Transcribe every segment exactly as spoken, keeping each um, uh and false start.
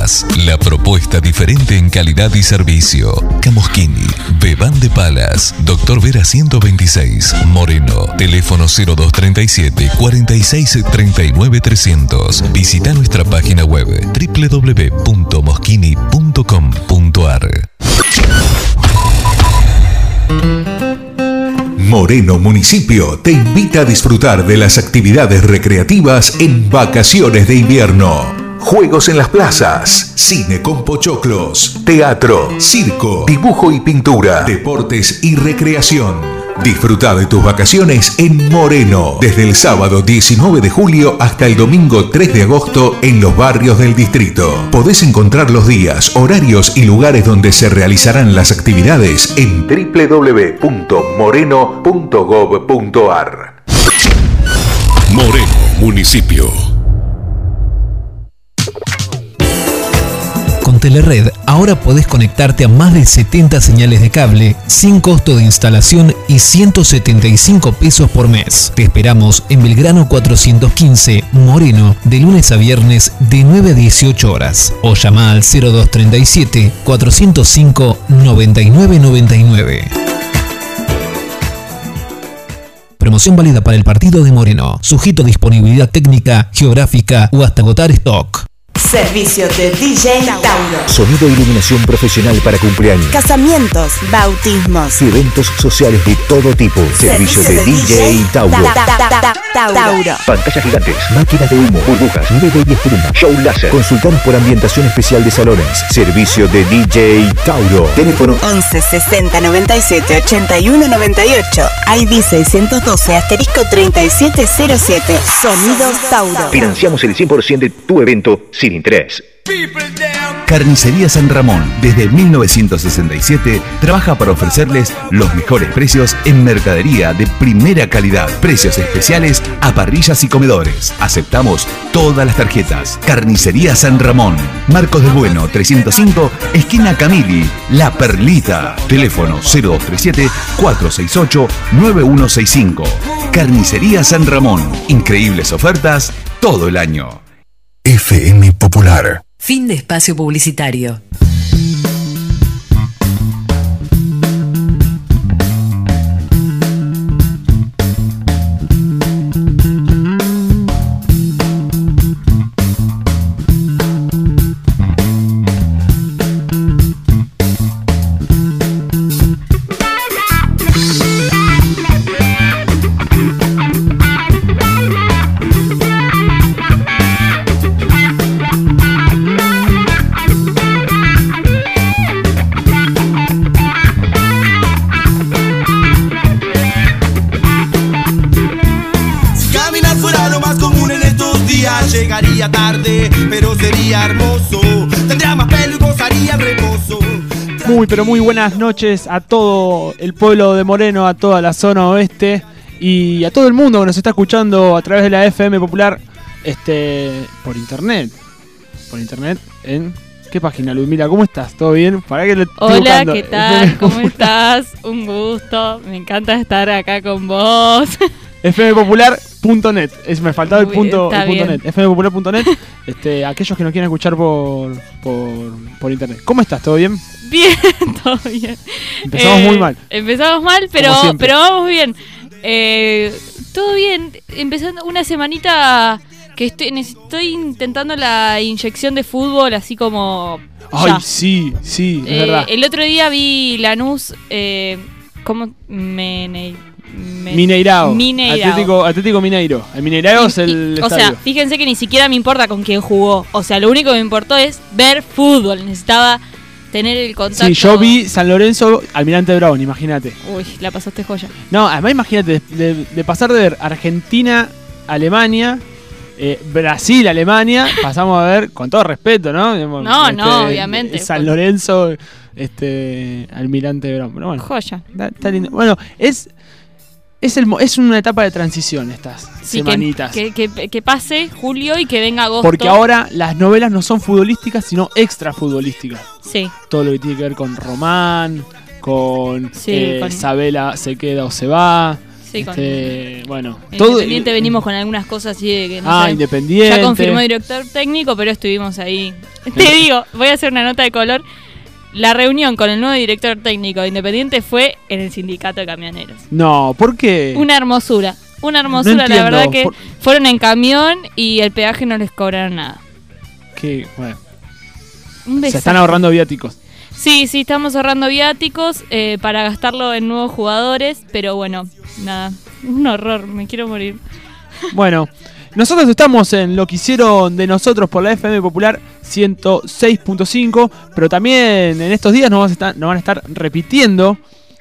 Palas, la propuesta diferente en calidad y servicio. Camoschini, Bebán de Palas, Doctor Vera ciento veintiséis, Moreno, teléfono cero dos treinta y siete, cuarenta y seis, treinta y nueve, trescientos. Visita nuestra página web doble u doble u doble u punto moschini punto com punto a r. Moreno Municipio te invita a disfrutar de las actividades recreativas en vacaciones de invierno. Juegos en las plazas, cine con pochoclos, teatro, circo, dibujo y pintura, deportes y recreación. Disfruta de tus vacaciones en Moreno, desde el sábado diecinueve de julio hasta el domingo tres de agosto en los barrios del distrito. Podés encontrar los días, horarios y lugares donde se realizarán las actividades en doble u doble u doble u punto moreno punto gob punto a r. Moreno Municipio. Con Telered ahora podés conectarte a más de setenta señales de cable sin costo de instalación y ciento setenta y cinco pesos por mes. Te esperamos en Belgrano cuatrocientos quince, Moreno, de lunes a viernes de nueve a dieciocho horas. O llama al cero dos treinta y siete, cuatrocientos cinco, noventa y nueve noventa y nueve. Promoción válida para el partido de Moreno. Sujeto a disponibilidad técnica, geográfica o hasta agotar stock. Servicio de D J Tauro. Sonido e iluminación profesional para cumpleaños, Casamientos, bautismos y eventos sociales de todo tipo. Servicio, Servicio de, de D J Tauro. Ta, ta, ta, ta, Tauro. Tauro. Pantallas gigantes, máquinas de humo, burbujas, nieve y espuma, show láser. Consultanos por ambientación especial de salones. Servicio de D J Tauro. Teléfono once sesenta noventa y siete ochenta y uno noventa y ocho. I D seiscientos doce asterisco treinta y siete cero siete. Sonidos Tauro. Financiamos el cien por ciento de tu evento sin interés. Carnicería San Ramón, desde mil novecientos sesenta y siete, trabaja para ofrecerles los mejores precios en mercadería de primera calidad. Precios especiales a parrillas y comedores. Aceptamos todas las tarjetas. Carnicería San Ramón, Marcos del Bueno, trescientos cinco, esquina Camili, La Perlita. Teléfono cero dos treinta y siete, cuatrocientos sesenta y ocho, noventa y uno sesenta y cinco. Carnicería San Ramón, increíbles ofertas todo el año. F M Popular. Fin de espacio publicitario. Llegaría tarde, pero sería hermoso. Tendría más pelo y gozaría reposo. Muy, pero muy buenas noches a todo el pueblo de Moreno, a toda la zona oeste y a todo el mundo que nos está escuchando a través de la F M Popular, este, por internet. Por internet, ¿en qué página, Ludmila? ¿Cómo estás? ¿Todo bien? ¿Para qué le estoy Hola, buscando? ¿qué tal? ¿Cómo estás? Un gusto. Me encanta estar acá con vos. F M Popular punto net, es, me faltaba el Uy, punto, está el punto bien. net. F M Popular punto net, este, aquellos que nos quieren escuchar por, por, por internet. ¿Cómo estás? ¿Todo bien? Bien, todo bien. Empezamos Eh, muy mal. Empezamos mal, pero, Como siempre. pero vamos bien. Eh, todo bien. Empezando una semanita que estoy, estoy intentando la inyección de fútbol, así como. Ay, ya. sí, sí, es Eh, verdad. el otro día vi Lanús. Eh, ¿Cómo? Mene, me- Mineirao. Mineirao. Atlético, Atlético Mineiro. El Mineirao es el Y- o estadio. sea, fíjense que ni siquiera me importa con quién jugó. O sea, lo único que me importó es ver fútbol. Necesitaba tener el contacto. Sí, yo vi San Lorenzo, Almirante Brown, imagínate. Uy, la pasaste joya. No, además imagínate, de, de- de pasar de ver Argentina, Alemania, eh, Brasil, Alemania, pasamos a ver, con todo respeto, ¿no? Digamos, No, no, obviamente. San Lorenzo, este, Almirante Brown. Pero bueno, Joya. está, está lindo. Bueno, es, es, el, mo- es una etapa de transición estas Sí, semanitas. que, que, que, que pase julio y que venga agosto. Porque ahora las novelas no son futbolísticas, sino extra futbolísticas. Sí. Todo lo que tiene que ver con Román, con, Sí, eh, con- Sabela se queda o se va. Sí, Sí, con este, bueno, Independiente todo, venimos con algunas cosas así de que no Ah, sé, Independiente. ya confirmó director técnico, pero estuvimos ahí. Te digo, voy a hacer una nota de color. La reunión con el nuevo director técnico de Independiente fue en el sindicato de camioneros. No, ¿por qué? Una hermosura, una hermosura, No la entiendo, verdad que por- fueron en camión y el peaje no les cobraron nada. Que, bueno, Un se desastre. están ahorrando viáticos. Sí, sí, estamos ahorrando viáticos eh, para gastarlo en nuevos jugadores, pero bueno, nada, un horror, me quiero morir. Bueno, nosotros estamos en lo que hicieron de nosotros por la F M Popular ciento seis punto cinco, pero también en estos días nos, vamos a estar, nos van a estar repitiendo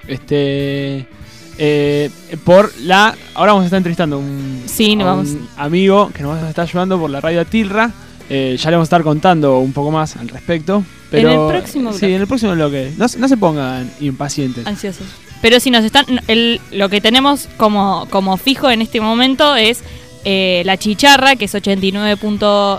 este eh, por la... Ahora vamos a estar entrevistando un, Sí, nos a vamos. un amigo que nos va a estar ayudando por la radio Atilra. Eh, ya le vamos a estar contando un poco más al respecto. Pero, En el próximo Sí, bloque. en el próximo bloque. No, se- no se pongan impacientes. Ansiosos. Pero si nos están... El, lo que tenemos como, como fijo en este momento es eh, la chicharra, que es ochenta y nueve punto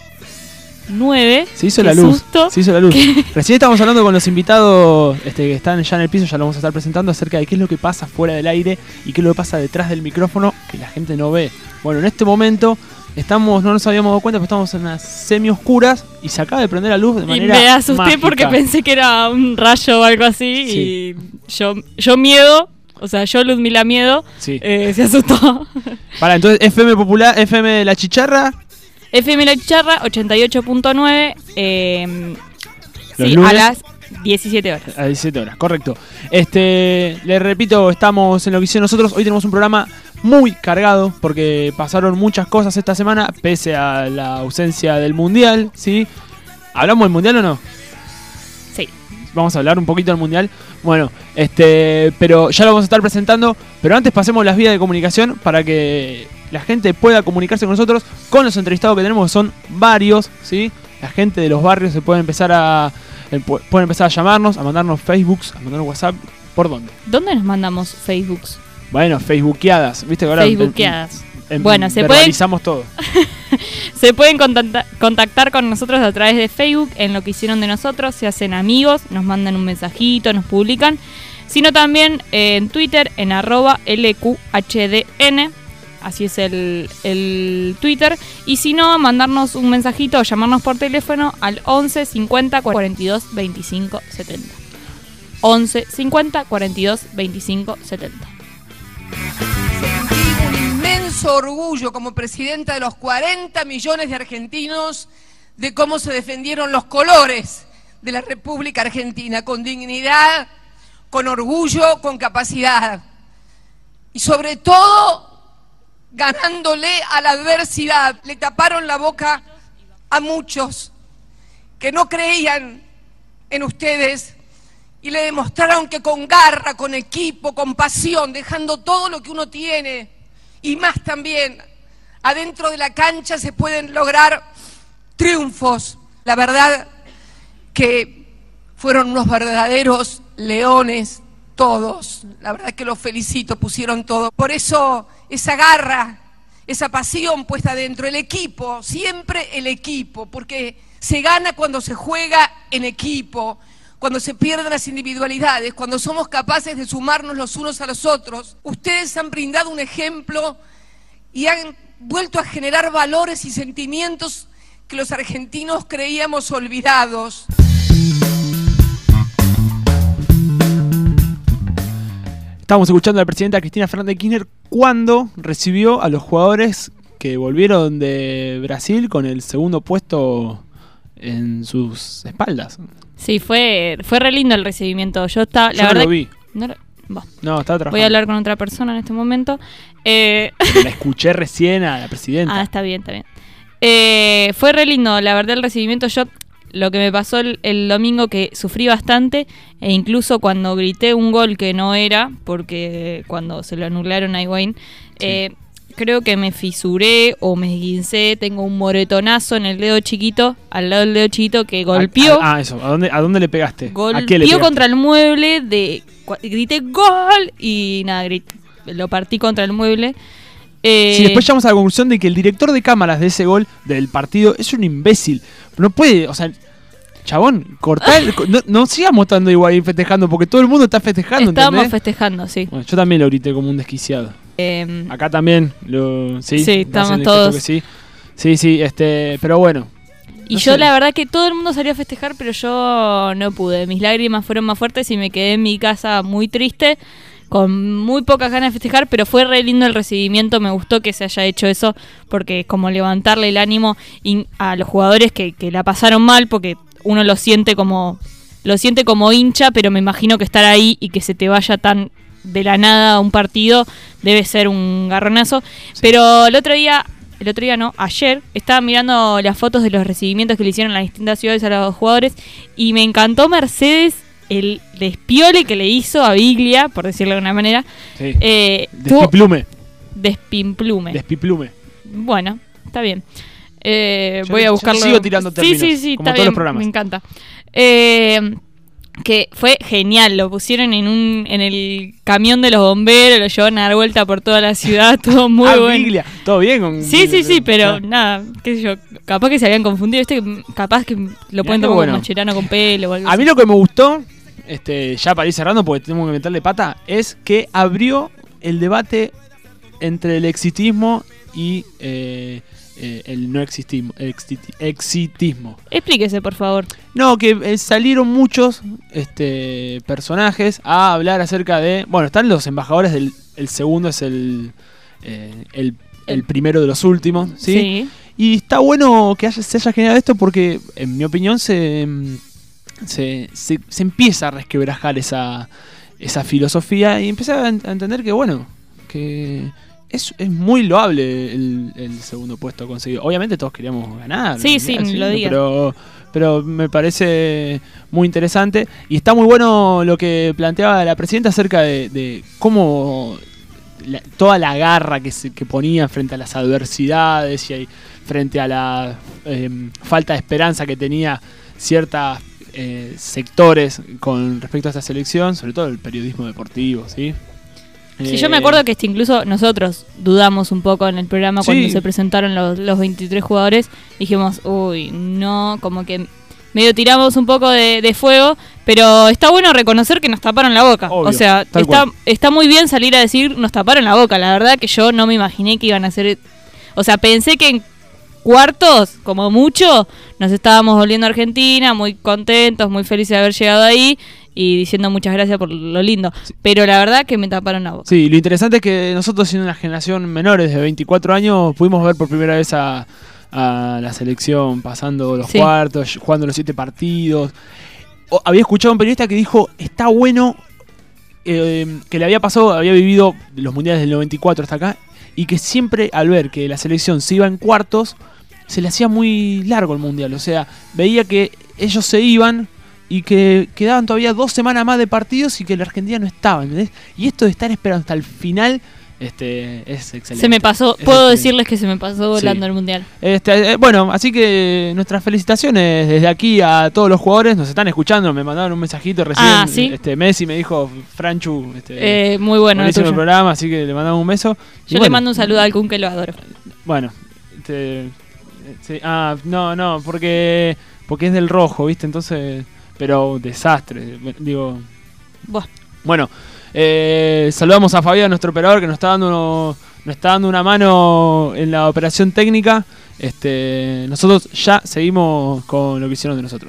nueve. Se hizo Qué la luz. susto. Se hizo la luz. Recién estamos hablando con los invitados este, que están ya en el piso, ya lo vamos a estar presentando acerca de qué es lo que pasa fuera del aire y qué es lo que pasa detrás del micrófono que la gente no ve. Bueno, en este momento estamos, no nos habíamos dado cuenta, pero estamos en unas semi-oscuras y se acaba de prender la luz de Y manera me asusté mágica. porque pensé que era un rayo o algo así. Sí. Y yo, yo miedo, o sea, yo Ludmila miedo, Sí. eh, se asustó. Para, entonces F M Popular, F M La Chicharra. F M La Chicharra, ochenta y ocho punto nueve, eh, Los sí, lunes. a las diecisiete horas. A diecisiete horas, correcto. Este, les repito, estamos en lo que hicieron nosotros. Hoy tenemos un programa muy cargado porque pasaron muchas cosas esta semana, pese a la ausencia del Mundial, ¿sí? ¿Hablamos del Mundial o no? Sí. Vamos a hablar un poquito del Mundial. Bueno, este, pero ya lo vamos a estar presentando. Pero antes pasemos las vías de comunicación para que la gente pueda comunicarse con nosotros, con los entrevistados que tenemos, que son varios, ¿sí? La gente de los barrios se puede empezar a eh, pu- pueden empezar a llamarnos, a mandarnos Facebooks, a mandarnos WhatsApp. ¿Por dónde? ¿Dónde nos mandamos Facebooks? Bueno, Facebookeadas, ¿viste? Que ahora Facebookeadas. em- em- Bueno, se pueden, verbalizamos todo. se pueden contacta- contactar con nosotros a través de Facebook en lo que hicieron de nosotros, se hacen amigos, nos mandan un mensajito, nos publican, sino también eh, en Twitter en arroba L Q H D N, así es el, el Twitter, y si no, mandarnos un mensajito o llamarnos por teléfono al once cincuenta cuarenta y dos veinticinco setenta. once cincuenta cuarenta y dos veinticinco setenta. Sentí un inmenso orgullo como presidenta de los cuarenta millones de argentinos de cómo se defendieron los colores de la República Argentina, con dignidad, con orgullo, con capacidad. Y sobre todo, ganándole a la adversidad. Le taparon la boca a muchos que no creían en ustedes y le demostraron que con garra, con equipo, con pasión, dejando todo lo que uno tiene y más también, adentro de la cancha se pueden lograr triunfos. La verdad que fueron unos verdaderos leones todos. La verdad que los felicito, pusieron todo. Por eso esa garra, esa pasión puesta dentro, el equipo, siempre el equipo, porque se gana cuando se juega en equipo, cuando se pierden las individualidades, cuando somos capaces de sumarnos los unos a los otros. Ustedes han brindado un ejemplo y han vuelto a generar valores y sentimientos que los argentinos creíamos olvidados. Estábamos escuchando a la presidenta Cristina Fernández de Kirchner cuando recibió a los jugadores que volvieron de Brasil con el segundo puesto en sus espaldas. Sí, fue, fue re lindo el recibimiento. Yo estaba, Yo la no verdad, lo vi. No, lo- bah. No, estaba trabajando. Voy a hablar con otra persona en este momento. Eh, La escuché recién a la presidenta. ah, está bien, está bien. Eh, fue re lindo, la verdad, el recibimiento. Yo, lo que me pasó el, el domingo, que sufrí bastante, e incluso cuando grité un gol que no era, porque cuando se lo anularon a Higuaín, eh, creo que me fisuré o me esguincé, tengo un moretonazo en el dedo chiquito, al lado del dedo chiquito, que golpeó. Ah, ah, eso. ¿A dónde, ¿A dónde le pegaste? ¿A qué le Golpeó pegaste? contra el mueble, de cua- grité gol y nada, grité, lo partí contra el mueble. Eh, Sí, después llegamos a la conclusión de que el director de cámaras de ese gol del partido es un imbécil. No puede, o sea, chabón, cortá el- no, no sigas mostrando igual festejando porque todo el mundo está festejando, estábamos ¿entendés? festejando, sí. Bueno, yo también lo grité como un desquiciado. Eh, Acá también, lo, sí, sí, estamos todos. Que sí. sí, sí, este, pero bueno. Y no yo sé. la verdad que todo el mundo salió a festejar, pero yo no pude. Mis lágrimas fueron más fuertes y me quedé en mi casa muy triste, con muy pocas ganas de festejar, pero fue re lindo el recibimiento, me gustó que se haya hecho eso, porque es como levantarle el ánimo a los jugadores que, que la pasaron mal, porque uno lo siente como lo siente como hincha, pero me imagino que estar ahí y que se te vaya tan de la nada a un partido debe ser un garronazo. Sí. Pero el otro día, el otro día no, ayer, estaba mirando las fotos de los recibimientos que le hicieron en las distintas ciudades a los jugadores y me encantó Mercedes, el despiole que le hizo a Biglia, por decirlo de alguna manera. Sí. Eh, Despiplume. Despimplume. Despiplume. Bueno, está bien. Eh, yo voy a buscarlo. Yo sigo tirando términos, sí, sí, sí, como está todos bien, los programas. Me encanta. Eh, que fue genial, lo pusieron en un en el camión de los bomberos, lo llevaron a dar vuelta por toda la ciudad, todo muy ah, bueno. Biglia. Todo bien con Sí, Biglia, sí, sí, pero ah. nada, qué sé yo, capaz que se habían confundido, este capaz que lo pueden tomar bueno. como Mascherano con pelo o algo A así. mí lo que me gustó, este, ya para ir cerrando porque tenemos que meterle pata, es que abrió el debate entre el exitismo y eh, eh, el no existismo, exiti- exitismo. Explíquese, por favor. No, que eh, salieron muchos este, personajes a hablar acerca de... Bueno, están los embajadores del... El segundo es el, eh, el, el primero de los últimos, ¿sí? Sí. Y está bueno que haya, se haya generado esto porque, en mi opinión, se, se, se, se empieza a resquebrajar esa, esa filosofía y empieza a, ent- a entender que, bueno, que... Es, es muy loable el, el segundo puesto conseguido. Obviamente todos queríamos ganar. Sí, sí, así, lo diga. Pero, pero me parece muy interesante. Y está muy bueno lo que planteaba la presidenta acerca de, de cómo la, toda la garra que, se, que ponía frente a las adversidades y ahí, frente a la eh, falta de esperanza que tenía ciertos eh, sectores con respecto a esta selección, sobre todo el periodismo deportivo, ¿sí? Sí, yo me acuerdo que este, incluso nosotros dudamos un poco en el programa Sí. cuando se presentaron los, los veintitrés jugadores. Dijimos, uy, no, como que medio tiramos un poco de, de fuego, pero está bueno reconocer que nos taparon la boca. Obvio, o sea, tal está, cual. está muy bien salir a decir nos taparon la boca. La verdad que yo no me imaginé que iban a hacer... O sea, pensé que en cuartos, como mucho, nos estábamos volviendo a Argentina, muy contentos, muy felices de haber llegado ahí y diciendo muchas gracias por lo lindo. Sí. Pero la verdad que me taparon la boca. Sí, lo interesante es que nosotros, siendo una generación menores de veinticuatro años, pudimos ver por primera vez a, a la selección pasando los sí. cuartos, jugando los siete partidos. O, había escuchado a un periodista que dijo, está bueno, eh, que le había pasado, había vivido los mundiales del noventa y cuatro hasta acá, y que siempre al ver que la selección se iba en cuartos, se le hacía muy largo el mundial. O sea, veía que ellos se iban y que quedaban todavía dos semanas más de partidos y que la Argentina no estaba, ¿entendés? Y esto de estar esperando hasta el final este, es excelente. Se me pasó, es puedo excelente. decirles que se me pasó volando sí. el mundial. Este, eh, bueno, así que nuestras felicitaciones desde aquí a todos los jugadores. Nos están escuchando, me mandaron un mensajito recién. Ah, ¿sí? este, Messi me dijo, Franchu, este, eh, muy bueno buenísimo el programa, así que le mandamos un beso. Y Yo bueno, le mando un saludo al Kun, que lo adoro. Bueno, este, sí, ah, no, no, porque, porque es del rojo, ¿viste? Entonces... Pero desastre, digo. Buah. Bueno, eh, saludamos a Fabián, nuestro operador, que nos está dando uno, nos está dando una mano en la operación técnica. Este, nosotros ya seguimos con lo que hicieron de nosotros.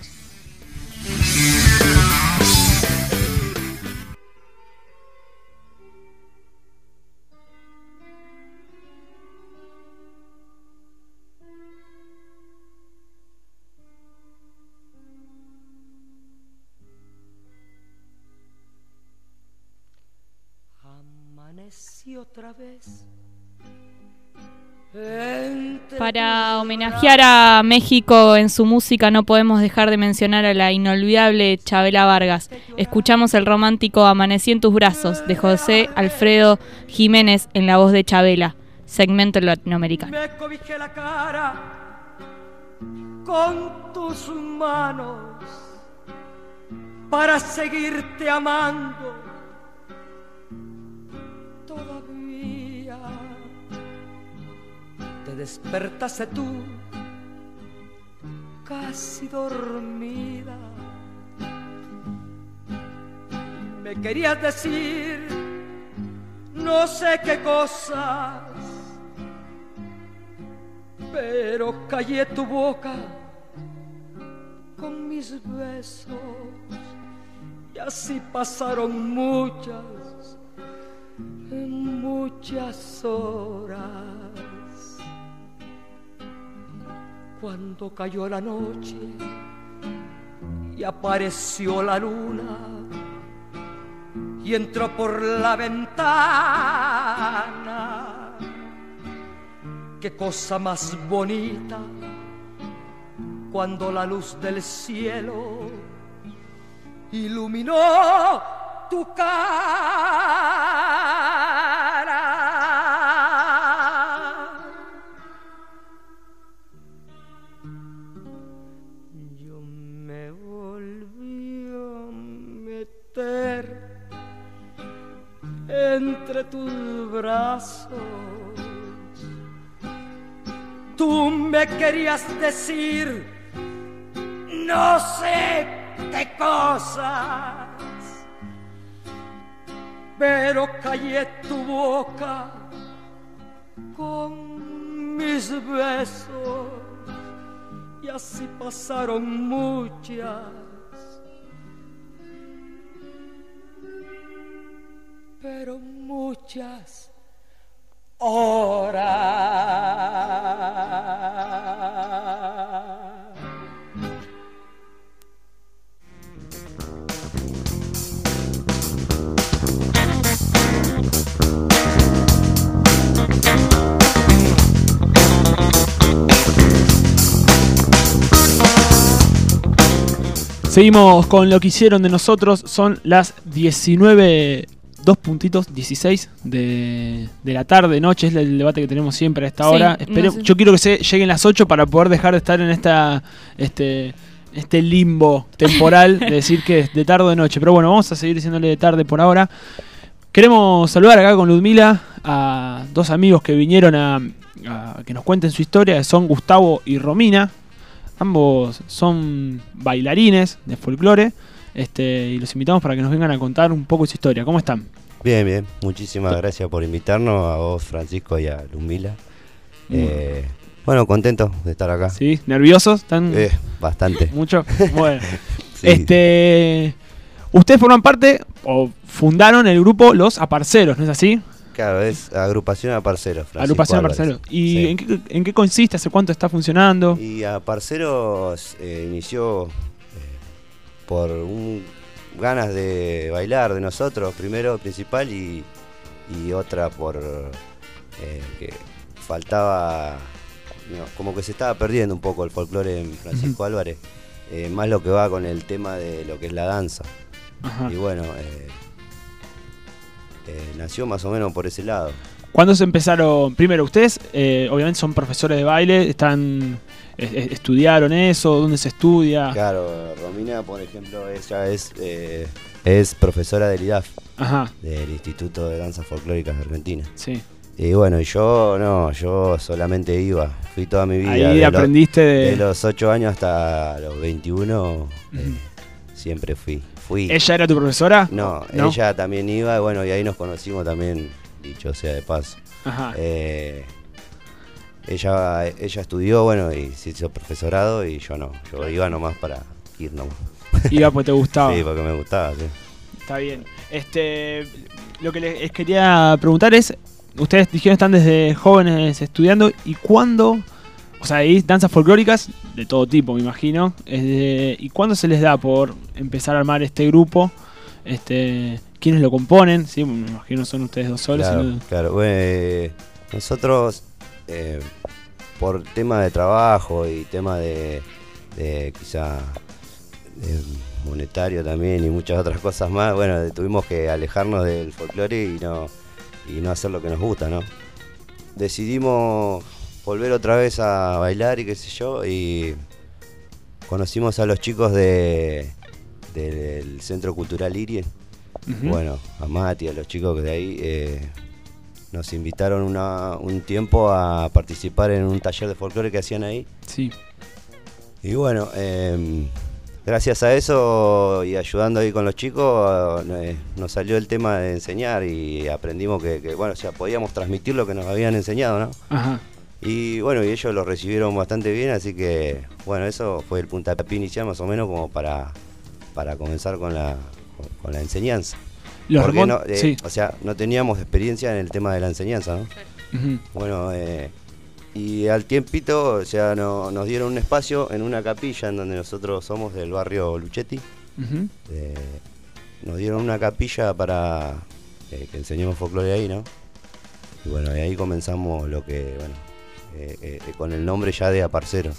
Otra vez. Para homenajear a México en su música no podemos dejar de mencionar a la inolvidable Chabela Vargas. Escuchamos el romántico Amanecí en tus brazos de José Alfredo Jiménez en la voz de Chabela, segmento latinoamericano. Me cobijé la cara con tus manos para seguirte amando. Todavía te despertaste tú, casi dormida. Me querías decir, no sé qué cosas, pero callé tu boca con mis besos y así pasaron muchas, muchas horas. Cuando cayó la noche y apareció la luna y entró por la ventana, qué cosa más bonita cuando la luz del cielo iluminó tu cara. Yo me volví a meter entre tus brazos. Tú me querías decir no sé qué cosas, pero callé tu boca con mis besos y así pasaron muchas, pero muchas horas. Seguimos con lo que hicieron de nosotros. Son las diecinueve, dos puntitos, dieciséis de, de la tarde, noche. Es el debate que tenemos siempre a esta Sí, hora. Espere- no sé. Yo quiero que se lleguen las ocho para poder dejar de estar en esta este, este limbo temporal de decir que es de tarde o de noche. Pero bueno, vamos a seguir diciéndole de tarde por ahora. Queremos saludar acá con Ludmila a dos amigos que vinieron a, a que nos cuenten su historia. Son Gustavo y Romina. Ambos son bailarines de folclore, este, y los invitamos para que nos vengan a contar un poco su historia. ¿Cómo están? Bien, bien. Muchísimas gracias por invitarnos, a vos, Francisco, y a Ludmila. Eh, bueno, contentos de estar acá. ¿Sí? ¿Nerviosos? ¿Están? Eh, bastante. ¿Mucho? Bueno. Sí. este, ustedes forman parte, o fundaron el grupo Los Aparceros, ¿no es así? Claro, es agrupación a parceros. Francisco Agrupación Álvarez. Aparceros. ¿Y Sí. en, qué, en qué consiste? ¿Hace cuánto está funcionando? Y a Parceros eh, inició eh, por un, ganas de bailar de nosotros, primero principal, y, y otra por eh, que faltaba, no, como que se estaba perdiendo un poco el folclore en Francisco Álvarez, eh, más lo que va con el tema de lo que es la danza. Ajá. Y bueno, eh, eh, nació más o menos por ese lado. ¿Cuándo se empezaron? Primero, ustedes eh, obviamente son profesores de baile, están eh, eh, estudiaron eso, ¿dónde se estudia? Claro, Romina, por ejemplo, ella es, eh, es profesora del I D A F, Ajá. del Instituto de Danzas Folclóricas de Argentina. Sí. Y bueno, y yo no, yo solamente iba, fui toda mi vida. Ahí de aprendiste lo- de- de los ocho años hasta los veintiuno, eh, siempre fui. fui. ¿Ella era tu profesora? No, ¿No? ella también iba, bueno, y ahí nos conocimos también, dicho sea de paso. Ajá. Eh, ella, ella estudió, bueno, y se hizo profesorado, y yo no, yo iba nomás para ir nomás. Iba porque te gustaba. Sí, porque me gustaba, sí. Está bien. Este, lo que les quería preguntar es, ustedes dijeron están desde jóvenes estudiando, ¿y cuándo? O sea, hay danzas folclóricas de todo tipo, me imagino. Eh, ¿Y cuándo se les da por empezar a armar este grupo? Este, ¿quiénes lo componen? Sí, me imagino son ustedes dos solos. Claro, sino- claro. Bueno, eh, nosotros, eh, por tema de trabajo y tema de, de quizá de monetario también y muchas otras cosas más, bueno, tuvimos que alejarnos del folclore y no, y no hacer lo que nos gusta, ¿no? Decidimos volver otra vez a bailar y qué sé yo, y conocimos a los chicos de, del Centro Cultural Irie. Ujú. Bueno, a Mati, a los chicos de ahí, eh, nos invitaron una, un tiempo a participar en un taller de folclore que hacían ahí. Sí. Y bueno, eh, gracias a eso y ayudando ahí con los chicos, eh, nos salió el tema de enseñar y aprendimos que, que, bueno, o sea, podíamos transmitir lo que nos habían enseñado, ¿no? Ajá. Y bueno, y ellos lo recibieron bastante bien, así que, bueno, eso fue el puntapié inicial más o menos como para, para comenzar con la, con, con la enseñanza. Los Porque remon- no, eh, sí. O sea, no teníamos experiencia en el tema de la enseñanza, ¿no? Ujú. Bueno, eh, y al tiempito, o sea, no, nos dieron un espacio en una capilla en donde nosotros somos del barrio Luchetti. Ujú. Eh, nos dieron una capilla para eh, que enseñemos folclore ahí, ¿no? Y bueno, y ahí comenzamos lo que, bueno, eh, eh, con el nombre ya de Aparceros.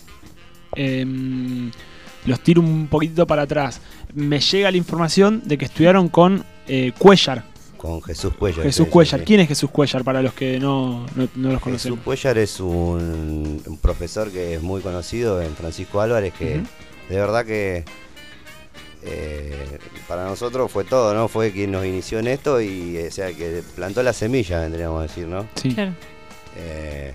Em, los tiro un poquitito para atrás. Me llega la información de que estudiaron con eh, Cuellar. Con Jesús Cuellar. Jesús sí, Cuellar. sí. ¿Quién es Jesús Cuellar para los que no, no, no los conocen? Jesús Cuellar es un, un profesor que es muy conocido en Francisco Álvarez, que Ujú. de verdad que eh, para nosotros fue todo, ¿no? Fue quien nos inició en esto y, o sea, que plantó la semilla, vendríamos a decir, ¿no? Sí. Claro. Eh,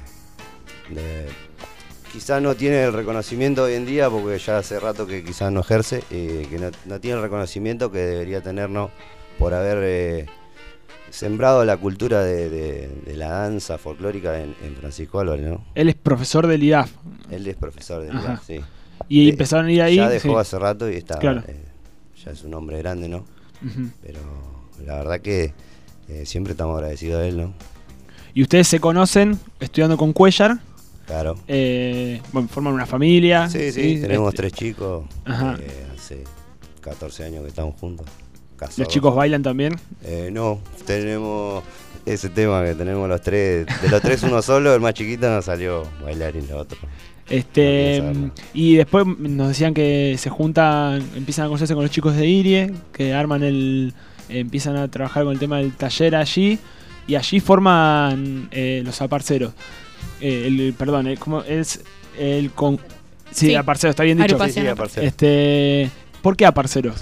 de- quizás no tiene el reconocimiento hoy en día porque ya hace rato que quizás no ejerce, eh, que no, no tiene el reconocimiento que debería tenernos por haber eh, sembrado la cultura de, de- de la danza folclórica en, en Francisco Álvarez, ¿no? Él es profesor del I D A F. Él es profesor de Ajá. I D A F, sí. Y Eh, empezaron a ir ahí. Ya dejó sí. hace rato y está, Claro. eh, ya es un hombre grande, ¿no? Ujú. Pero la verdad que eh, siempre estamos agradecidos a él, ¿no? Y ustedes se conocen estudiando con Cuellar. Claro. Eh, bueno, forman una familia. Sí, sí, tenemos Este, tres chicos. Ajá. eh, hace catorce años que estamos juntos. Casados. ¿Los chicos bailan también? Eh, no, tenemos ese tema que tenemos los tres. De los tres, uno solo, el más chiquito nos salió bailar y el otro. Este No piensa y después nos decían que se juntan, empiezan a conocerse con los chicos de Irie, que arman el, eh, empiezan a trabajar con el tema del taller allí y allí forman eh, los aparceros. Eh, el, perdón, eh, ¿cómo es el con? Sí, Sí. aparceros, está bien dicho. Sí, sí, aparceros. Este, ¿por qué aparceros?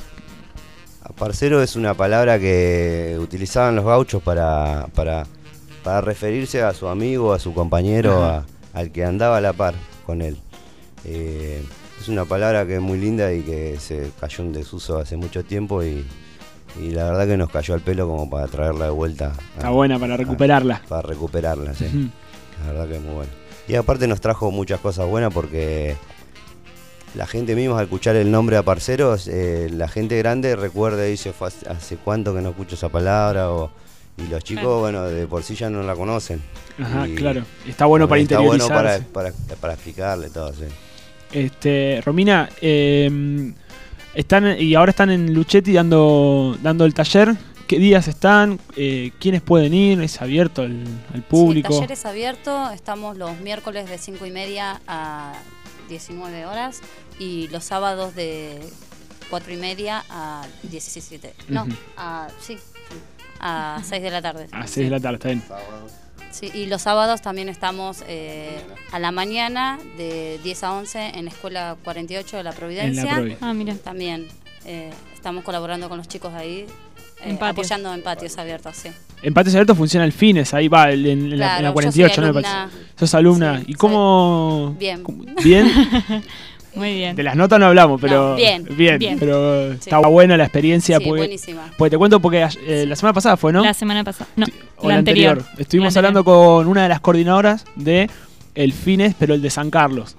Aparcero es una palabra que utilizaban los gauchos para, para, para referirse a su amigo, a su compañero, a, al que andaba a la par con él. Eh, es una palabra que es muy linda y que se cayó en desuso hace mucho tiempo y, y la verdad que nos cayó al pelo como para traerla de vuelta. Está buena para recuperarla. A, para recuperarla, sí. Ujú. La verdad que es muy buena. Y aparte nos trajo muchas cosas buenas porque la gente misma al escuchar el nombre Aparceros, eh, la gente grande recuerda y dice, "Fue hace, hace cuánto que no escucho esa palabra", o, y los chicos, Claro. bueno, de por sí ya no la conocen. Ajá, Y claro. Está bueno para está bueno interiorizarse. para, para, para explicarle todo, sí. Este, Romina, eh, están y ahora están en Luchetti dando dando el taller. ¿Qué días están? Eh, ¿Quiénes pueden ir? ¿Es abierto al, al público? Sí, el taller es abierto, estamos los miércoles de cinco y media a diecinueve horas y los sábados de cuatro y media a diecisiete. No, Ujú. a, sí, a seis de la tarde. A seis de la tarde, está bien. Sí, y los sábados también estamos eh, a la mañana de diez a once en la Escuela cuarenta y ocho de la Providencia. Provi. Ah, mira. También eh, estamos colaborando con los chicos ahí, En eh, patios. apoyando en patios abiertos, sí. En Patios Abiertos funciona el Fines, ahí va, en, en la, en la Claro, yo cuarenta y ocho, soy ¿no? Me alumna. parece. Sos alumna. Sí, ¿Y cómo...? Bien. cómo- ¿Bien? Muy bien. De las notas no hablamos, pero... No, bien, Bien, bien. pero Sí. está buena la experiencia. Sí, porque, buenísima. porque te cuento porque eh, la semana pasada fue, ¿no? La semana pasada. No, O la, anterior. Estuvimos La anterior. hablando con una de las coordinadoras de el Fines, pero el de San Carlos.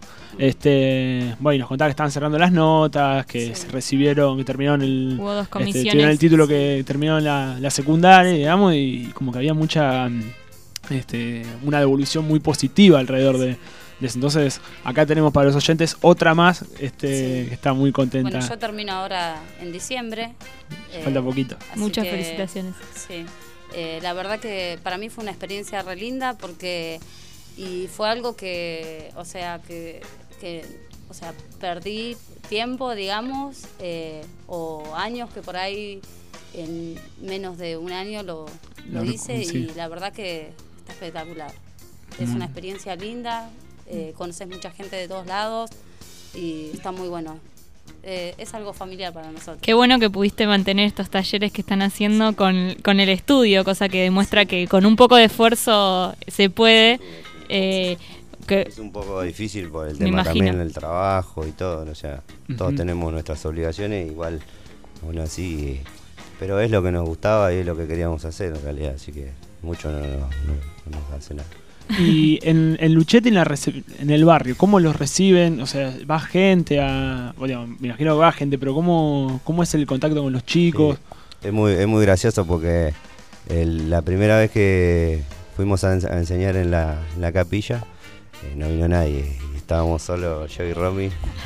Este, bueno, y nos contaba que estaban cerrando las notas, que se recibieron, que terminaron el, Hubo dos este, comisiones. tuvieron el título que terminaron la, la secundaria, digamos, y como que había mucha, mm, este, una devolución muy positiva alrededor de, de eso. Entonces, acá tenemos para los oyentes otra más, este, que está muy contenta. Bueno, yo termino ahora en diciembre. Falta poquito. así Muchas que, felicitaciones. Sí, Eh, la verdad que para mí fue una experiencia re linda porque y fue algo que, o sea, que, que o sea, perdí tiempo, digamos, eh, o años que por ahí en menos de un año lo, lo Lo hice recu- sí. y la verdad que está espectacular. Es Mm. una experiencia linda, eh, conoces mucha gente de todos lados y está muy bueno. Eh, es algo familiar para nosotros. Qué bueno que pudiste mantener estos talleres que están haciendo con, con el estudio, cosa que demuestra que con un poco de esfuerzo se puede. Eh, Que es un poco difícil por el me tema imagino. también del trabajo y todo, o sea, todos Ujú. tenemos nuestras obligaciones, igual aún así, pero es lo que nos gustaba y es lo que queríamos hacer en realidad, así que mucho no, no- no- no nos hace nada. Y en, en Luchetti, en, la rece- en el barrio, ¿cómo los reciben? O sea, ¿va gente a...? Bueno, me imagino que va gente, pero ¿cómo, cómo es el contacto con los chicos? Es muy, es muy gracioso porque el- la primera vez que fuimos a, ens- a enseñar en la, en la capilla, eh, no vino nadie, y estábamos solo yo y Romy.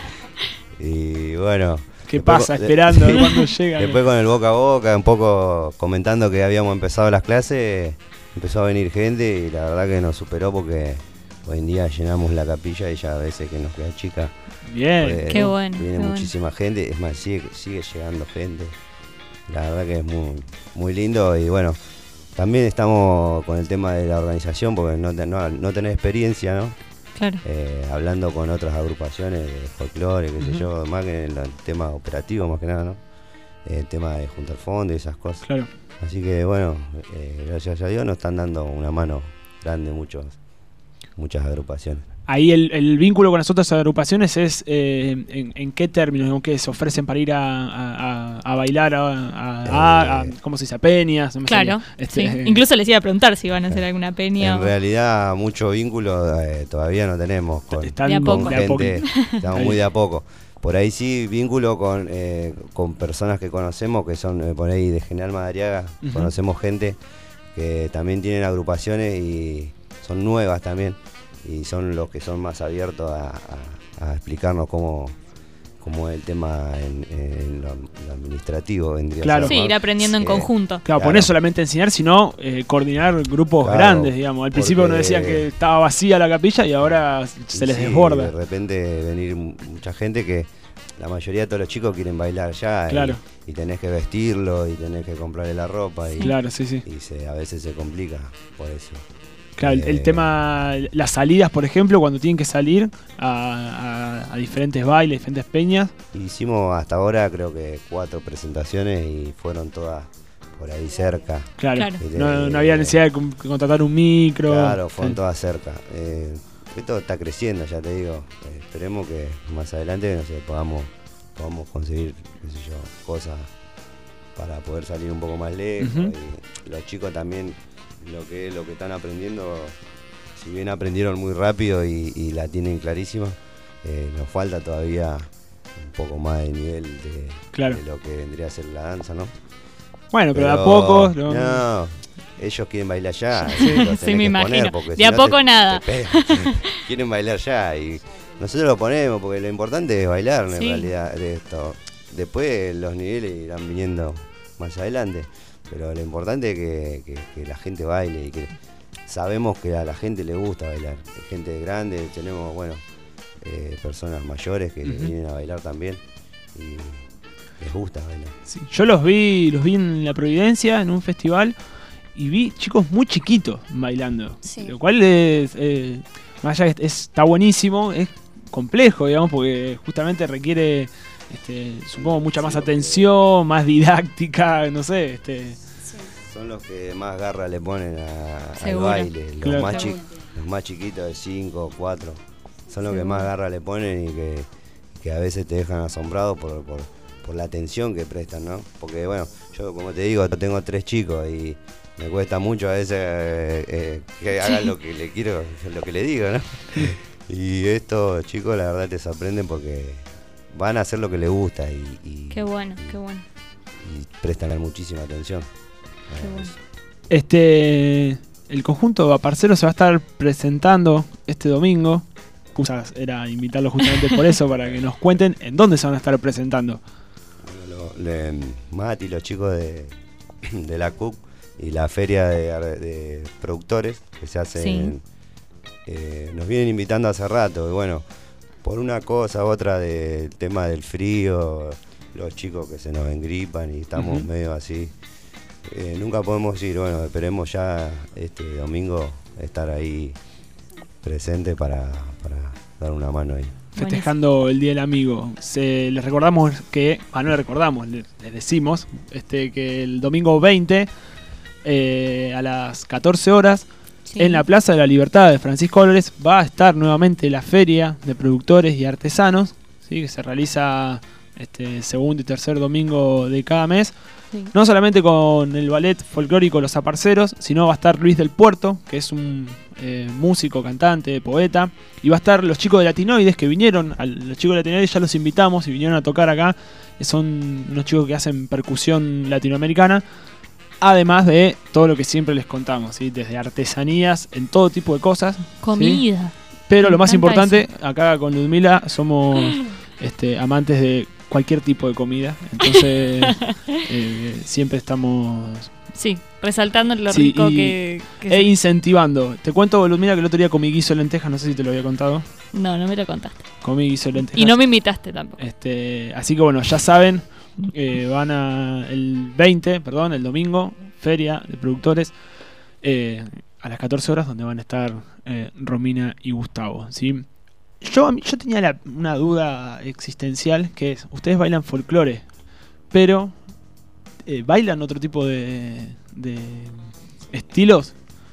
Y bueno... ¿Qué después pasa? con- Esperando a ver cuándo llegan. Después con el boca a boca, un poco comentando que habíamos empezado las clases, empezó a venir gente y la verdad que nos superó porque hoy en día llenamos la capilla y ya a veces que nos queda chica. Bien. pues, Qué bueno, Viene qué bueno. muchísima gente, es más, sigue, sigue llegando gente. La verdad que es muy, muy lindo y bueno, también estamos con el tema de la organización porque no, te- no, no tenés experiencia, ¿no? Claro. Eh, hablando con otras agrupaciones de folclore, qué sé Ujú. yo, más que en el tema operativo, más que nada, ¿no? Eh, el tema de juntar fondos y esas cosas. Claro. Así que bueno, eh, gracias a Dios nos están dando una mano grande muchos, muchas agrupaciones. Ahí el, el vínculo con las otras agrupaciones es eh, en, en qué términos, ¿no? ¿Qué se ofrecen para ir a, a- a- a bailar a, a- a- a- ¿cómo se dice? A peñas. No me Claro, salía. Este, sí. Incluso les iba a preguntar si iban a hacer alguna peña. En o- realidad mucho vínculo eh, todavía no tenemos con, Están De a con poco. de a gente, poquito. estamos muy de a poco. Por ahí sí, vínculo con, eh, con personas que conocemos, que son eh, por ahí de General Madariaga, Ujú. conocemos gente que también tienen agrupaciones y son nuevas también, y son los que son más abiertos a, a- a explicarnos cómo, cómo es el tema en, en lo, lo administrativo. Vendría a Claro. ser, Sí, ¿no? ir aprendiendo en Eh, conjunto. Claro, Claro. poner solamente enseñar, sino eh, coordinar grupos Claro, grandes, digamos. Al principio porque- nos decían que estaba vacía la capilla y ahora se les Sí, desborda. De repente venir mu- mucha gente que la mayoría de todos los chicos quieren bailar ya. y- Claro. Y, tenés que vestirlo y tenés que comprarle la ropa. Y, Claro, sí, sí. y se, a veces se complica por eso. Claro, el- el Eh, tema, las salidas, por ejemplo, cuando tienen que salir a, a- a diferentes bailes, diferentes peñas. Hicimos hasta ahora creo que cuatro presentaciones y fueron todas por ahí cerca. Claro, Claro. Y de- No, no había necesidad de con- contratar un micro. Claro, fueron Sí. todas cerca. Eh, esto está creciendo, ya te digo. Eh, esperemos que más adelante no sé, podamos, podamos conseguir, qué sé yo, cosas para poder salir un poco más lejos. Ujú. Y los chicos también, lo que, lo que están aprendiendo, si bien aprendieron muy rápido y, y la tienen clarísima, eh, nos falta todavía un poco más de nivel de, Claro. de lo que vendría a ser la danza, ¿no? Bueno, pero, de a poco. lo- No, ellos quieren bailar ya. Sí. y los tenés Sí, me que imagino. poner, porque De si a no poco te- nada. te pegan. Quieren bailar ya y nosotros lo ponemos porque lo importante es bailar en Sí. realidad de esto. Después los niveles irán viniendo más adelante, pero lo importante es que, que- que la gente baile y que sabemos que a la gente le gusta bailar. Hay gente grande, tenemos, bueno, eh, personas mayores que Ujú. vienen a bailar también y les gusta bailar. Sí. Yo los vi, los vi en La Providencia, en un festival, y vi chicos muy chiquitos bailando. Sí. Lo cual es, eh, más allá de que es- está buenísimo, es complejo, digamos, porque justamente requiere, este, supongo, mucha más atención, más didáctica, no sé, este. Son los que más garra le ponen a- al Seguro. baile, los, Claro. más chi- Seguro. los más chiquitos de cinco, cuatro, son los que Seguro. más garra le ponen y que, que a veces te dejan asombrado por, por, por la atención que prestan, ¿no? Porque bueno, yo como te digo, tengo tres chicos y me cuesta mucho a veces eh, eh, que hagan lo que le quiero, lo que le digo, ¿no? Y estos chicos la verdad te sorprenden porque van a hacer lo que les gusta y, y- Qué bueno, qué bueno. y prestan muchísima atención. Qué bueno. Este. El conjunto Aparcero se va a estar presentando este domingo. Quizás era invitarlos justamente por eso, para que nos cuenten en dónde se van a estar presentando. Bueno, lo- le- Mati, los chicos de, de la C U C y la feria de, de productores que se hace Sí. en- eh, nos vienen invitando hace rato y bueno, por una cosa u otra del tema del frío, los chicos que se nos engripan y estamos Ujú. medio así, eh, nunca podemos ir, bueno, esperemos ya este domingo estar ahí presente para, para dar una mano ahí. Festejando el Día del Amigo. Se, les recordamos que, ah, no les recordamos, les, les decimos este, que el domingo veinte eh, a las catorce horas Sí. En la Plaza de la Libertad de Francisco Álvarez va a estar nuevamente la Feria de Productores y Artesanos, ¿sí? Que se realiza este segundo y tercer domingo de cada mes. Sí. No solamente con el ballet folclórico Los Aparceros, sino va a estar Luis del Puerto, que es un eh, músico, cantante, poeta. Y va a estar los chicos de Latinoides que vinieron, a los chicos de Latinoides ya los invitamos y vinieron a tocar acá. Son unos chicos que hacen percusión latinoamericana. Además de todo lo que siempre les contamos, ¿sí? Desde artesanías, en todo tipo de cosas. Comida. ¿Sí? Pero Me lo más encanta importante, eso. acá con Ludmila somos este, amantes de cualquier tipo de comida. Entonces eh, siempre estamos... Sí, resaltando lo sí, rico y- que... que e se- incentivando. Te cuento, Ludmila, que el otro día comí guiso de lentejas, no sé si te lo había contado. No, no me lo contaste. Comí guiso de lentejas. Y no me invitaste tampoco. Este, así que bueno, ya saben, eh, van a el veinte, perdón, el domingo, feria de productores, eh, a las catorce horas, donde van a estar eh, Romina y Gustavo, ¿sí? Yo, a mí- yo tenía la- una duda existencial, que es, ustedes bailan folclore, pero eh, ¿bailan otro tipo de, de estilos?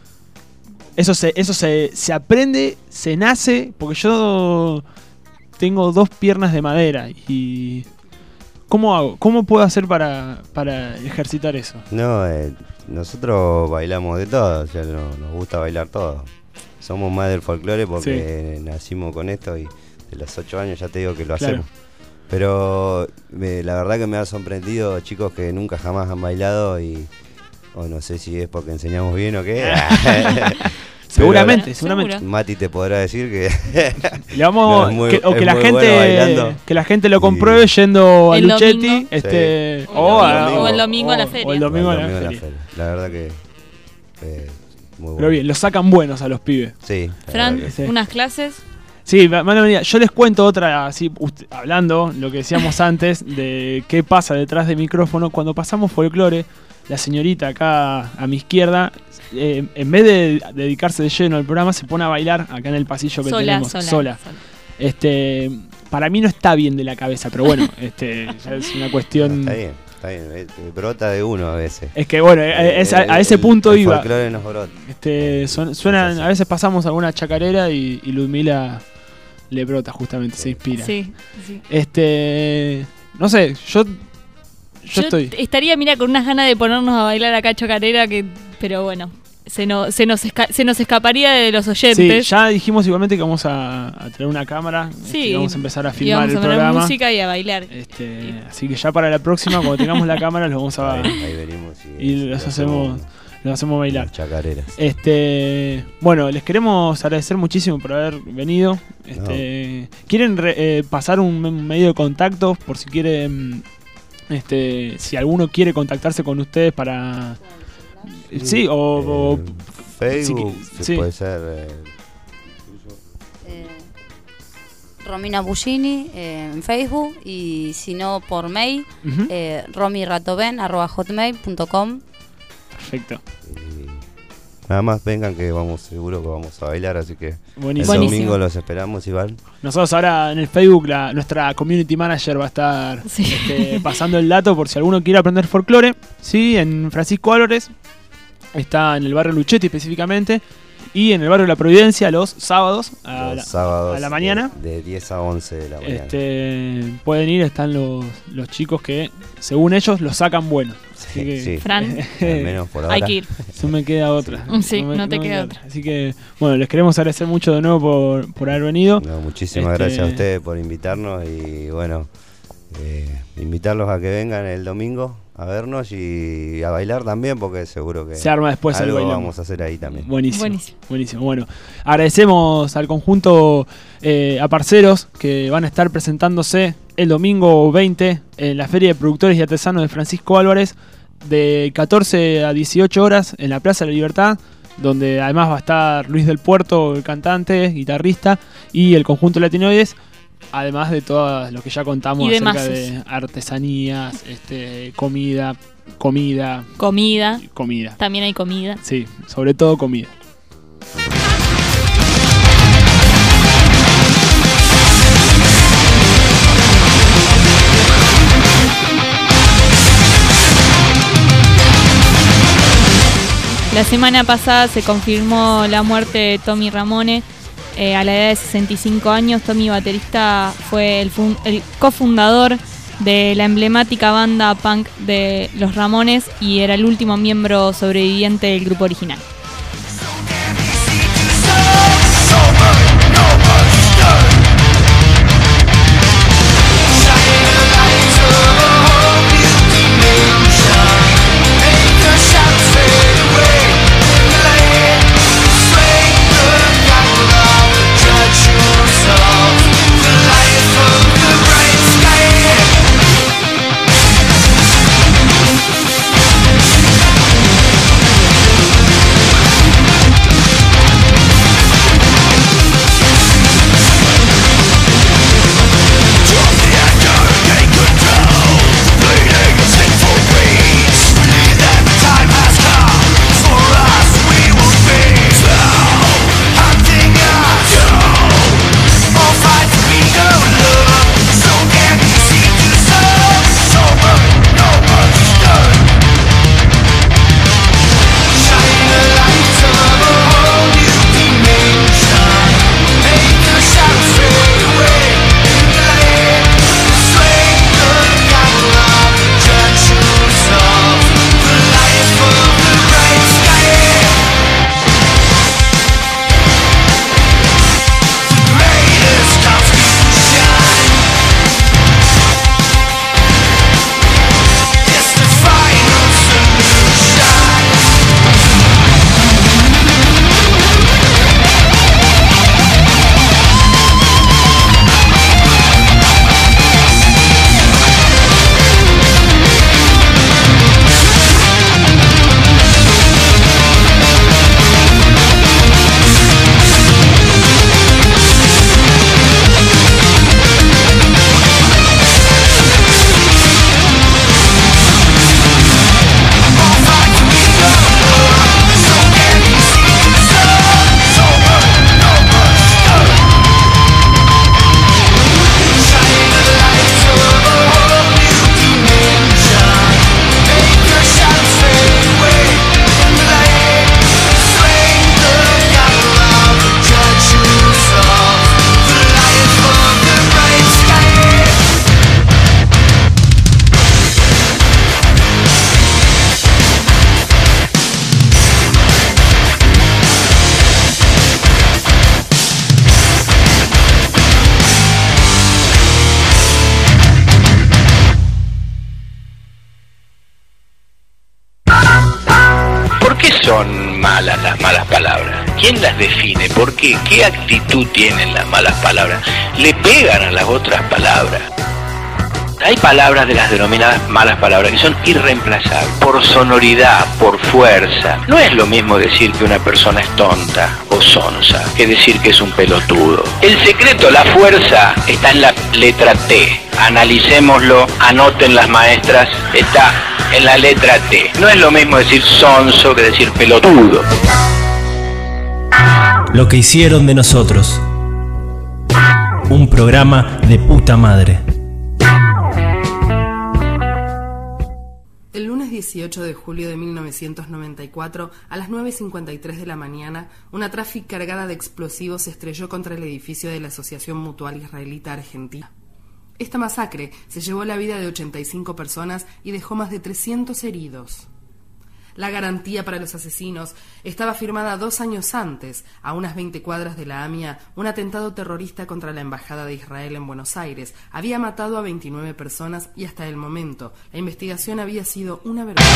Eso se, eso se, se aprende, se nace, porque yo tengo dos piernas de madera y ¿cómo hago? ¿Cómo puedo hacer para, para ejercitar eso? No, eh, nosotros bailamos de todo, o sea, no- nos gusta bailar todo. Somos más del folclore porque nacimos con esto y de los ocho años ya te digo que lo Claro. hacemos. Pero me- la verdad que me ha sorprendido chicos que nunca jamás han bailado y o no sé si es porque enseñamos bien o qué. Seguramente, Pero seguramente. Mati te podrá decir que Le vamos no, es muy- que, o es que la muy bueno gente bailando. que la gente lo compruebe yendo a El Luchetti, domingo. este Sí. o, a- O el domingo a la o- feria. o el domingo a la domingo feria. La verdad que eh, muy bueno. Pero bien, lo sacan buenos a los pibes. Sí. la Fran, verdad que sí. unas clases. Sí, va- van a venir. Yo les cuento otra, así, ust- hablando lo que decíamos antes de qué pasa detrás del micrófono. Cuando pasamos folclore, la señorita acá a mi izquierda, eh, en vez de dedicarse de lleno al programa, se pone a bailar acá en el pasillo que Sola, tenemos. sola, sola. sola. Este, para mí no está bien de la cabeza, pero bueno, este, ya es una cuestión. Está bien, está bien. eh, brota de uno a veces. Es que bueno, eh, es a, a ese El- punto el iba. folclore nos brota. Este, suena, suenan- a veces pasamos alguna chacarera y, y Ludmila le brota justamente, se inspira. Sí, sí. Este, no sé, yo yo, estoy. estaría, mira, con unas ganas de ponernos a bailar acá chocarera, que, pero bueno, se, no, se, nos esca- se nos escaparía de los Sí, oyentes. ya dijimos igualmente que vamos a, a traer una cámara, Sí, este, y vamos a empezar a y filmar vamos el a poner programa. música y a bailar. Este, así que ya para la próxima, cuando tengamos la cámara, los vamos a Ahí, ahí venimos y, y los hacemos, los hacemos bailar. chacareras. Este, bueno, les queremos agradecer muchísimo por haber venido. Este, ¿quieren re- eh, pasar un, un medio de contacto por si quieren, este, si alguno quiere contactarse con ustedes para, sí, o, o- Facebook, si- se sí. puede ser. eh, Romina Buggini eh, en Facebook y si no por mail, Ujú. eh, romiratoben arroba hotmail punto com. Perfecto. Nada más vengan que vamos, seguro que vamos a bailar, así que Buenísimo. el Buenísimo. domingo los esperamos, Iván. Nosotros ahora en el Facebook, la, nuestra community manager va a estar este, pasando el dato por si alguno quiere aprender folclore. Sí, en Francisco Álvarez, está en el barrio Luchetti específicamente, y en el barrio La Providencia los sábados a, Los la, sábados a la mañana. De, de diez a once de la mañana. Este, pueden ir, están los, los chicos que, según ellos, los sacan buenos. Así Sí, que, sí. Fran, al menos por Hay ahora. que ir. No me queda otra. Sí, me- no te me queda otra. Así que, bueno, les queremos agradecer mucho de nuevo por, por haber venido. No, muchísimas Este, gracias a ustedes por invitarnos y bueno, eh, invitarlos a que vengan el domingo a vernos y a bailar también porque seguro que Se arma después el algo bailón. vamos a hacer ahí también. Buenísimo, Buenísimo. buenísimo. Bueno, agradecemos al conjunto eh, a Parceros que van a estar presentándose el domingo veinte en la Feria de Productores y Artesanos de Francisco Álvarez de catorce a dieciocho horas en la Plaza de la Libertad, donde además va a estar Luis del Puerto, el cantante, guitarrista, y el conjunto Latinoides, además de todo lo que ya contamos Y acerca demás. de artesanías, este, comida, comida, Comida. comida. También hay comida. Sí, sobre todo comida. La La semana pasada se confirmó la muerte de Tommy Ramone eh, a la edad de sesenta y cinco años. Tommy, baterista, fue el, fun- el cofundador de la emblemática banda punk de Los Ramones y era el último miembro sobreviviente del grupo original. Son malas las malas palabras. ¿Quién las define? ¿Por qué? ¿Qué actitud tienen las malas palabras? ¿Le pegan a las otras palabras? Hay palabras de las denominadas malas palabras que son irreemplazables, por sonoridad, por fuerza. No es lo mismo decir que una persona es tonta o sonsa que decir que es un pelotudo. El secreto, la fuerza, está en la letra T. Analicémoslo, anoten las maestras, está en la letra T. No es lo mismo decir sonso que decir pelotudo. Lo que hicieron de nosotros. Un programa de puta madre. El lunes dieciocho de julio de mil novecientos noventa y cuatro, a las nueve cincuenta y tres de la mañana, una Traffic cargada de explosivos se estrelló contra el edificio de la Asociación Mutual Israelita Argentina. Esta masacre se llevó la vida de ochenta y cinco personas y dejó más de trescientos heridos. La garantía para los asesinos estaba firmada dos años antes, a unas veinte cuadras de la AMIA. Un atentado terrorista contra la Embajada de Israel en Buenos Aires había matado a veintinueve personas y hasta el momento la investigación había sido una vergüenza.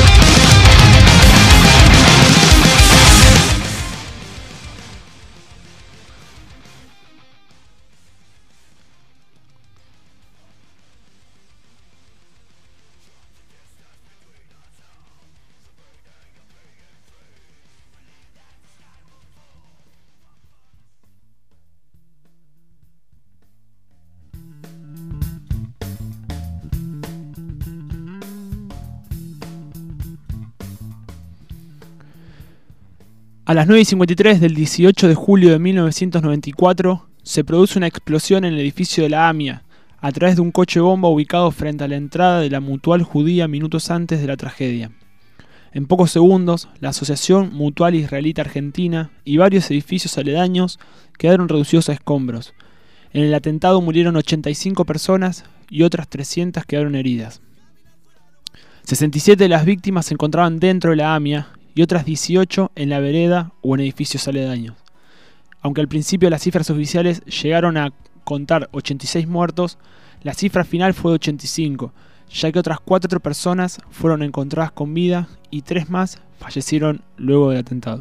A las nueve y cincuenta y tres del dieciocho de julio de mil novecientos noventa y cuatro se produce una explosión en el edificio de la AMIA a través de un coche bomba ubicado frente a la entrada de la Mutual Judía minutos antes de la tragedia. En pocos segundos, la Asociación Mutual Israelita Argentina y varios edificios aledaños quedaron reducidos a escombros. En el atentado murieron ochenta y cinco personas y otras trescientas quedaron heridas. sesenta y siete de las víctimas se encontraban dentro de la AMIA y otras dieciocho en la vereda o en edificios aledaños. Aunque al principio las cifras oficiales llegaron a contar ochenta y seis muertos, la cifra final fue de ochenta y cinco, ya que otras cuatro personas fueron encontradas con vida y tres más fallecieron luego del atentado.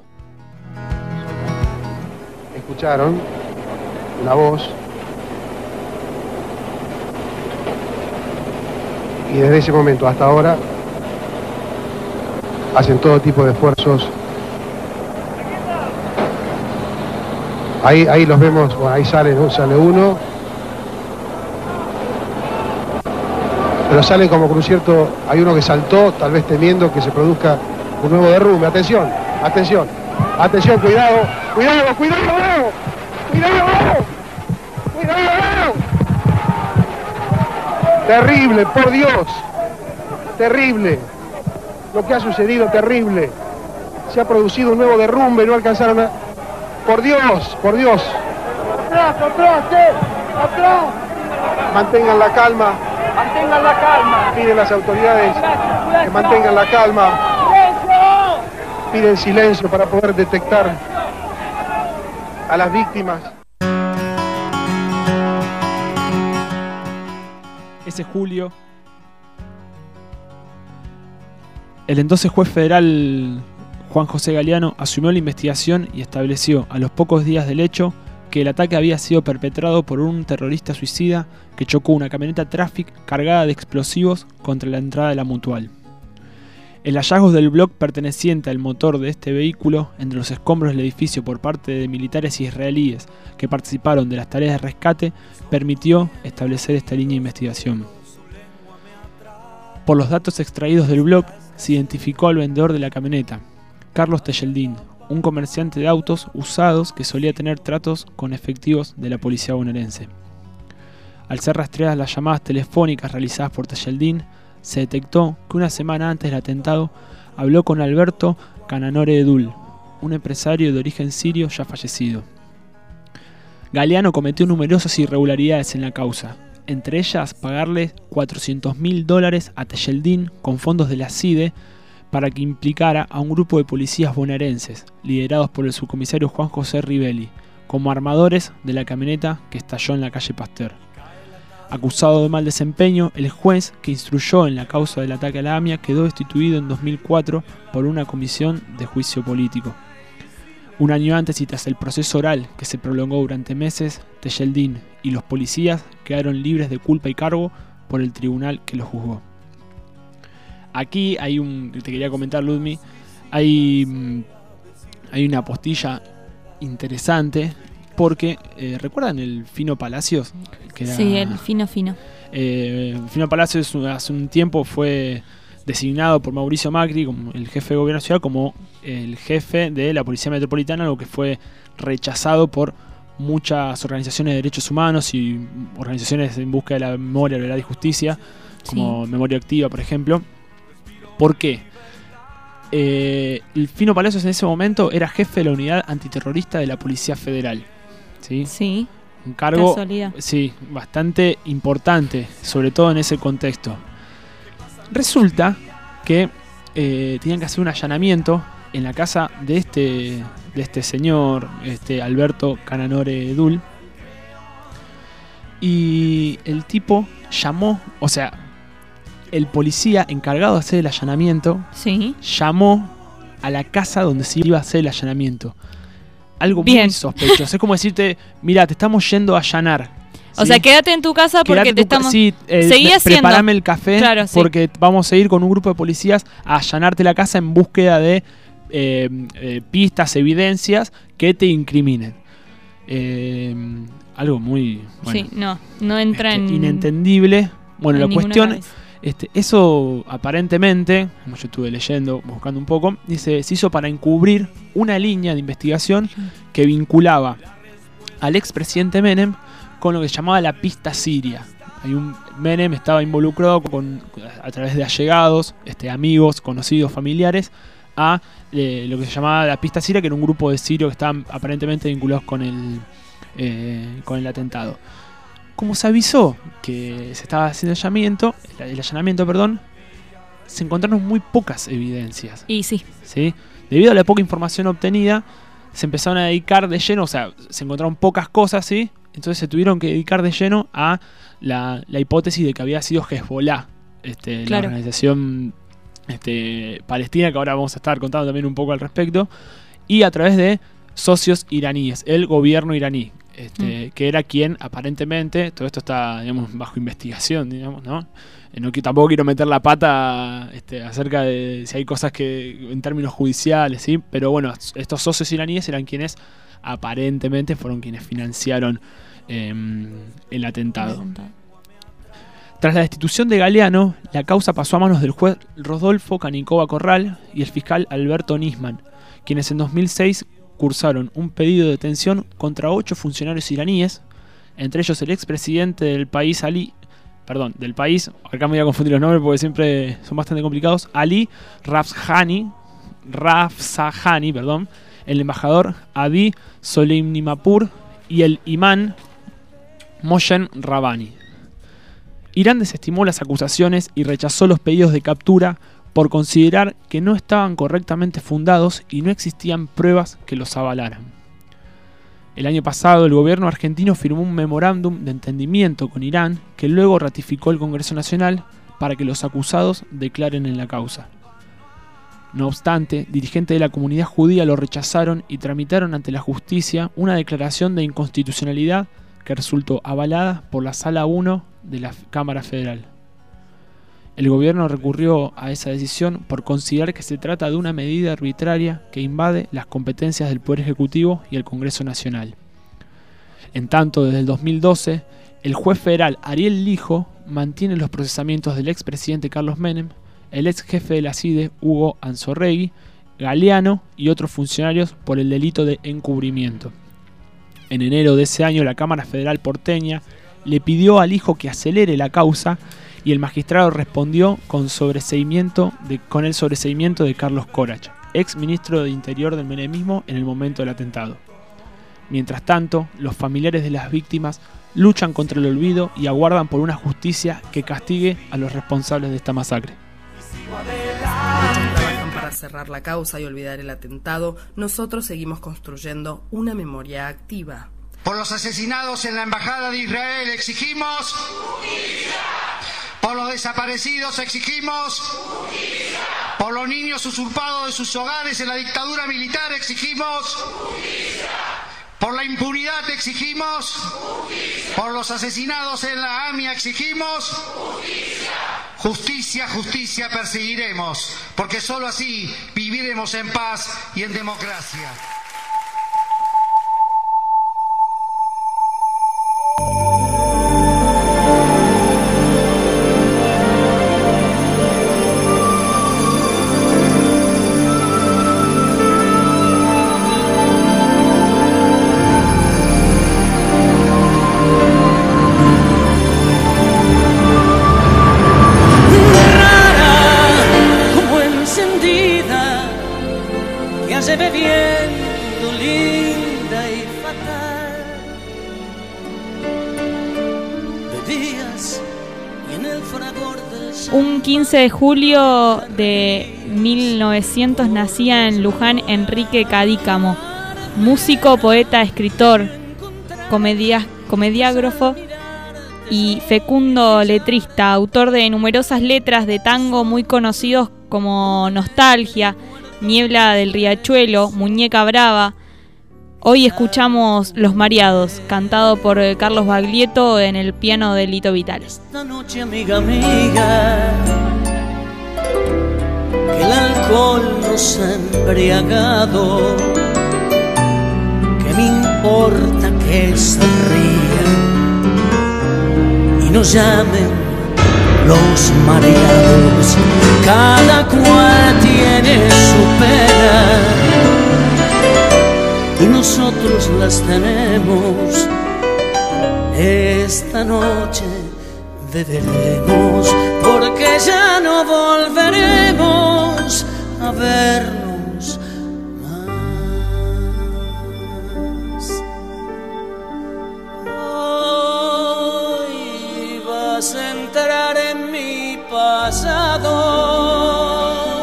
Escucharon una voz y desde ese momento hasta ahora hacen todo tipo de esfuerzos. Ahí, ahí los vemos, bueno, ahí sale, sale uno, pero salen como con un cierto, hay uno que saltó, tal vez temiendo que se produzca un nuevo derrumbe. Atención, atención, atención, cuidado, cuidado, cuidado, cuidado, cuidado, terrible, por Dios, terrible, lo que ha sucedido, terrible, se ha producido un nuevo derrumbe, no alcanzaron a... Por Dios, por Dios. Atrás, atrás, ¿qué? Atrás. Mantengan la calma. Mantengan la calma. Piden las autoridades que mantengan la calma. ¡Silencio! Piden silencio para poder detectar a las víctimas. Ese julio, el entonces juez federal Juan José Galeano asumió la investigación y estableció a los pocos días del hecho que el ataque había sido perpetrado por un terrorista suicida que chocó una camioneta Traffic cargada de explosivos contra la entrada de la Mutual. El hallazgo del bloc perteneciente al motor de este vehículo entre los escombros del edificio por parte de militares israelíes que participaron de las tareas de rescate permitió establecer esta línea de investigación. Por los datos extraídos del bloc, se identificó al vendedor de la camioneta, Carlos Tejeldín, un comerciante de autos usados que solía tener tratos con efectivos de la policía bonaerense. Al ser rastreadas las llamadas telefónicas realizadas por Tejeldín, se detectó que una semana antes del atentado habló con Alberto Cananore Edul, un empresario de origen sirio ya fallecido. Galeano cometió numerosas irregularidades en la causa, entre ellas pagarle cuatrocientos mil dólares a Tejeldín con fondos de la C I D E para que implicara a un grupo de policías bonaerenses, liderados por el subcomisario Juan José Rivelli, como armadores de la camioneta que estalló en la calle Pasteur. Acusado de mal desempeño, el juez que instruyó en la causa del ataque a la AMIA quedó destituido en dos mil cuatro por una comisión de juicio político. Un año antes y tras el proceso oral que se prolongó durante meses, Tejeldín y los policías quedaron libres de culpa y cargo por el tribunal que los juzgó. Aquí hay un, te quería comentar, Ludmi, hay, hay una postilla interesante porque, eh, ¿recuerdan el Fino Palacios? Que era, sí, el Fino Fino. Eh, Fino Palacios hace un tiempo fue designado por Mauricio Macri, como el jefe de gobierno de la ciudad, como el jefe de la Policía Metropolitana, algo que fue rechazado por muchas organizaciones de derechos humanos y organizaciones en busca de la memoria, verdad y justicia, como sí. Memoria Activa, por ejemplo. ¿Por qué? Eh, el Fino Palacios en ese momento era jefe de la unidad antiterrorista de la Policía Federal. Sí. Sí. Un cargo casualidad. Sí, bastante importante, sobre todo en ese contexto. Resulta que eh, tenían que hacer un allanamiento en la casa de este, de este señor, este Alberto Cananore Edul. Y el tipo llamó, o sea, el policía encargado de hacer el allanamiento sí. llamó a la casa donde se iba a hacer el allanamiento. Algo Bien. muy sospechoso. Es como decirte, mira, te estamos yendo a allanar. O ¿sí? sea, quédate en tu casa porque Quédate te tu ca- estamos... Sí, eh, Seguí haciendo. Preparame el café Claro, sí. porque vamos a ir con un grupo de policías a allanarte la casa en búsqueda de eh, eh, pistas, evidencias que te incriminen. Eh, algo muy... Bueno, sí, no, no entra este, en... Inentendible. Bueno, en la cuestión... cabeza. Este, eso aparentemente, como yo estuve leyendo, buscando un poco, dice, se hizo para encubrir una línea de investigación que vinculaba al expresidente Menem con lo que se llamaba la pista siria. hay un Menem estaba involucrado con, a través de allegados, este, amigos, conocidos, familiares, a eh, lo que se llamaba la pista siria, que era un grupo de sirios que estaban aparentemente vinculados con el, eh, con el atentado. Como se avisó que se estaba haciendo el allanamiento, el allanamiento, perdón, se encontraron muy pocas evidencias. Y sí. ¿Sí? Debido a la poca información obtenida, se empezaron a dedicar de lleno, o sea, se encontraron pocas cosas, ¿sí? Entonces se tuvieron que dedicar de lleno a la, la hipótesis de que había sido Hezbollah, este, claro. la organización este, palestina, que ahora vamos a estar contando también un poco al respecto, y a través de socios iraníes, el gobierno iraní, este, mm. que era quien aparentemente, todo esto está, digamos, bajo investigación, digamos, ¿no? No, tampoco quiero meter la pata este, acerca de si hay cosas que en términos judiciales, ¿sí? Pero bueno, estos socios iraníes eran quienes aparentemente fueron quienes financiaron eh, el atentado. el atentado. Tras la destitución de Galeano, la causa pasó a manos del juez Rodolfo Canicova Corral y el fiscal Alberto Nisman, quienes en dos mil seis cursaron un pedido de detención contra ocho funcionarios iraníes, entre ellos el expresidente del país Ali Perdón, del país, acá me voy a confundir los nombres porque siempre son bastante complicados, Ali Rafsanjani, Rafsanjani, perdón, el embajador Adi Soleimnipur y el imán Moshen Rabbani. Irán desestimó las acusaciones y rechazó los pedidos de captura por considerar que no estaban correctamente fundados y no existían pruebas que los avalaran. El año pasado, el gobierno argentino firmó un memorándum de entendimiento con Irán que luego ratificó el Congreso Nacional para que los acusados declaren en la causa. No obstante, dirigentes de la comunidad judía lo rechazaron y tramitaron ante la justicia una declaración de inconstitucionalidad que resultó avalada por la Sala uno de la Cámara Federal. El gobierno recurrió a esa decisión por considerar que se trata de una medida arbitraria que invade las competencias del Poder Ejecutivo y el Congreso Nacional. En tanto, desde el dos mil doce, el juez federal Ariel Lijo mantiene los procesamientos del expresidente Carlos Menem, el ex jefe de la C I D E Hugo Anzorregui, Galeano y otros funcionarios por el delito de encubrimiento. En enero de ese año, la Cámara Federal porteña le pidió al Lijo que acelere la causa y el magistrado respondió con, sobreseimiento de, con el sobreseimiento de Carlos Corach, ex ministro de Interior del menemismo en el momento del atentado. Mientras tanto, los familiares de las víctimas luchan contra el olvido y aguardan por una justicia que castigue a los responsables de esta masacre. Trabajan para cerrar la causa y olvidar el atentado. Nosotros seguimos construyendo una memoria activa. Por los asesinados en la Embajada de Israel exigimos justicia. Por los desaparecidos exigimos justicia. Por los niños usurpados de sus hogares en la dictadura militar exigimos justicia. Por la impunidad exigimos justicia. Por los asesinados en la AMIA exigimos justicia. Justicia, justicia perseguiremos, porque solo así viviremos en paz y en democracia. Un quince de julio de mil novecientos nacía en Luján Enrique Cadícamo, músico, poeta, escritor, comedia, comediágrafo y fecundo letrista, autor de numerosas letras de tango muy conocidos como Nostalgia, Niebla del Riachuelo, Muñeca Brava. Hoy escuchamos Los Mareados, cantado por Carlos Baglietto en el piano de Lito Vitale. Esta noche, amiga, amiga, que el alcohol nos ha embriagado, que me importa que se rían y nos llamen los mareados. Cada cual tiene su pena y nosotros las tenemos. Esta noche ¿dónde veremos? Porque ya no volveremos a vernos más. Hoy vas a entrar en mi pasado,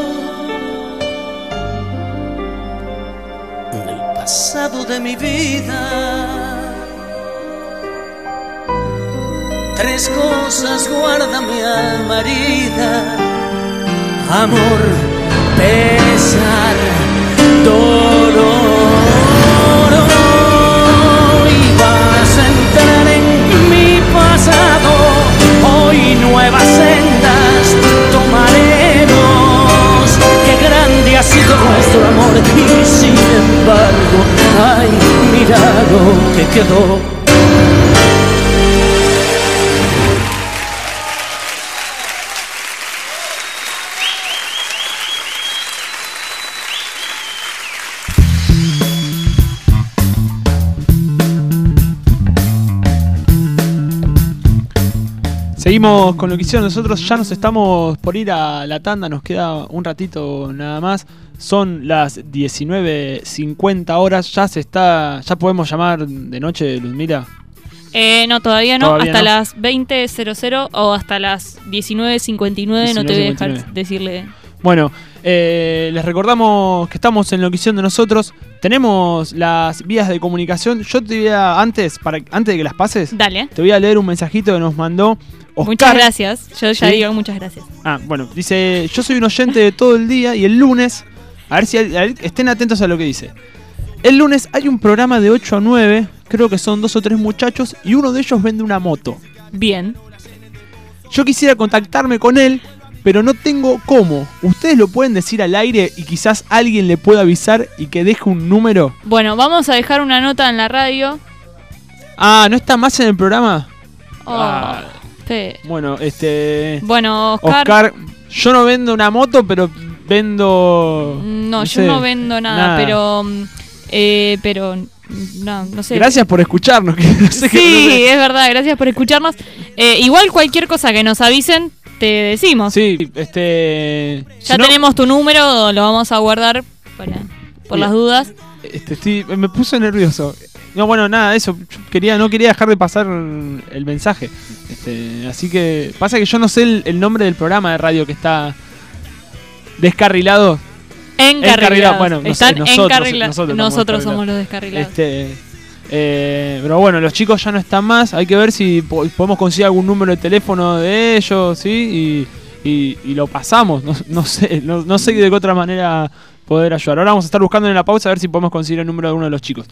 en el pasado de mi vida. Tres cosas guarda mi alma herida: amor, pesar, dolor. Hoy vas a entrar en mi pasado, hoy nuevas sendas tomaremos. Qué grande ha sido nuestro amor y sin embargo, ay, mira lo que quedó. Seguimos con lo que hicieron nosotros, ya nos estamos por ir a la tanda, nos queda un ratito nada más. Son las diecinueve cincuenta horas, ya se está, ya podemos llamar de noche, Ludmila. Eh, no, todavía no, Todavía hasta no. las veinte cero cero o hasta las diecinueve cincuenta y nueve, no te voy a dejar diecinueve. decirle. Bueno, eh, les recordamos que estamos en lo que hicieron de nosotros. Tenemos las vías de comunicación. Yo te voy a, antes, para, antes de que las pases, Dale. te voy a leer un mensajito que nos mandó Oscar. Muchas gracias, yo ya ¿Sí? digo muchas gracias. Ah, bueno, dice, yo soy un oyente de todo el día y el lunes, a ver si a ver, estén atentos a lo que dice. El lunes hay un programa de ocho a nueve, creo que son dos o tres muchachos y uno de ellos vende una moto. Bien. Yo quisiera contactarme con él, pero no tengo cómo. ¿Ustedes lo pueden decir al aire y quizás alguien le pueda avisar y que deje un número? Bueno, vamos a dejar una nota en la radio. Ah, ¿no está más en el programa? Oh, Ah, sí. bueno, este... Bueno, Oscar, Oscar, yo no vendo una moto, pero vendo... No, yo sé, no vendo nada, pero... mm, Eh, pero... No, no sé. Gracias por escucharnos. que no sé Sí, qué- no sé. es verdad, gracias por escucharnos. Eh, igual cualquier cosa que nos avisen, te decimos. Sí, este... Ya si no- tenemos tu número, lo vamos a guardar para, por las Bien. dudas. Este, estoy- me puse nervioso. No, bueno, nada, eso. Yo quería, no quería dejar de pasar el mensaje. Este, así que pasa que yo no sé el, el nombre del programa de radio que está descarrilado. Encarrilados. Bueno, no sé, Están nosotros, encarrila- nosotros, nosotros estamos somos los descarrilados. Este, eh, pero bueno, los chicos ya no están más. Hay que ver si po- podemos conseguir algún número de teléfono de ellos, ¿sí? Y, y, y lo pasamos. No, no sé, no, no sé de qué otra manera poder ayudar. Ahora vamos a estar buscando en la pausa a ver si podemos conseguir el número de uno de los chicos.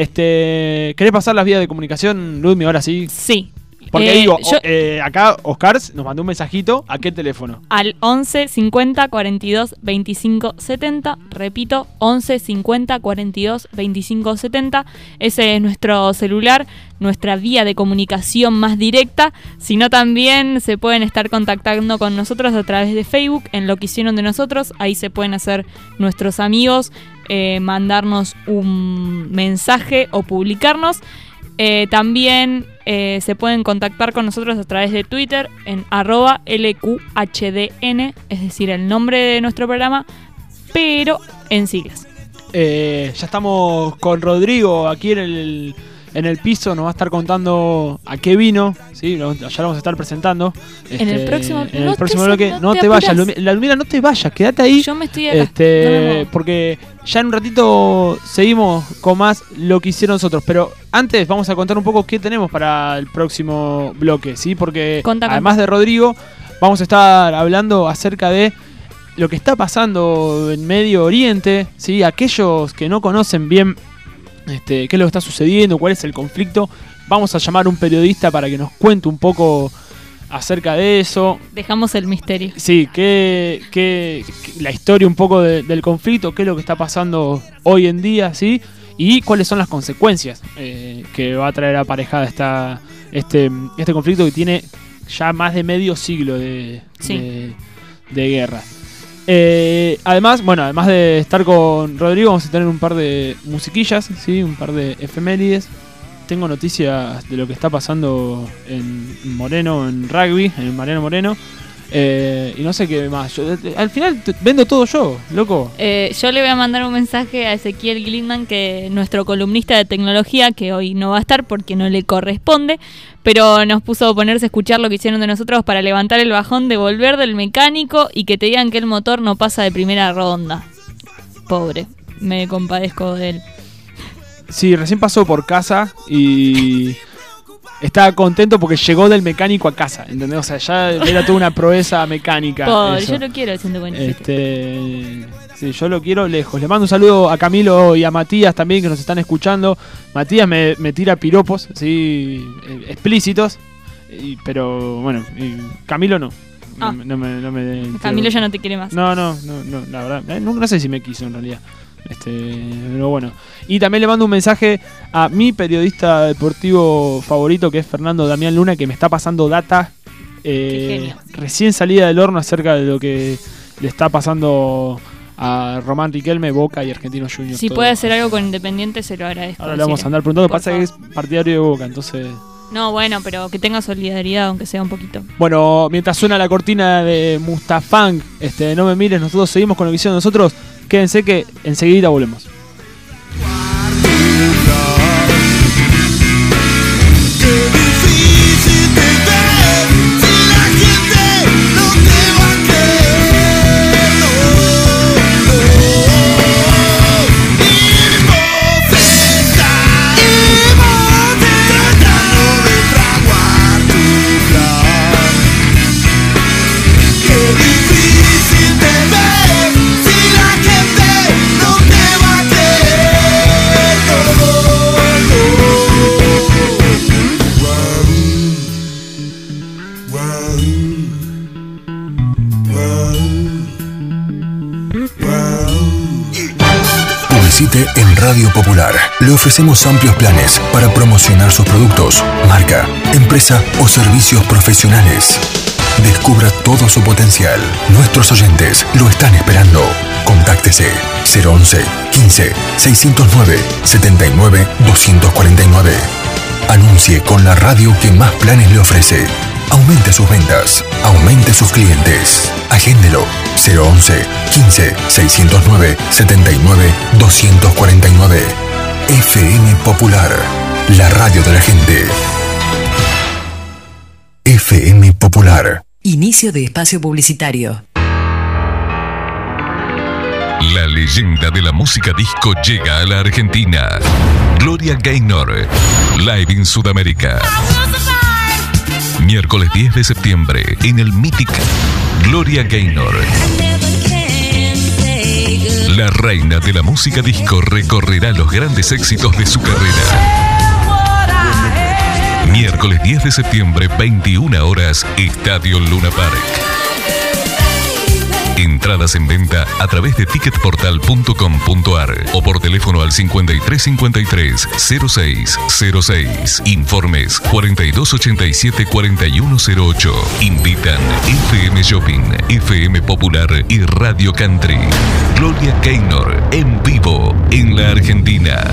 Este, ¿querés pasar las vías de comunicación, Ludmi, ahora sí? Sí. Porque Eh, digo, yo- o- eh, acá Oscar nos mandó un mensajito. ¿A qué teléfono? Al once cincuenta cuarenta y dos veinticinco setenta. Repito, once cincuenta cuarenta y dos veinticinco setenta. Ese es nuestro celular, nuestra vía de comunicación más directa. Sino también se pueden estar contactando con nosotros a través de Facebook, en lo que hicieron de nosotros. Ahí se pueden hacer nuestros amigos, eh, mandarnos un mensaje o publicarnos. Eh, también eh, se pueden contactar con nosotros a través de Twitter en arroba L Q H D N, es decir, el nombre de nuestro programa, pero en siglas. Eh, ya estamos con Rodrigo aquí en el, en el piso. Nos va a estar contando a qué vino. ¿Sí? Lo- ya lo vamos a estar presentando. En el próximo- en el no próximo te- bloque. no No te te vayas, apurás. Lumi- la Lumina, no te vayas. Quédate ahí. Yo me estoy acá. Este, No me muevo. porque ya en un ratito seguimos con más lo que hicieron nosotros. Pero antes vamos a contar un poco qué tenemos para el próximo bloque. ¿Sí? Porque Conta, conta. además de Rodrigo, vamos a estar hablando acerca de lo que está pasando en Medio Oriente, ¿sí? Aquellos que no conocen bien este, qué es lo que está sucediendo, cuál es el conflicto, vamos a llamar a un periodista para que nos cuente un poco acerca de eso. Dejamos el misterio. Sí, qué, qué- qué- la historia un poco de- del conflicto, qué es lo que está pasando hoy en día, ¿sí? Y cuáles son las consecuencias eh, que va a traer aparejada esta, este, este conflicto que tiene ya más de medio siglo de, Sí. de, de guerra. Eh, además, bueno, además de estar con Rodrigo, vamos a tener un par de musiquillas, ¿sí? Un par de efemérides. tengo noticias de lo que está pasando en Moreno, en rugby, en el Mariano Moreno. Eh, y no sé qué más. Yo, al final te, vendo todo yo, loco. Eh, yo le voy a mandar un mensaje a Ezequiel Glindman, que nuestro columnista de tecnología, que hoy no va a estar porque no le corresponde, pero nos puso a ponerse a escuchar lo que hicieron de nosotros para levantar el bajón de volver del mecánico y que te digan que el motor no pasa de primera ronda. Pobre, me compadezco de él. Sí, recién pasó por casa y estaba contento porque llegó del mecánico a casa, ¿entendés? O sea, ya era toda una proeza mecánica. Pobre, yo lo quiero ciento cuarenta y siete. Este, sí, yo lo quiero lejos. Le mando un saludo a Camilo y a Matías también, que nos están escuchando. Matías me, me tira piropos, sí, explícitos, y, pero bueno, y Camilo no. Ah. No, no me, no me, Camilo ya no te quiere más. No, no, no, no la verdad, eh, no, no sé si me quiso en realidad. Este, pero bueno. Y también le mando un mensaje a mi periodista deportivo favorito, que es Fernando Damián Luna, que me está pasando data eh, recién salida del horno acerca de lo que le está pasando a Román Riquelme, Boca y Argentinos Juniors. Si todo. Puede hacer algo con Independiente, se lo agradezco. Ahora le vamos a andar preguntando. Pasa favor. Que es partidario de Boca, entonces... No, bueno, pero que tenga solidaridad, aunque sea un poquito. Bueno, mientras suena la cortina de Mustafán, este, no me mires, nosotros seguimos con lo que hicieron nosotros. Quédense que enseguida volvemos. En Radio Popular le ofrecemos amplios planes para promocionar sus productos, marca, empresa o servicios profesionales. Descubra todo su potencial. Nuestros oyentes lo están esperando. Contáctese cero once, quince, seiscientos nueve, setenta y nueve, doscientos cuarenta y nueve. Anuncie con la radio que más planes le ofrece. Aumente sus ventas, aumente sus clientes. Agéndelo cero once, quince, seiscientos nueve, setenta y nueve, doscientos cuarenta y nueve. F M Popular, la radio de la gente. F M Popular. Inicio de espacio publicitario. La leyenda de la música disco llega a la Argentina. Gloria Gaynor, live in Sudamérica. Miércoles diez de septiembre en el Mythic Gloria Gaynor. La reina de la música disco recorrerá los grandes éxitos de su carrera. Miércoles diez de septiembre, veintiuna horas, Estadio Luna Park. Entradas en venta a través de ticket portal punto com punto ar o por teléfono al cincuenta y tres cincuenta y tres, cero seis cero seis. Informes cuarenta y dos ochenta y siete, cuarenta y uno cero ocho. Invitan F M Shopping, F M Popular y Radio Country. Gloria Gaynor en vivo en la Argentina.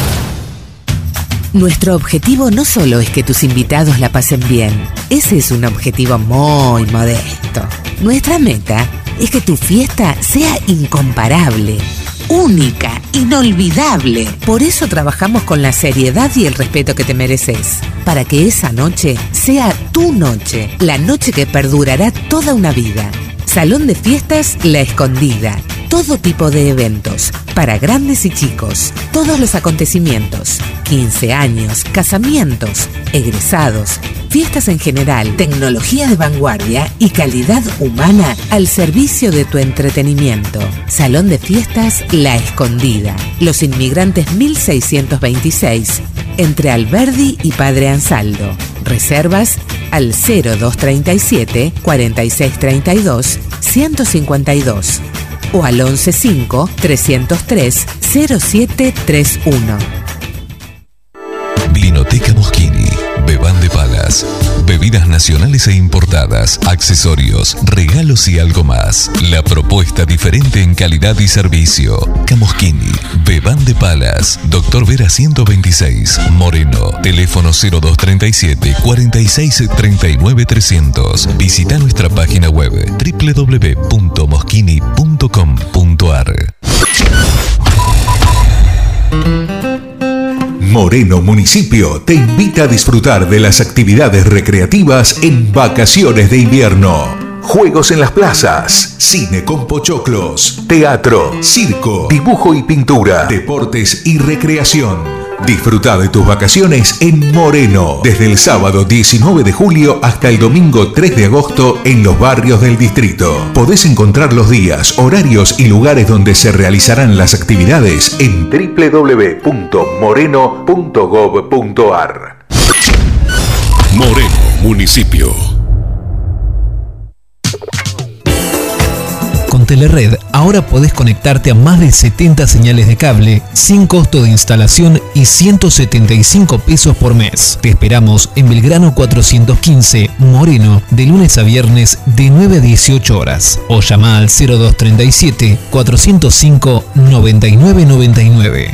Nuestro objetivo no solo es que tus invitados la pasen bien, ese es un objetivo muy modesto. Nuestra meta es que tu fiesta sea incomparable, única, inolvidable. Por eso trabajamos con la seriedad y el respeto que te mereces, para que esa noche sea tu noche, la noche que perdurará toda una vida. Salón de Fiestas La Escondida. Todo tipo de eventos, para grandes y chicos. Todos los acontecimientos. quince años, casamientos, egresados, fiestas en general, tecnología de vanguardia y calidad humana al servicio de tu entretenimiento. Salón de Fiestas La Escondida. Los Inmigrantes mil seiscientos veintiséis, entre Alberdi y Padre Ansaldo. Reservas al cero dos treinta y siete, cuarenta y seis treinta y dos, ciento cincuenta y dos o al once cinco, trescientos tres, cero siete treinta y uno. Vinoteca Moschini, Bebán de Palas, bebida bebidas nacionales e importadas, accesorios, regalos y algo más. La propuesta diferente en calidad y servicio. Camoschini, Bebán de Palas, Doctor Vera ciento veintiséis, Moreno, teléfono cero dos treinta y siete, cuarenta y seis, treinta y nueve, trescientos. Visita nuestra página web doble u doble u doble u punto moschini punto com punto a r. Moreno Municipio te invita a disfrutar de las actividades recreativas en vacaciones de invierno. Juegos en las plazas, cine con pochoclos, teatro, circo, dibujo y pintura, deportes y recreación. Disfruta de tus vacaciones en Moreno, desde el sábado diecinueve de julio hasta el domingo tres de agosto en los barrios del distrito. Podés encontrar los días, horarios y lugares donde se realizarán las actividades en doble u doble u doble u punto moreno punto gob punto a r. Moreno Municipio. Con Telered ahora podés conectarte a más de setenta señales de cable sin costo de instalación y ciento setenta y cinco pesos por mes. Te esperamos en Belgrano cuatrocientos quince, Moreno, de lunes a viernes de nueve a dieciocho horas. O llama al cero dos treinta y siete, cuatrocientos cinco, noventa y nueve noventa y nueve.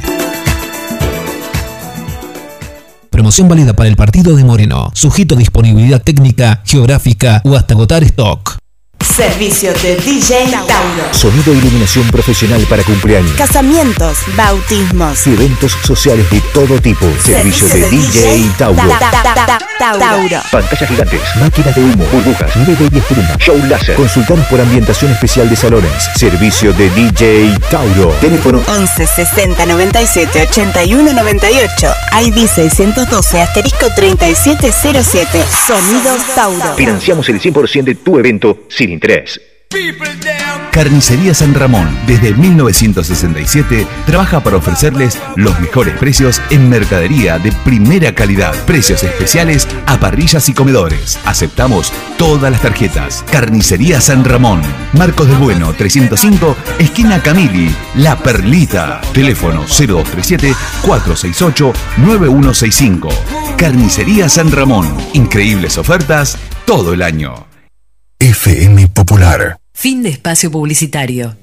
Promoción válida para el partido de Moreno. Sujeto a disponibilidad técnica, geográfica o hasta agotar stock. Servicio de D J Tauro. Sonido e iluminación profesional para cumpleaños, Casamientos, bautismos, eventos sociales de todo tipo. Servicio de D J Tauro. Tauro. Pantallas gigantes, máquinas de humo, burbujas, nueve y espuma, show láser. Consultanos por ambientación especial de salones. Servicio de D J Tauro. Teléfono once sesenta noventa y siete ochenta y uno noventa y ocho. I D seiscientos doce asterisco treinta y siete cero siete. Sonidos Tauro. Financiamos el cien por ciento de tu evento sin interés. Carnicería San Ramón, desde mil novecientos sesenta y siete, trabaja para ofrecerles los mejores precios en mercadería de primera calidad. Precios especiales a parrillas y comedores. Aceptamos todas las tarjetas. Carnicería San Ramón, Marcos del Bueno, trescientos cinco, esquina Camili, La Perlita. Teléfono cero dos tres siete, cuatro seis ocho, nueve uno seis cinco. Carnicería San Ramón, increíbles ofertas todo el año. F M Popular. Fin de espacio publicitario.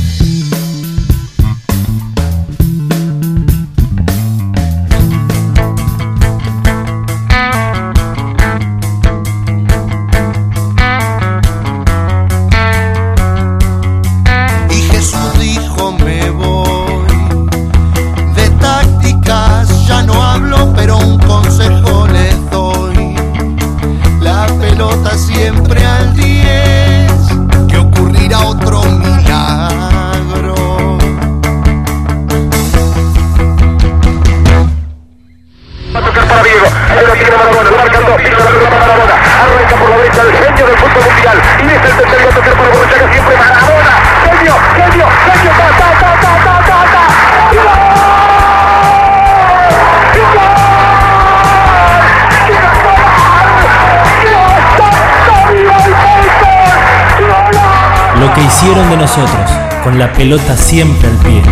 Y Jesús dijo: me voy. De tácticas ya no hablo, pero un consejo les doy. La pelota siempre al diez, que ocurrirá otro milagro. Va a tocar para Diego, ahora tiene Maradona, lo marcan dos, pisa la pelota Maradona, arranca por la derecha el genio del fútbol mundial, y es el tercero a tocar para Borruchaga, siempre Maradona, genio, genio, genio, ta, ta, ta, ta, ta, ta, ta, Lo que hicieron de nosotros, con la pelota siempre al pie.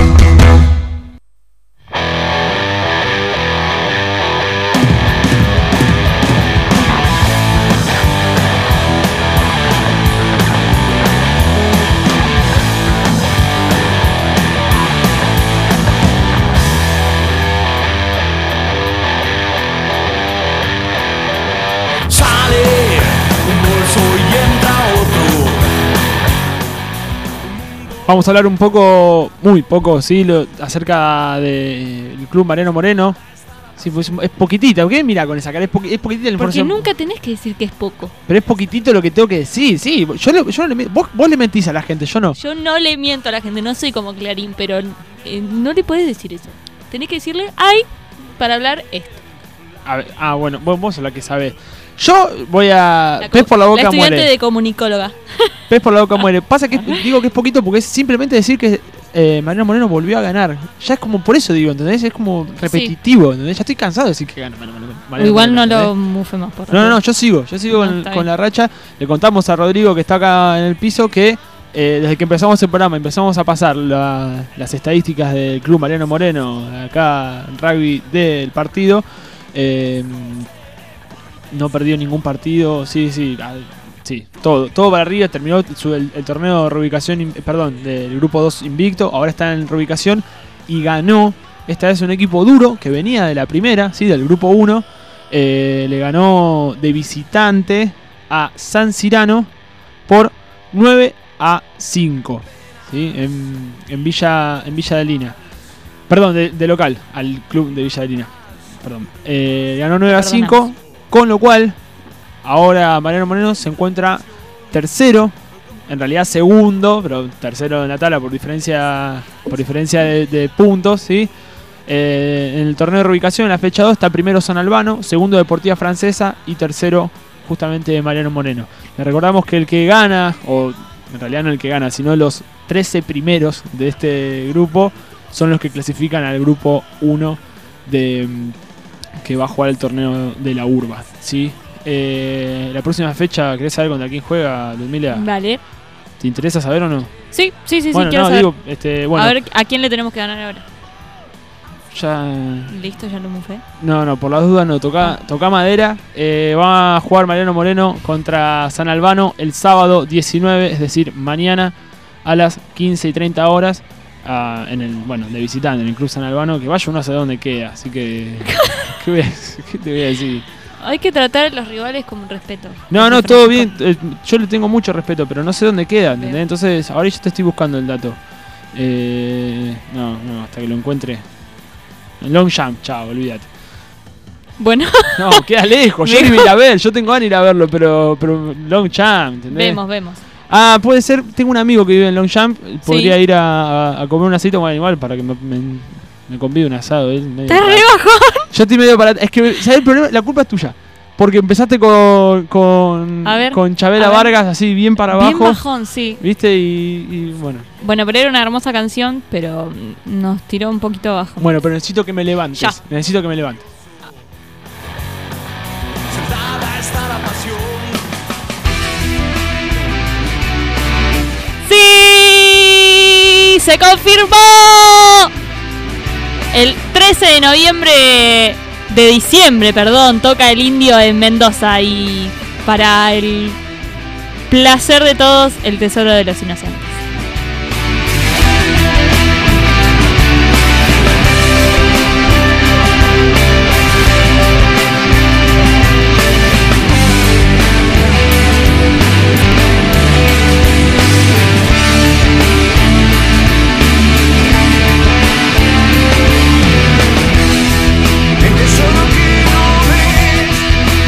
Vamos a hablar un poco, muy poco, sí, lo, acerca del Club Mariano Moreno. Sí, pues es poquitita, ¿ok? Mira con esa cara, es, poqu es poquitita la Porque información. nunca tenés que decir que es poco. Pero es poquitito lo que tengo que decir, sí. Yo, le, yo no le, vos, vos le mentís a la gente, yo no. Yo no le miento a la gente, no soy como Clarín, pero eh, no le podés decir eso. Tenés que decirle, ay, para hablar esto. A ver, ah, bueno, vos, vos sos la que sabés. Yo voy a... La pez por la boca la estudiante muere. de comunicóloga. Pez por la boca muere. Pasa que es- digo que es poquito porque es simplemente decir que eh, Mariano Moreno volvió a ganar. Ya es como por eso digo, ¿entendés? Es como repetitivo, ¿entendés? Ya estoy cansado de decir que gana Mariano Moreno. Igual no ¿entendés? lo mufemos por No, no, no, yo sigo, yo sigo No, con, está con bien. la racha. Le contamos a Rodrigo que está acá en el piso que eh, desde que empezamos el programa empezamos a pasar la- las estadísticas del Club Mariano Moreno, acá en rugby del partido. Eh, no perdió ningún partido, sí, sí, al, sí, todo, todo para arriba, terminó su, el, el torneo de reubicación, perdón, del grupo dos invicto, ahora está en reubicación y ganó, esta vez un equipo duro que venía de la primera, sí, del grupo uno, eh, le ganó de visitante a San Cirano por nueve a cinco, ¿sí? en, en, Villa, en Villa de Lina, perdón, de, de local, al club de Villa de Lina, perdón, eh, ganó nueve a cinco, con lo cual ahora Mariano Moreno se encuentra tercero, en realidad segundo, pero tercero en la tabla por diferencia por diferencia de, de puntos, ¿sí? Eh, en el torneo de reubicación, en la fecha dos, está primero San Albano, segundo Deportiva Francesa y tercero justamente Mariano Moreno. Le recordamos que el que gana, o en realidad no el que gana, sino los trece primeros de este grupo son los que clasifican al grupo uno de, que va a jugar el torneo de la Urba, ¿sí? Eh, la próxima fecha, ¿querés saber contra quién juega, Ludmila? Vale. ¿Te interesa saber o no? Sí, sí, sí, bueno, sí, quiero no, saber. Digo, este, bueno, a ver, ¿a quién le tenemos que ganar ahora? Ya... Listo, ya lo mufé. No, no, por las dudas no, toca, toca madera. Eh, va a jugar Mariano Moreno contra San Albano el sábado diecinueve, es decir, mañana a las quince y treinta horas. Uh, en el, bueno, de visitante, en el Club San Albano, que vaya uno a saber dónde queda, así que... ¿qué, voy a, ¿Qué te voy a decir? Hay que tratar a los rivales con respeto. No, no, todo bien. Eh, yo le tengo mucho respeto, pero no sé dónde queda, ¿entendés? Entonces, ahora yo te estoy buscando el dato. Eh, no, no, hasta que lo encuentre. Longchamp, chao, olvídate. Bueno. No, queda lejos. Yo ni me iré a ver, yo tengo ganas de ir a verlo, pero, pero Longchamp, ¿entendés? Vemos, vemos. Ah, puede ser. Tengo un amigo que vive en Longchamp. Podría sí. ir a, a, a comer un asito, bueno, igual para que me, me, me convide un asado. ¡Te re bajón! Yo estoy medio para. Es que, ¿sabes el problema? La culpa es tuya. Porque empezaste con con, ver, con Chabela Vargas así bien para abajo. Bien bajón, sí. ¿Viste? Y, y bueno. Bueno, pero era una hermosa canción, pero nos tiró un poquito abajo. Bueno, pero necesito que me levantes. Ya. Necesito que me levantes. ¡Sí! ¡Se confirmó! El trece de noviembre... De diciembre, perdón, toca el Indio en Mendoza y para el placer de todos, el Tesoro de los Inocentes.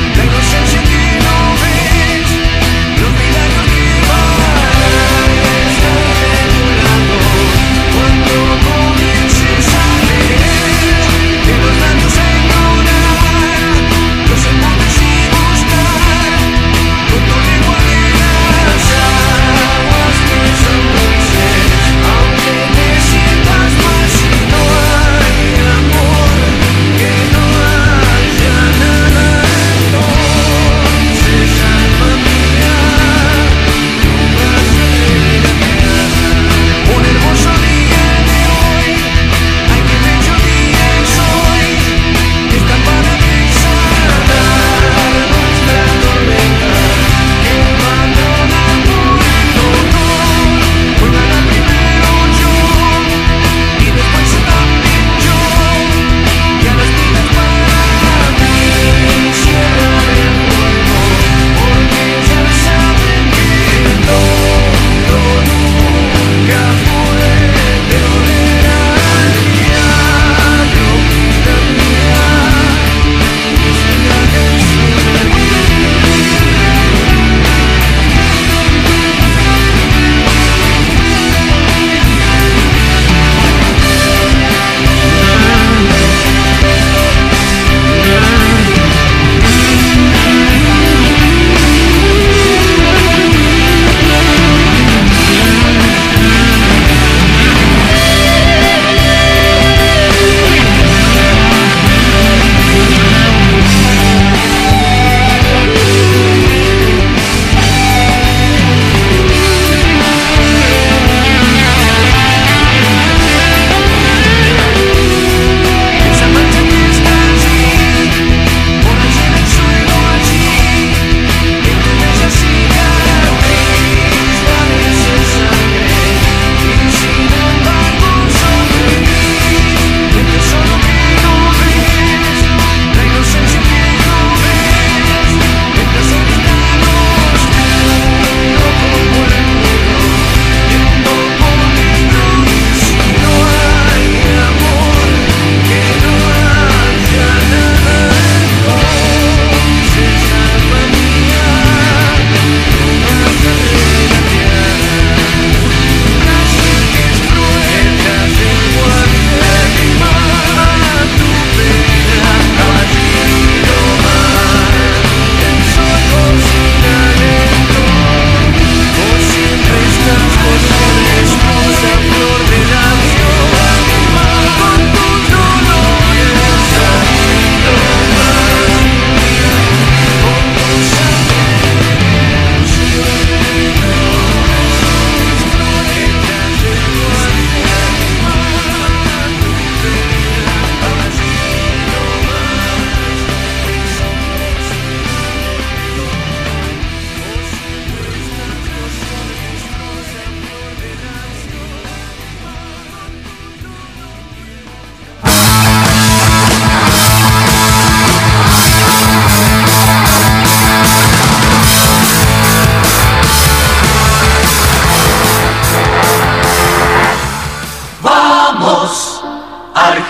Los milagros que van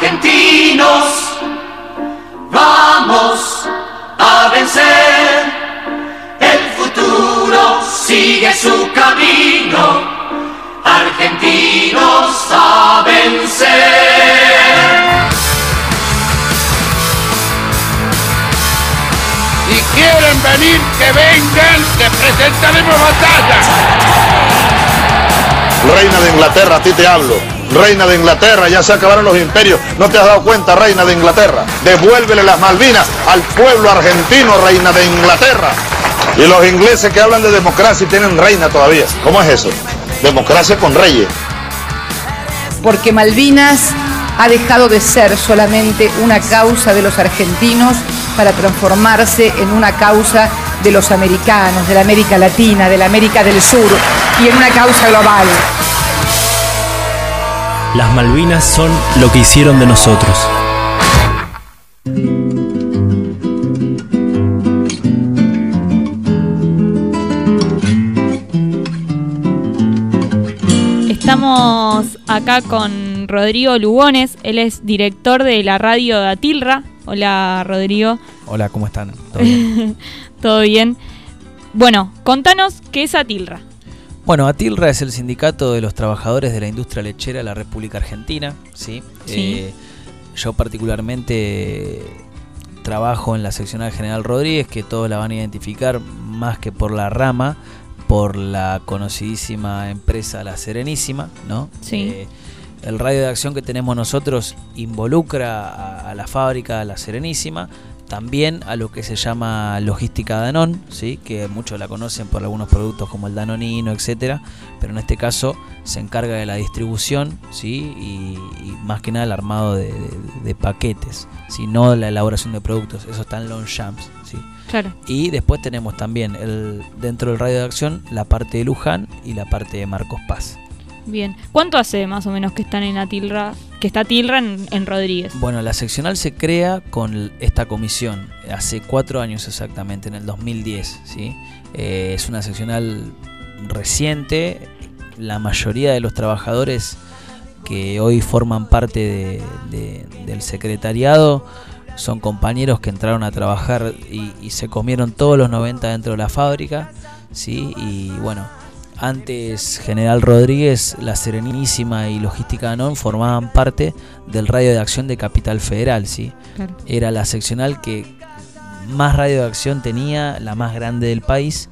Argentinos, vamos a vencer. El futuro sigue su camino. Argentinos a vencer. Si quieren venir, que vengan, que presentaremos batalla. Reina de Inglaterra, a ti te hablo. Reina de Inglaterra, ya se acabaron los imperios. ¿No te has dado cuenta, reina de Inglaterra? Devuélvele las Malvinas al pueblo argentino, reina de Inglaterra. Y los ingleses que hablan de democracia y tienen reina todavía. ¿Cómo es eso? Democracia con reyes. Porque Malvinas ha dejado de ser solamente una causa de los argentinos para transformarse en una causa de los americanos, de la América Latina, de la América del Sur y en una causa global. Las Malvinas son lo que hicieron de nosotros. Estamos acá con Rodrigo Lugones, él es director de la radio de Atilra. Hola, Rodrigo. Hola, ¿cómo están? ¿Todo bien? Todo bien. Bueno, contanos qué es Atilra. Bueno, Atilra es el sindicato de los trabajadores de la industria lechera de la República Argentina, ¿sí? Sí. Eh, yo particularmente trabajo en la seccional General Rodríguez, que todos la van a identificar más que por la rama, por la conocidísima empresa La Serenísima, ¿no? Sí. Eh, el radio de acción que tenemos nosotros involucra a, a la fábrica La Serenísima, también a lo que se llama logística Danone, ¿sí? Que muchos la conocen por algunos productos como el Danonino, etcétera, pero en este caso se encarga de la distribución, ¿sí? y, y más que nada el armado de, de, de paquetes, ¿sí? No de la elaboración de productos, eso está en Longchamps, ¿sí? Claro. Y después tenemos también el, dentro del radio de acción la parte de Luján y la parte de Marcos Paz. Bien. ¿Cuánto hace más o menos que están en Atilra, que está Atilra en, en Rodríguez? Bueno, la seccional se crea con esta comisión hace cuatro años exactamente, en el dos mil diez, ¿sí? Eh, es una seccional reciente. La mayoría de los trabajadores que hoy forman parte de, de, del secretariado son compañeros que entraron a trabajar y, y se comieron todos los noventa dentro de la fábrica, ¿sí? Y bueno, antes General Rodríguez, La Serenísima y Logística Danone formaban parte del radio de acción de Capital Federal, ¿sí? Claro. Era la seccional que más radio de acción tenía, la más grande del país,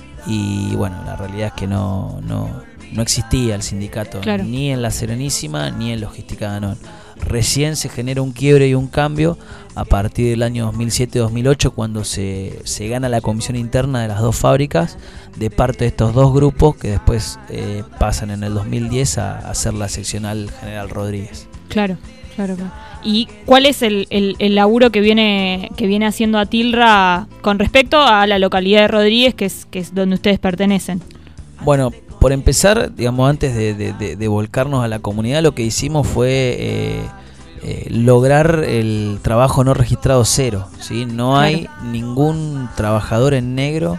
y bueno, la realidad es que no, no, no existía el sindicato, claro, ni en La Serenísima ni en Logística Danone. Recién se genera un quiebre y un cambio a partir del año dos mil siete dos mil ocho, cuando se, se gana la comisión interna de las dos fábricas de parte de estos dos grupos, que después eh, pasan en el dos mil diez a, a ser la seccional General Rodríguez. Claro, claro, claro. ¿Y cuál es el, el, el laburo que viene que viene haciendo Atilra con respecto a la localidad de Rodríguez, que es, que es donde ustedes pertenecen? Bueno, por empezar, digamos, antes de, de, de, de volcarnos a la comunidad, lo que hicimos fue eh, eh, lograr el trabajo no registrado cero, ¿sí? No Claro. hay ningún trabajador en negro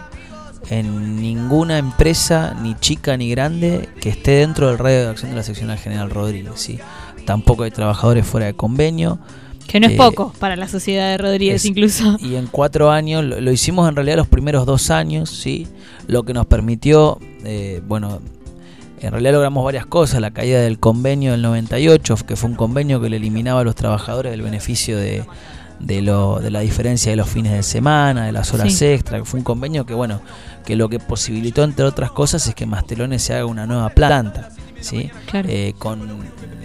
en ninguna empresa, ni chica ni grande, que esté dentro del radio de acción de la seccional General Rodríguez, ¿sí? Tampoco hay trabajadores fuera de convenio. Que no es Eh, poco para la sociedad de Rodríguez, es- incluso. Y en cuatro años, lo, lo hicimos en realidad los primeros dos años, ¿sí? Lo que nos permitió, eh, bueno, en realidad logramos varias cosas. La caída del convenio del noventa y ocho, que fue un convenio que le eliminaba a los trabajadores el beneficio de, de, lo, de la diferencia de los fines de semana, de las horas Sí. extra, que fue un convenio que, bueno, que lo que posibilitó, entre otras cosas, es que Mastelones se haga una nueva planta, ¿sí? Claro. Eh, con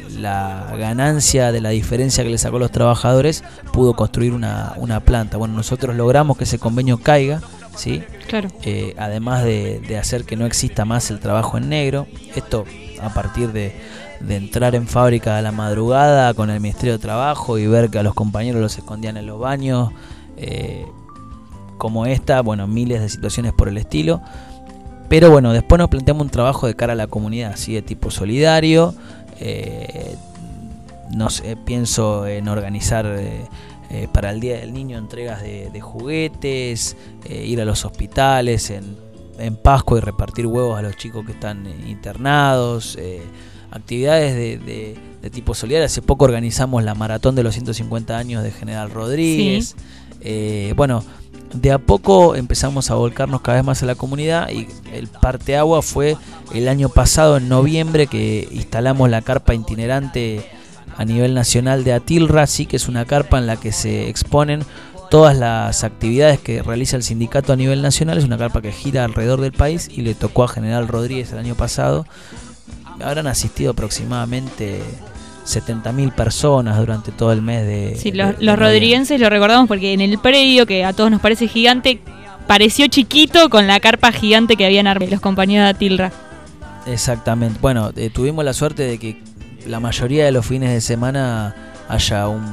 la ganancia de la diferencia que le sacó a los trabajadores, pudo construir una, una planta. Bueno, nosotros logramos que ese convenio caiga, ¿sí? Claro. Eh, además de, de hacer que no exista más el trabajo en negro. Esto a partir de, de entrar en fábrica a la madrugada con el Ministerio de Trabajo y ver que a los compañeros los escondían en los baños, eh, como esta, bueno, miles de situaciones por el estilo. Pero bueno, después nos planteamos un trabajo de cara a la comunidad, ¿sí? De tipo solidario. Eh, no sé, pienso en organizar eh, eh, para el Día del Niño entregas de, de juguetes, eh, ir a los hospitales en, en Pascua y repartir huevos a los chicos que están eh, internados, eh, actividades de, de, de tipo solidario. Hace poco organizamos la maratón de los ciento cincuenta años de General Rodríguez. Sí. Eh, bueno, de a poco empezamos a volcarnos cada vez más a la comunidad y el parteagua fue el año pasado, en noviembre, que instalamos la carpa itinerante a nivel nacional de Atilra, sí, que es una carpa en la que se exponen todas las actividades que realiza el sindicato a nivel nacional. Es una carpa que gira alrededor del país y le tocó a General Rodríguez el año pasado. Habrán asistido aproximadamente setenta mil personas durante todo el mes de... Sí, los, de, de los rodriguenses lo recordamos porque en el predio, que a todos nos parece gigante, pareció chiquito con la carpa gigante que habían armado los compañeros de Atilra. Exactamente. Bueno, eh, tuvimos la suerte de que la mayoría de los fines de semana haya un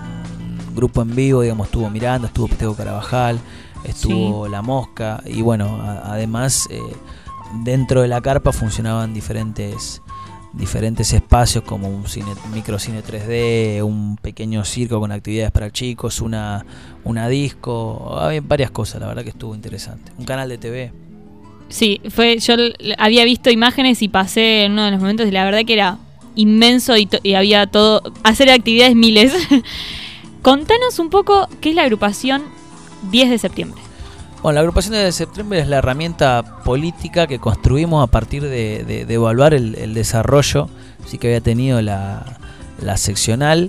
grupo en vivo, digamos, estuvo Miranda, estuvo Pitego Carabajal, estuvo sí. La Mosca, y bueno, a, además eh, dentro de la carpa funcionaban diferentes diferentes espacios como un cine, microcine tres D, un pequeño circo con actividades para chicos, una, una disco, había varias cosas, la verdad que estuvo interesante. Un canal de T V. Sí, fue, yo había visto imágenes y pasé en uno de los momentos y la verdad que era inmenso y, to- y había todo, hacer actividades miles. Contanos un poco qué es la agrupación diez de septiembre. Bueno, la agrupación diez de septiembre es la herramienta política que construimos a partir de, de, de evaluar el, el desarrollo, sí, que había tenido la, la seccional,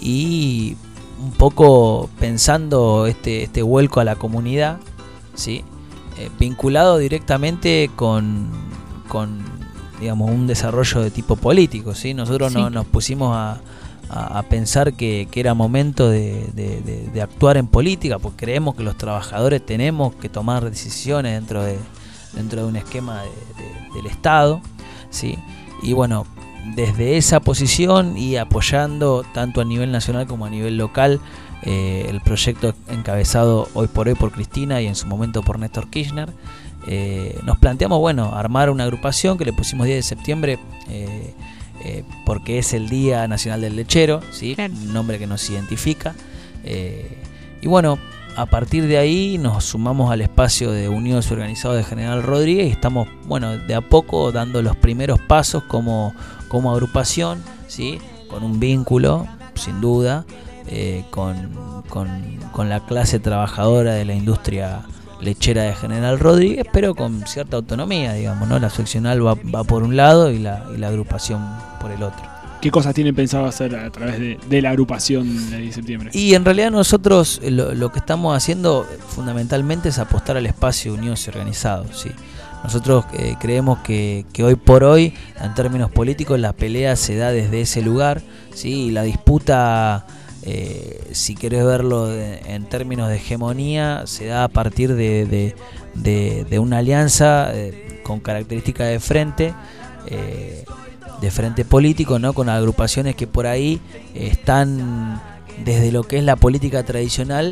y un poco pensando este, este vuelco a la comunidad, ¿sí? eh, vinculado directamente con, con digamos, un desarrollo de tipo político, ¿sí? Nosotros sí. no, nos pusimos a, a, a pensar que, que era momento de, de, de, de actuar en política, porque creemos que los trabajadores tenemos que tomar decisiones dentro de, dentro de un esquema de, de, del Estado, ¿sí? Y bueno, desde esa posición y apoyando tanto a nivel nacional como a nivel local eh, el proyecto encabezado hoy por hoy por Cristina y en su momento por Néstor Kirchner, eh, nos planteamos, bueno, armar una agrupación que le pusimos diez de septiembre eh, eh, porque es el Día Nacional del Lechero, ¿sí? Claro. Un nombre que nos identifica, eh, y bueno, a partir de ahí nos sumamos al espacio de Unidos y Organizados de General Rodríguez y estamos, bueno, de a poco dando los primeros pasos como, como agrupación, ¿sí? Con un vínculo, sin duda, eh, con, con, con la clase trabajadora de la industria lechera de General Rodríguez, pero con cierta autonomía, digamos, ¿no? La seccional va, va por un lado y la, y la agrupación por el otro. ¿Qué cosas tienen pensado hacer a través de, de la agrupación de diez de septiembre? Y en realidad nosotros lo, lo que estamos haciendo fundamentalmente es apostar al espacio Unidos y Organizados, ¿sí? Nosotros eh, creemos que, que hoy por hoy, en términos políticos, la pelea se da desde ese lugar, ¿sí? Y la disputa, eh, si querés verlo de, en términos de hegemonía, se da a partir de, de, de, de una alianza eh, con características de frente, eh, de frente político, ¿no? Con agrupaciones que por ahí están desde lo que es la política tradicional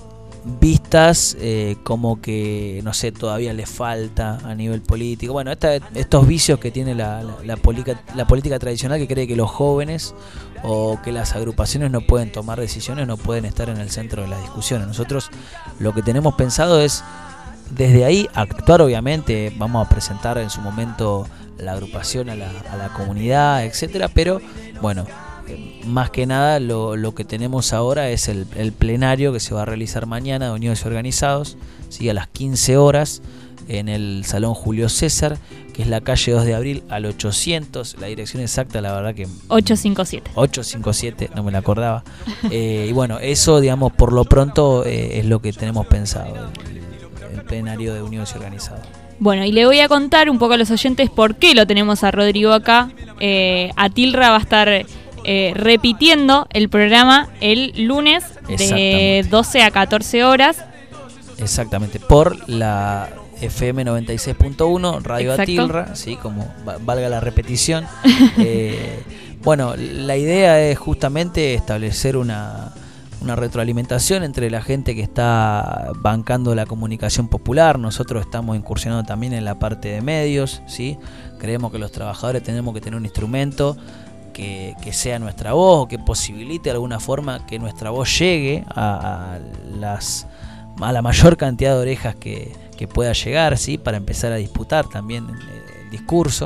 vistas eh, como que, no sé, todavía les falta a nivel político. Bueno, esta, estos vicios que tiene la, la, la, política, la política tradicional, que cree que los jóvenes o que las agrupaciones no pueden tomar decisiones, no pueden estar en el centro de las discusiones. Nosotros lo que tenemos pensado es desde ahí actuar. Obviamente vamos a presentar en su momento la agrupación a la, a la comunidad, etcétera, pero bueno, más que nada lo, lo que tenemos ahora es el, el plenario que se va a realizar mañana de Unidos y Organizados, ¿sí? A las quince horas en el Salón Julio César, que es la calle dos de abril al ochocientos, la dirección exacta la verdad que ochocientos cincuenta y siete ochocientos cincuenta y siete, no me la acordaba. eh, y bueno, eso digamos por lo pronto eh, es lo que tenemos pensado, el, el plenario de Unidos y Organizados. Bueno, y le voy a contar un poco a los oyentes por qué lo tenemos a Rodrigo acá. Eh, Atilra va a estar eh, repitiendo el programa el lunes de doce a catorce horas. Exactamente, por la F M noventa y seis punto uno, Radio Exacto. Atilra, sí, como valga la repetición. eh, bueno, la idea es justamente establecer una... una retroalimentación entre la gente que está bancando la comunicación popular. Nosotros estamos incursionando también en la parte de medios, ¿sí? Creemos que los trabajadores tenemos que tener un instrumento que, que sea nuestra voz, o que posibilite de alguna forma que nuestra voz llegue a, a, las, a la mayor cantidad de orejas que, que pueda llegar, ¿sí? Para empezar a disputar también el, el discurso, ¿sí?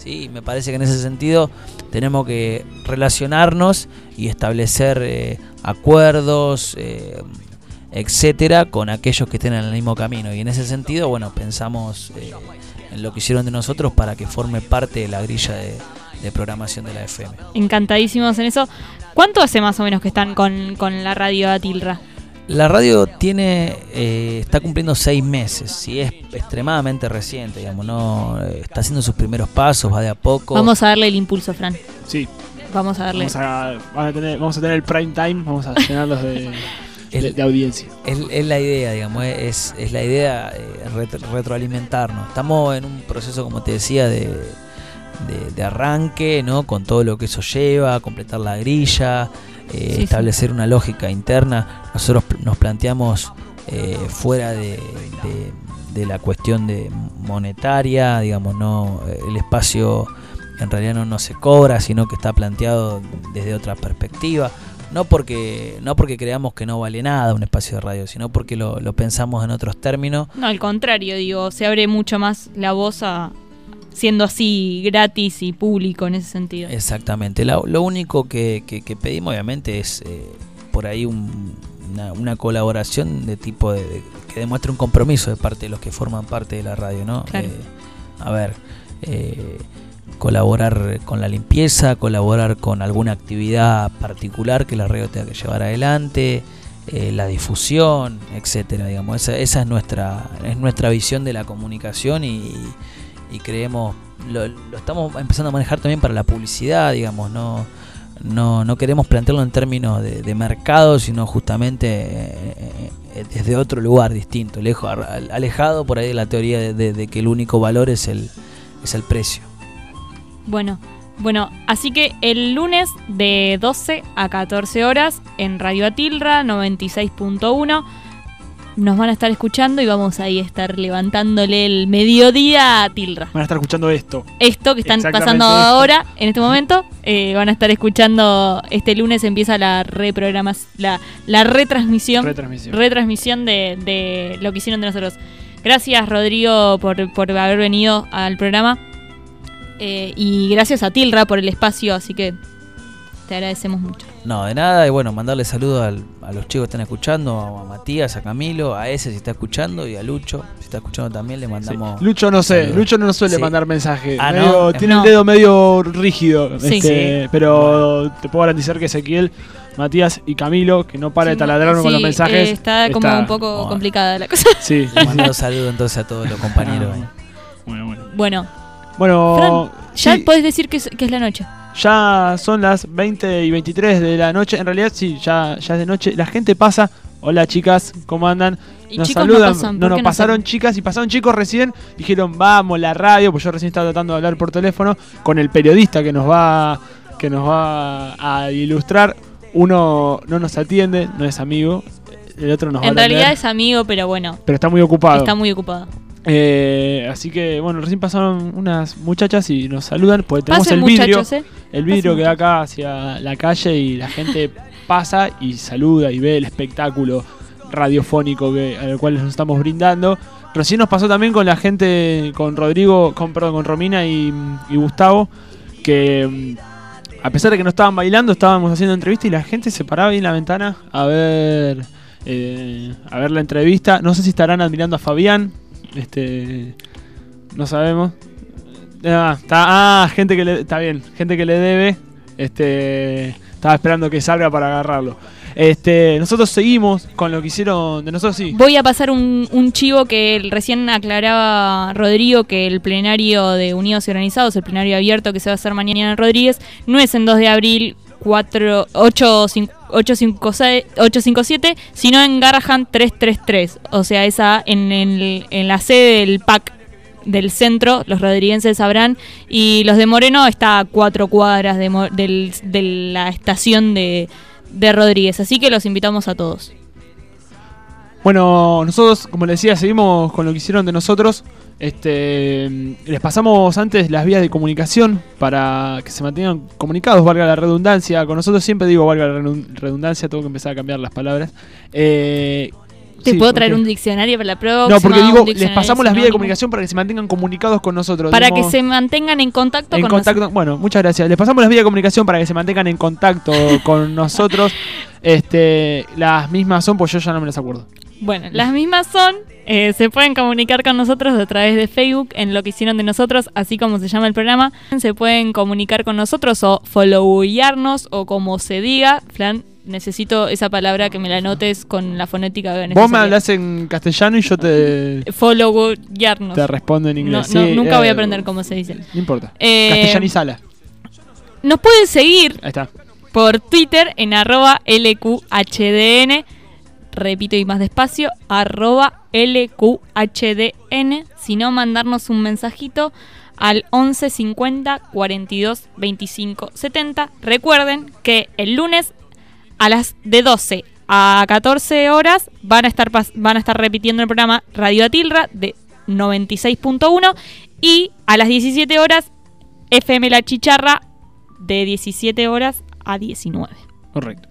¿sí? Me parece que en ese sentido tenemos que relacionarnos y establecer eh, acuerdos, eh, etcétera, con aquellos que estén en el mismo camino. Y en ese sentido, bueno, pensamos eh, en lo que hicieron de nosotros para que forme parte de la grilla de, de programación de la F M. Encantadísimos en eso. ¿Cuánto hace más o menos que están con, con la radio Atilra? La radio tiene eh, está cumpliendo seis meses, sí, es extremadamente reciente, digamos, no eh, está haciendo sus primeros pasos, va de a poco. Vamos a darle el impulso, Fran. Sí. Vamos a darle. Vamos a, vamos a, tener, vamos a tener el prime time, vamos a llenarlos de, de, de audiencia. Es, es la idea, digamos, es, es la idea eh, retro, retroalimentarnos. Estamos en un proceso, como te decía, de, de, de arranque, ¿no? Con todo lo que eso lleva, completar la grilla. Eh, sí, establecer sí. una lógica interna. Nosotros nos planteamos eh, fuera de, de, de la cuestión de monetaria, digamos, no, el espacio en realidad no, no se cobra, sino que está planteado desde otra perspectiva, no porque no porque creamos que no vale nada un espacio de radio, sino porque lo, lo pensamos en otros términos. No, al contrario, digo, se abre mucho más la voz a siendo así gratis y público en ese sentido. Exactamente. Lo, lo único que, que, que pedimos obviamente es eh, por ahí un, una, una colaboración de tipo de, de que demuestre un compromiso de parte de los que forman parte de la radio, ¿no? Claro. Eh, a ver, eh, colaborar con la limpieza, colaborar con alguna actividad particular que la radio tenga que llevar adelante, eh, la difusión, etcétera. Digamos, esa, esa es nuestra es nuestra visión de la comunicación y y creemos, lo, lo estamos empezando a manejar también para la publicidad, digamos, no no, no queremos plantearlo en términos de, de mercado, sino justamente eh, eh, desde otro lugar distinto, lejos, alejado por ahí de la teoría de, de, de que el único valor es el, es el precio. Bueno, bueno, así que el lunes de doce a catorce horas en Radio Atilra noventa y seis punto uno nos van a estar escuchando y vamos ahí a estar levantándole el mediodía a Tilra. Van a estar escuchando esto. Esto que están pasando esto. ahora, en este momento, eh, van a estar escuchando, este lunes empieza la reprogramas, la, la retransmisión, retransmisión, retransmisión de, de lo que hicieron de nosotros. Gracias, Rodrigo, por, por haber venido al programa. Eh, y gracias a Tilra por el espacio, así que te agradecemos mucho. No, de nada, y bueno, mandarle saludos al, a los chicos que están escuchando, a, a Matías, a Camilo, a ese si está escuchando y a Lucho, si está escuchando también le mandamos... Sí. Lucho no sé, saludos. Lucho no nos suele sí. mandar mensajes, ah, medio, no, tiene no. el dedo medio rígido, sí. Este, Sí. pero bueno. Te puedo garantizar que Ezequiel, Matías y Camilo, que no para sí, de taladrarme sí, con los mensajes... Eh, está como está... un poco bueno. complicada la cosa. Sí. Le mando saludos entonces a todos los compañeros. Ah, bueno, bueno. Bueno, bueno Fran, ya sí. podés decir que es, que es la noche. Ya son las veinte y veintitrés de la noche. En realidad sí, ya, ya es de noche. La gente pasa. Hola chicas, ¿cómo andan? Y Nos chicos saludan. no pasan, No, ¿por nos qué no pasaron saben? chicas y pasaron chicos recién. Dijeron, vamos, la radio. Pues yo recién estaba tratando de hablar por teléfono con el periodista que nos va, que nos va a ilustrar. Uno no nos atiende, no es amigo. El otro nos va a En atender, realidad es amigo, pero bueno. pero está muy ocupado. Está muy ocupado. Eh, así que bueno, recién pasaron unas muchachas y nos saludan, porque tenemos Pasen, el vidrio, muchachos, ¿eh? el vidrio Pasen, que da acá hacia la calle y la gente pasa y saluda y ve el espectáculo radiofónico que, al cual nos estamos brindando. Recién nos pasó también con la gente, con Rodrigo, con, perdón, con Romina y, y Gustavo, que a pesar de que no estaban bailando, estábamos haciendo entrevista y la gente se paraba ahí en la ventana a ver, eh, a ver la entrevista. No sé si estarán admirando a Fabián. Este, no sabemos. Ah, está, ah, gente que le, está bien, gente que le debe. Este, estaba esperando que salga para agarrarlo. Este, nosotros seguimos con lo que hicieron de nosotros, sí. Voy a pasar un, un chivo que recién aclaraba Rodrigo, que el plenario de Unidos y Organizados, el plenario abierto que se va a hacer mañana en Rodríguez, no es en dos de abril ocho cinco siete, sino en Garrahan trescientos treinta y tres. O sea, esa en, el, en la sede del P A C del centro, los rodriguenses sabrán, y los de Moreno está a cuatro cuadras de, del, de la estación de, de Rodríguez. Así que los invitamos a todos. Bueno, nosotros, como les decía, seguimos con lo que hicieron de nosotros. Este, les pasamos antes las vías de comunicación para que se mantengan comunicados, valga la redundancia. Con nosotros siempre digo valga la redundancia, tengo que empezar a cambiar las palabras. Eh, ¿Te Sí, puedo ¿por traer qué? un diccionario para la próxima? No, porque un digo, les diccionario pasamos las vías de sinónimo? comunicación para que se mantengan comunicados con nosotros. Para Dimos- que se mantengan en contacto en con contacto, nosotros. bueno, muchas gracias. Les pasamos las vías de comunicación para que se mantengan en contacto con nosotros. Este, las mismas son, pues yo ya no me las acuerdo. Bueno, las mismas son, eh, se pueden comunicar con nosotros a través de Facebook en lo que hicieron de nosotros, así como se llama el programa. Se pueden comunicar con nosotros o followyarnos o como se diga. Flan, necesito esa palabra que me la anotes con la fonética que Vos me necesaria. hablas en castellano y yo te, Followyarnos. te respondo en inglés. No, no, Sí, nunca eh, voy a aprender cómo se dice. No importa. Eh, Castellanizala. Nos pueden seguir Ahí está. por Twitter en arroba L Q H D N. Repito y más despacio, arroba L Q H D N. Si no, mandarnos un mensajito al once cincuenta cuarenta y dos veinticinco setenta. Recuerden que el lunes a las de doce a catorce horas van a estar pas- van a estar repitiendo el programa Radio Atilra de noventa y seis punto uno y a las diecisiete horas F M La Chicharra de diecisiete horas a diecinueve. Correcto.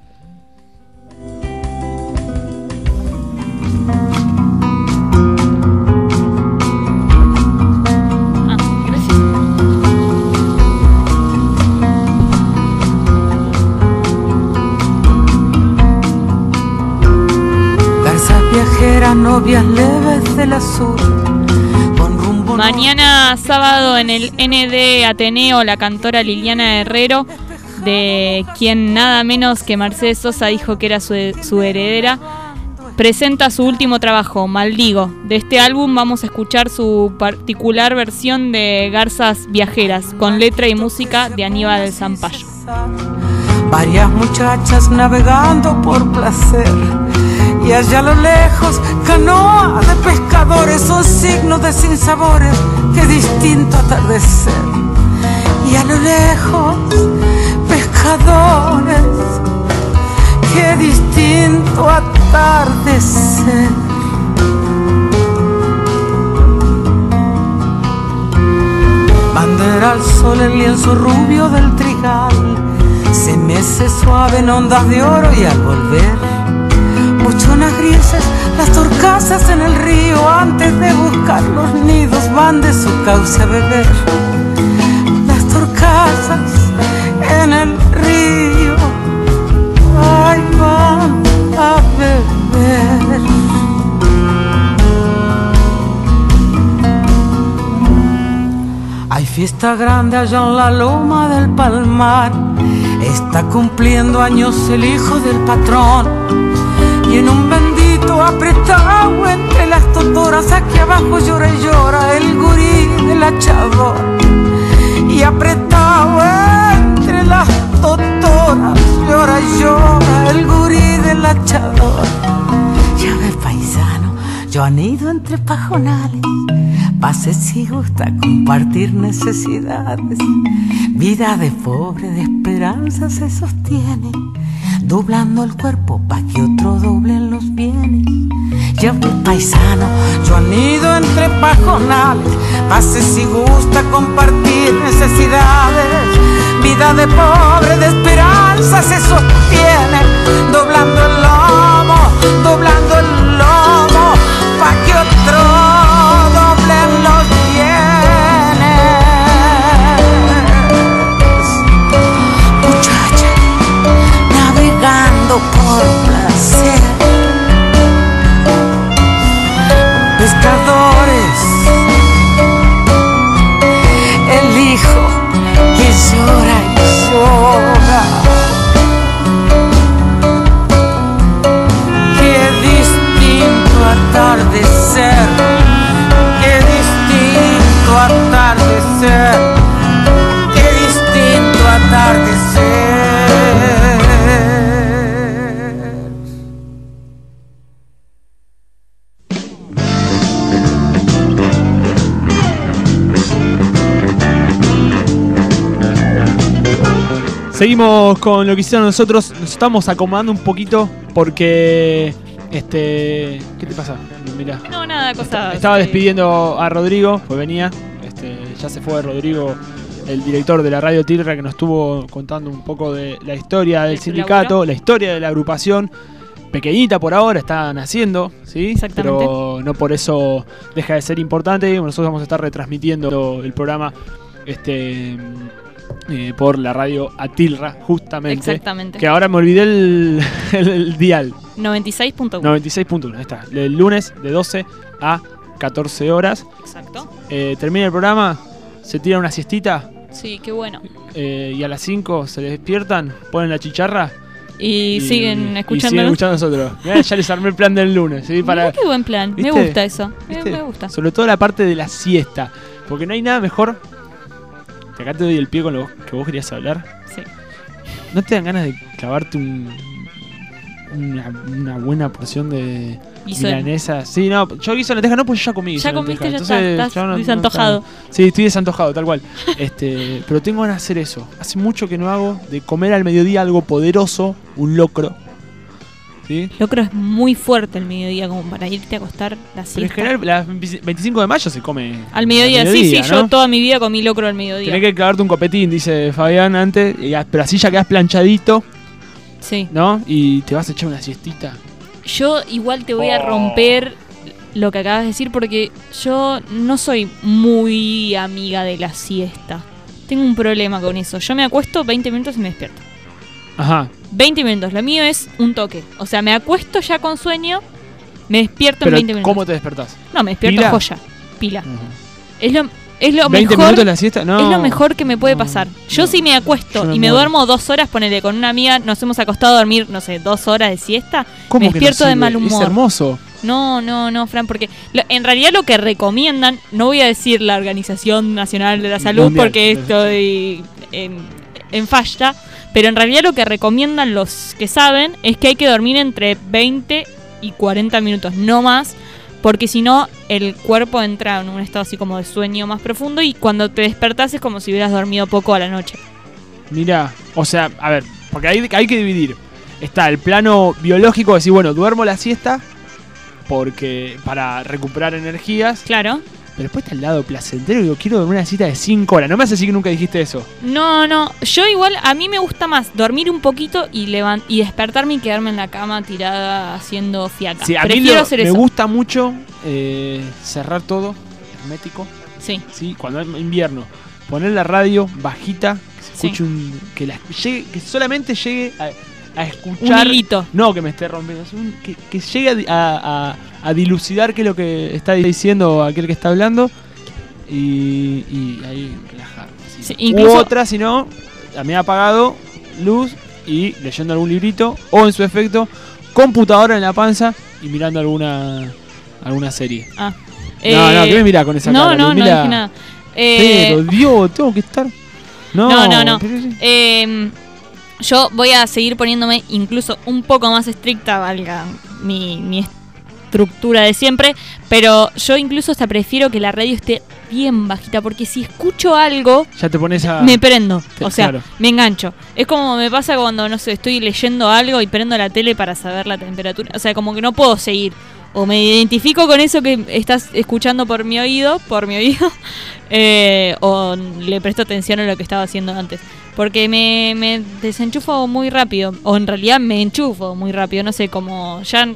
Garzas viajeras, novias leves del azul. Con rumbo Mañana sábado en el N D Ateneo, la cantora Liliana Herrero, de quien nada menos que Mercedes Sosa dijo que era su, su heredera, presenta su último trabajo, Maldigo. De este álbum vamos a escuchar su particular versión de Garzas Viajeras, con letra y música de Aníbal Zampayo. varias muchachas navegando por placer. Y allá a lo lejos, canoa de pescadores, son signos de sinsabores, qué distinto atardecer. Y a lo lejos, pescadores, qué distinto atardecer. Bandera al sol, el lienzo rubio del trigal, se mece suave en ondas de oro y al volver buchonas grises, las torcasas en el río, antes de buscar los nidos van de su cauce a beber. Las torcasas en el río, ay, van a beber. Hay fiesta grande allá en la loma del Palmar, está cumpliendo años el hijo del patrón. Y en un bendito apretado entre las totoras, aquí abajo llora y llora el gurí del achador. Y apretado entre las totoras, llora y llora el gurí del achador. Ya ve, paisano, yo han ido entre pajonales, pase si gusta compartir necesidades. Vida de pobre, de esperanza se sostiene, doblando el cuerpo pa' que otro doblen los bienes. Ya ve, paisano, yo han ido entre pajonales, pase si gusta compartir necesidades. Vida de pobre, de esperanza se sostiene, doblando el lomo, doblando el lomo, pa' que otro doblen los bienes. Muchacha, navegando por placer, pescadores, el hijo que llora y llora. Qué distinto atardecer, qué distinto atardecer, qué distinto atardecer. Seguimos con lo que hicieron nosotros. Nos estamos acomodando un poquito porque. Este. ¿Qué te pasa? Mirá. No, nada, cosa. Estaba sí. despidiendo a Rodrigo, pues venía. Este, ya se fue Rodrigo, el director de la Radio Tilra, que nos estuvo contando un poco de la historia del su sindicato, laburo. la historia de la agrupación. pequeñita por ahora, está naciendo, ¿sí? Exactamente. Pero no por eso deja de ser importante. Nosotros vamos a estar retransmitiendo el programa este eh, por la radio Atilra, justamente. Exactamente. Que ahora me olvidé el, el, el dial. noventa y seis punto uno. noventa y seis punto uno, ahí está. El lunes de doce a catorce horas. Exacto. Eh, termina el programa, se tira una siestita. Sí, qué bueno. Eh, y a las cinco se despiertan, ponen la chicharra. Y, y siguen escuchando. Y siguen escuchando a nosotros. Mirá, ya les armé el plan del lunes. ¿sí? Para, Mirá qué buen plan. ¿viste? Me gusta eso. ¿Viste? Me gusta. Sobre todo la parte de la siesta. Porque no hay nada mejor. Que acá te doy el pie con lo que vos querías hablar. Sí. ¿No te dan ganas de clavarte un, una, una buena porción de Guiso. milanesa? Sí, no, yo guiso de lenteja no, pues yo ya comí. Ya guiso de comiste, lenteja. ya Entonces, está, estás ya no- desantojado. no está- sí, estoy desantojado, tal cual. este, pero tengo ganas de hacer eso. Hace mucho que no hago de comer al mediodía algo poderoso, un locro. ¿Sí? Locro es muy fuerte el mediodía como para irte a acostar la Pero en siesta. general, la veinticinco de mayo se come. Al mediodía, al sí, sí, ¿no? yo toda mi vida comí locro al mediodía. Tenés que clavarte un copetín, dice Fabián antes, y ya- pero así ya quedás planchadito. Sí. ¿No? Y te vas a echar una siestita. Yo igual te voy a romper lo que acabas de decir porque yo no soy muy amiga de la siesta. Tengo un problema con eso. Yo me acuesto veinte minutos y me despierto. Ajá. veinte minutos, lo mío es un toque. O sea, me acuesto ya con sueño, me despierto Pero en veinte minutos. ¿cómo te despertás? No, me despierto ¿Pila? joya, pila. Es lo, es lo ¿veinte mejor. minutos la siesta? No. Es lo mejor que me puede pasar. Yo si me acuesto Yo me y me muero. duermo dos horas, ponele con una amiga, nos hemos acostado a dormir, no sé, dos horas de siesta, ¿Cómo me que no despierto de sirve? mal humor. Es hermoso. No, no, no, Fran, porque lo- en realidad lo que recomiendan, no voy a decir la Organización Nacional de la Salud Mundial. porque estoy en, en falla, pero en realidad lo que recomiendan los que saben es que hay que dormir entre veinte y cuarenta minutos, no más, porque si no el cuerpo entra en un estado así como de sueño más profundo y cuando te despertás es como si hubieras dormido poco a la noche. Mira, o sea, a ver, porque hay, hay que dividir. Está el plano biológico, decir, bueno, duermo la siesta porque para recuperar energías. Claro. Pero después está el lado placentero, digo, quiero dormir una siesta de cinco horas. No me hace así que nunca dijiste eso. No, no, yo igual, a mí me gusta más dormir un poquito y levan- y despertarme y quedarme en la cama tirada haciendo fiaca. Sí, a mí Prefiero lo- hacer me eso. gusta mucho eh, cerrar todo, hermético. Sí. Sí, cuando es invierno. Poner la radio bajita, que se Sí. escuche un. Que, la, llegue, que solamente llegue a, a escuchar. Un hilito. No, que me esté rompiendo. es un- que, que llegue a, di- a- a- a dilucidar qué es lo que está diciendo aquel que está hablando. Y, y ahí relajar. así. Sí, U incluso- otra, si no, también apagado, luz y leyendo algún librito. O en su efecto, computadora en la panza y mirando alguna alguna serie. Ah. No, no, Eh, ¿qué me mirá con esa no, cara? No, no, Ludmila? dije nada. Eh, Pero, Dios, tengo que estar. No, no, no, no. pero sí. Eh, yo voy a seguir poniéndome incluso un poco más estricta, valga mi, mi estructura de siempre, pero yo incluso hasta prefiero que la radio esté bien bajita, porque si escucho algo, Ya te pones a. me prendo, Te- o sea, claro. me engancho. Es como me pasa cuando, no sé, estoy leyendo algo y prendo la tele para saber la temperatura, o sea, como que no puedo seguir. O me identifico con eso que estás escuchando por mi oído, por mi oído, eh, o le presto atención a lo que estaba haciendo antes. Porque me, me desenchufo muy rápido, o en realidad me enchufo muy rápido, no sé, como ya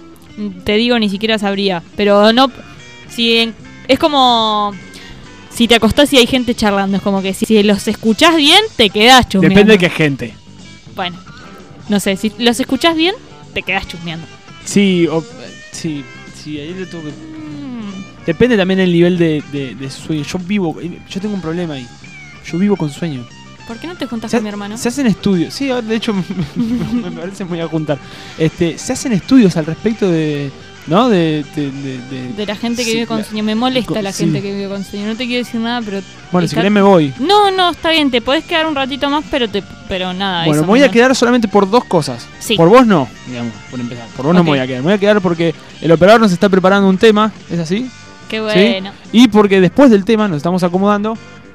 te digo, ni siquiera sabría. Pero no, si en- es como si te acostás y hay gente charlando, es como que si, si los escuchás bien, te quedás chusmeando. Depende de qué gente. Bueno, no sé, si los escuchás bien, te quedás chusmeando. Sí, o, sí, sí, ahí le tengo que. Mm. Depende también del nivel de, de, de sueño. Yo vivo, yo tengo un problema ahí. Yo vivo con sueño. ¿Por qué no te juntas Se, con mi hermano? se hacen estudios, sí, ahora, de hecho me, me parece muy a juntar. Este, se hacen estudios al respecto de, ¿no? De, de, de- de- De la gente que sí, vive con la- sueño. Me molesta con- la sí. gente que vive con sueño. No te quiero decir nada, pero... Bueno, si está- querés me voy. No, no, está bien. Te podés quedar un ratito más, pero te pero nada. Bueno, eso me voy a menos. quedar solamente por dos cosas. Sí. Por vos no, digamos, por empezar. Por vos no Ok. me voy a quedar. Me voy a quedar porque el operador nos está preparando un tema, ¿es así? Qué ¿Sí? bueno. Y porque después del tema nos estamos acomodando,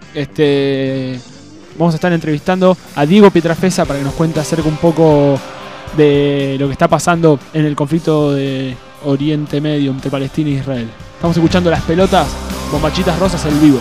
este vamos a estar entrevistando a Diego Pietrafesa para que nos cuente acerca un poco de lo que está pasando en el conflicto de Oriente Medio entre Palestina e Israel. Estamos escuchando Las Pelotas, Bombachitas Rosas en vivo.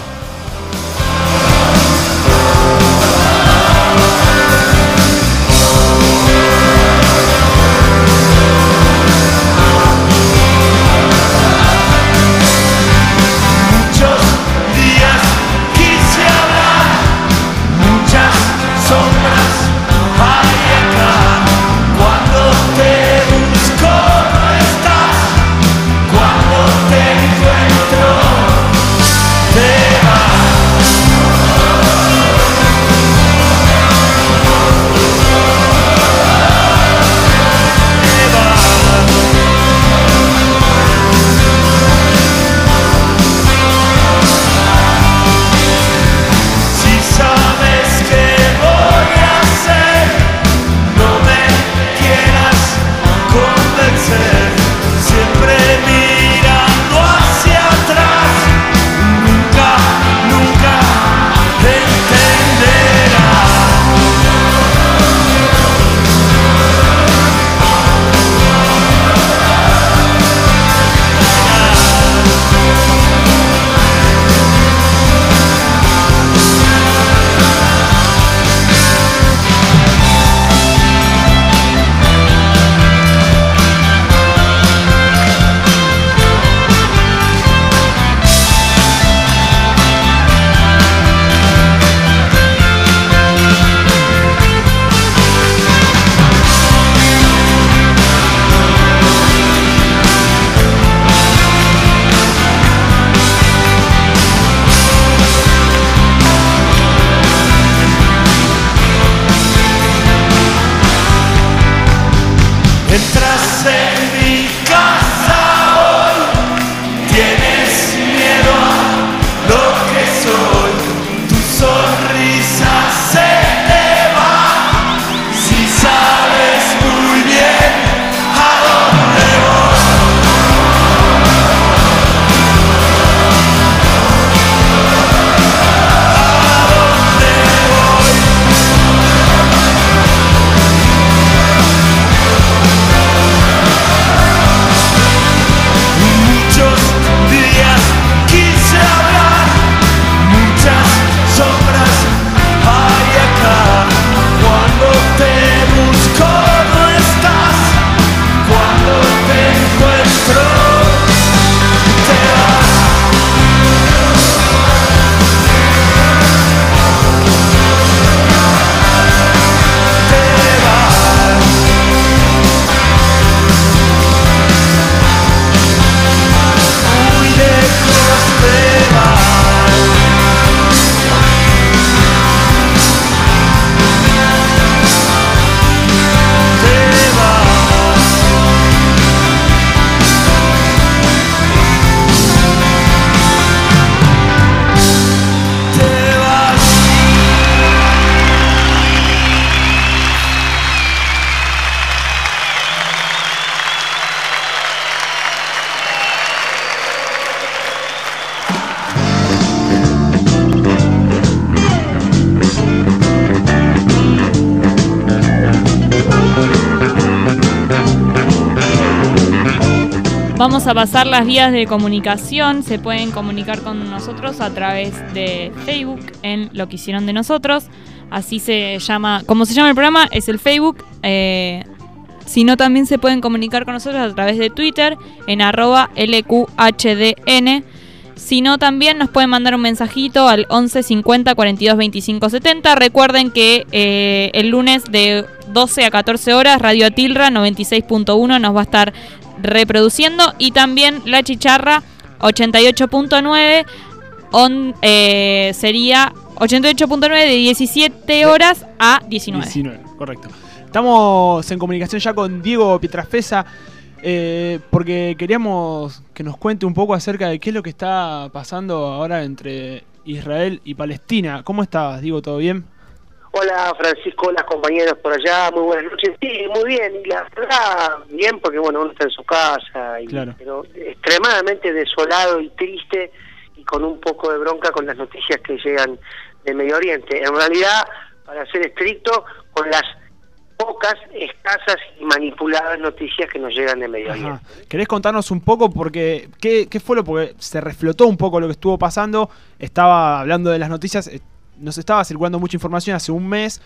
Vamos a pasar las vías de comunicación. Se pueden comunicar con nosotros a través de Facebook en Lo que hicieron de nosotros. Así se llama, como se llama el programa, es el Facebook. Eh, si no, también se pueden comunicar con nosotros a través de Twitter en arroba L Q H D N. Si no, también nos pueden mandar un mensajito al once cincuenta cuarenta y dos veinticinco setenta. Recuerden que eh, el lunes de doce a catorce horas Radio Atilra noventa y seis punto uno nos va a estar reproduciendo, y también La Chicharra ochenta y ocho punto nueve on, eh, sería ochenta y ocho punto nueve de diecisiete horas a diecinueve. diecinueve, correcto. Estamos en comunicación ya con Diego Pietrafesa, eh, porque queríamos que nos cuente un poco acerca de qué es lo que está pasando ahora entre Israel y Palestina. ¿Cómo estás, Diego? ¿Todo bien? Hola, Francisco, hola, compañeros por allá, muy buenas noches. Sí, muy bien, y la verdad, bien, porque bueno, uno está en su casa, y, claro. pero extremadamente desolado y triste, y con un poco de bronca con las noticias que llegan de Medio Oriente. En realidad, para ser estricto, con las pocas, escasas y manipuladas noticias que nos llegan de Medio Oriente. Ajá. ¿Querés contarnos un poco porque qué, qué fue lo porque se reflotó un poco lo que estuvo pasando? Estaba hablando de las noticias, nos estaba circulando mucha información hace un mes,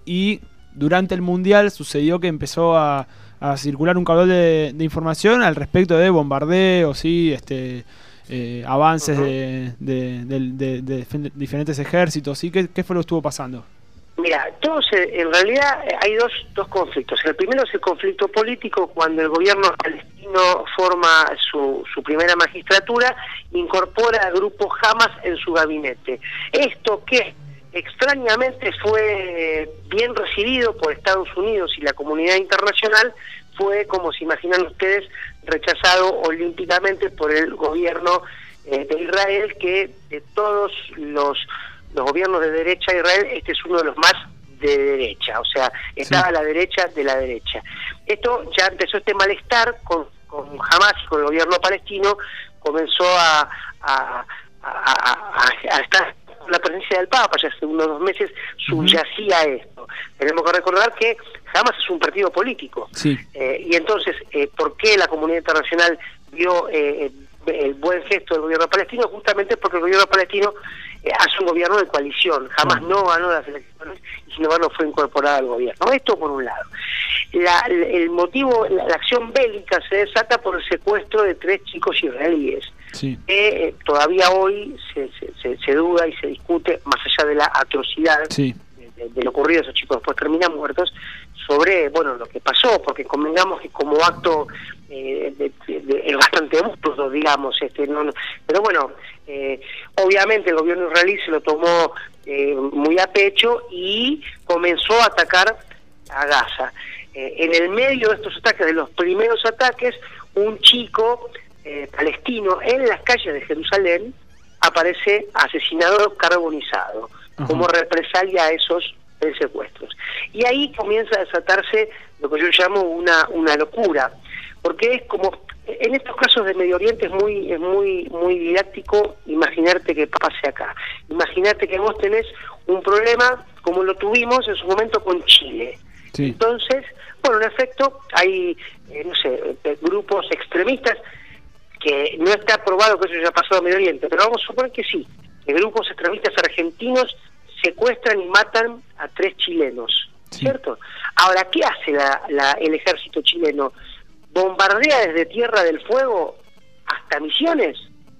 y durante el Mundial sucedió que empezó a, a circular un caudal de, de información al respecto de bombardeos, sí, este eh, avances uh-huh. de, de, de, de, de diferentes ejércitos, ¿sí? ¿Qué, qué fue lo que estuvo pasando? Mira, todos, en realidad hay dos, dos conflictos. El primero es el conflicto político, cuando el gobierno palestino forma su, su primera magistratura, incorpora al grupo Hamas en su gabinete. Esto que extrañamente fue bien recibido por Estados Unidos y la comunidad internacional, fue, como se imaginan ustedes, rechazado olímpicamente por el gobierno eh, de Israel, que de todos los... los gobiernos de derecha de Israel, este es uno de los más de derecha, o sea, estaba sí. a la derecha de la derecha. Esto ya empezó, este malestar con, con Hamas y con el gobierno palestino, comenzó a, a, a, a, a estar la presencia del Papa, ya hace unos dos meses subyacía uh-huh. esto. Tenemos que recordar que Hamas es un partido político, sí. eh, y entonces, eh, ¿por qué la comunidad internacional vio eh, el buen gesto del gobierno palestino? Justamente porque el gobierno palestino Eh, hace un gobierno de coalición. Jamás no ganó las elecciones y sin embargo fue incorporada al gobierno. Esto por un lado. La, el motivo, la, la acción bélica se desata por el secuestro de tres chicos israelíes. Sí. Que eh, todavía hoy se, se, se, se duda y se discute, más allá de la atrocidad sí. de, de, de lo ocurrido, esos chicos después terminan muertos, sobre bueno lo que pasó, porque convengamos que como acto eh, de, de, de, es bastante burdo, digamos, este no, no pero bueno, eh, obviamente el gobierno israelí se lo tomó eh, muy a pecho y comenzó a atacar a Gaza. Eh, en el medio de estos ataques, de los primeros ataques, un chico eh, palestino en las calles de Jerusalén aparece asesinado, carbonizado, uh-huh. como represalia a esos de secuestros. Y ahí comienza a desatarse lo que yo llamo una una locura, porque es como en estos casos de Medio Oriente es muy es muy muy didáctico imaginarte que pase acá. Imaginarte que vos tenés un problema como lo tuvimos en su momento con Chile. Sí. Entonces, bueno, en efecto hay eh, no sé, grupos extremistas, que no está probado que eso haya pasado en Medio Oriente, pero vamos a suponer que sí, que grupos extremistas argentinos secuestran y matan a tres chilenos, sí. ¿cierto? Ahora, ¿qué hace la, la, el ejército chileno? ¿Bombardea desde Tierra del Fuego hasta Misiones?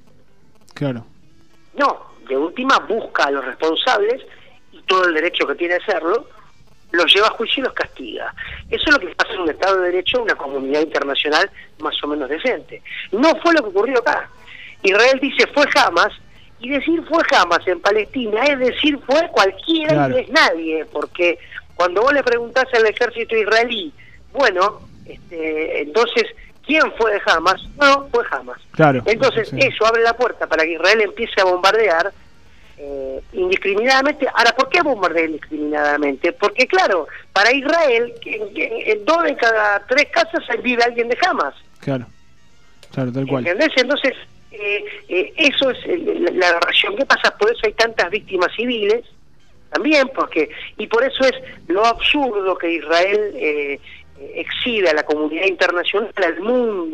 Claro. No, de última busca a los responsables, y todo el derecho que tiene a hacerlo, los lleva a juicio y los castiga. Eso es lo que pasa en un Estado de Derecho, en una comunidad internacional más o menos decente. No fue lo que ocurrió acá. Israel dice fue Hamas, y decir fue Hamas en Palestina es decir fue cualquiera, claro. y no es nadie, porque cuando vos le preguntás al ejército israelí, bueno, este, entonces, ¿quién fue de Hamas? No, fue Hamas. Claro. Entonces, sí. eso abre la puerta para que Israel empiece a bombardear eh, indiscriminadamente. Ahora, ¿por qué bombardea indiscriminadamente? Porque, claro, para Israel, en, en, en dos de cada tres casas vive alguien de Hamas. Claro, claro, tal cual. ¿Entendés? Entonces, eh, eh, eso es el, la, la razón. ¿Qué pasa? Por eso hay tantas víctimas civiles, también, porque y por eso es lo absurdo que Israel eh, exhibe a la comunidad internacional, al mundo,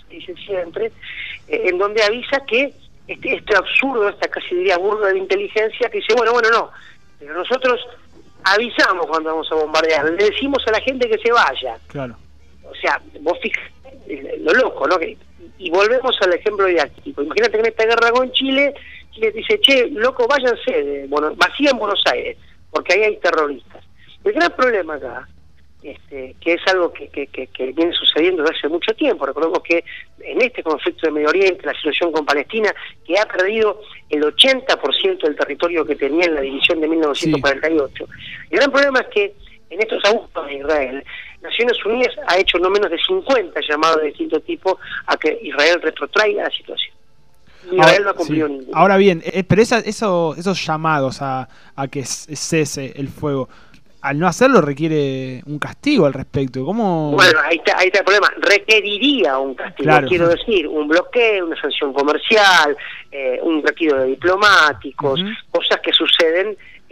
dice siempre, eh, en donde avisa que este, este absurdo, esta casi diría burda de inteligencia, que dice, bueno, bueno, no, pero nosotros avisamos cuando vamos a bombardear, le decimos a la gente que se vaya. Claro. O sea, vos fijate lo loco, ¿no? Que, y volvemos al ejemplo didáctico. Imagínate que en esta guerra con Chile, Chile dice, che, loco, váyanse, de, bueno, vacían Buenos Aires, porque ahí hay terroristas. El gran problema acá, este, que es algo que, que, que, que viene sucediendo desde hace mucho tiempo, recordemos que en este conflicto de Medio Oriente, la situación con Palestina, que ha perdido el ochenta por ciento del territorio que tenía en la división de mil novecientos cuarenta y ocho. Sí. El gran problema es que en estos abusos de Israel, Naciones Unidas ha hecho no menos de cincuenta llamados de distinto tipo a que Israel retrotraiga la situación. Israel ahora, no ha cumplido sí. ninguno. Ahora bien, eh, pero esa, eso, esos llamados a, a que cese el fuego, al no hacerlo requiere un castigo al respecto. ¿Cómo? Bueno, ahí está, ahí está el problema. Requeriría un castigo, claro. Quiero decir, un bloqueo, una sanción comercial, eh, un retiro de diplomáticos, uh-huh. cosas que suceden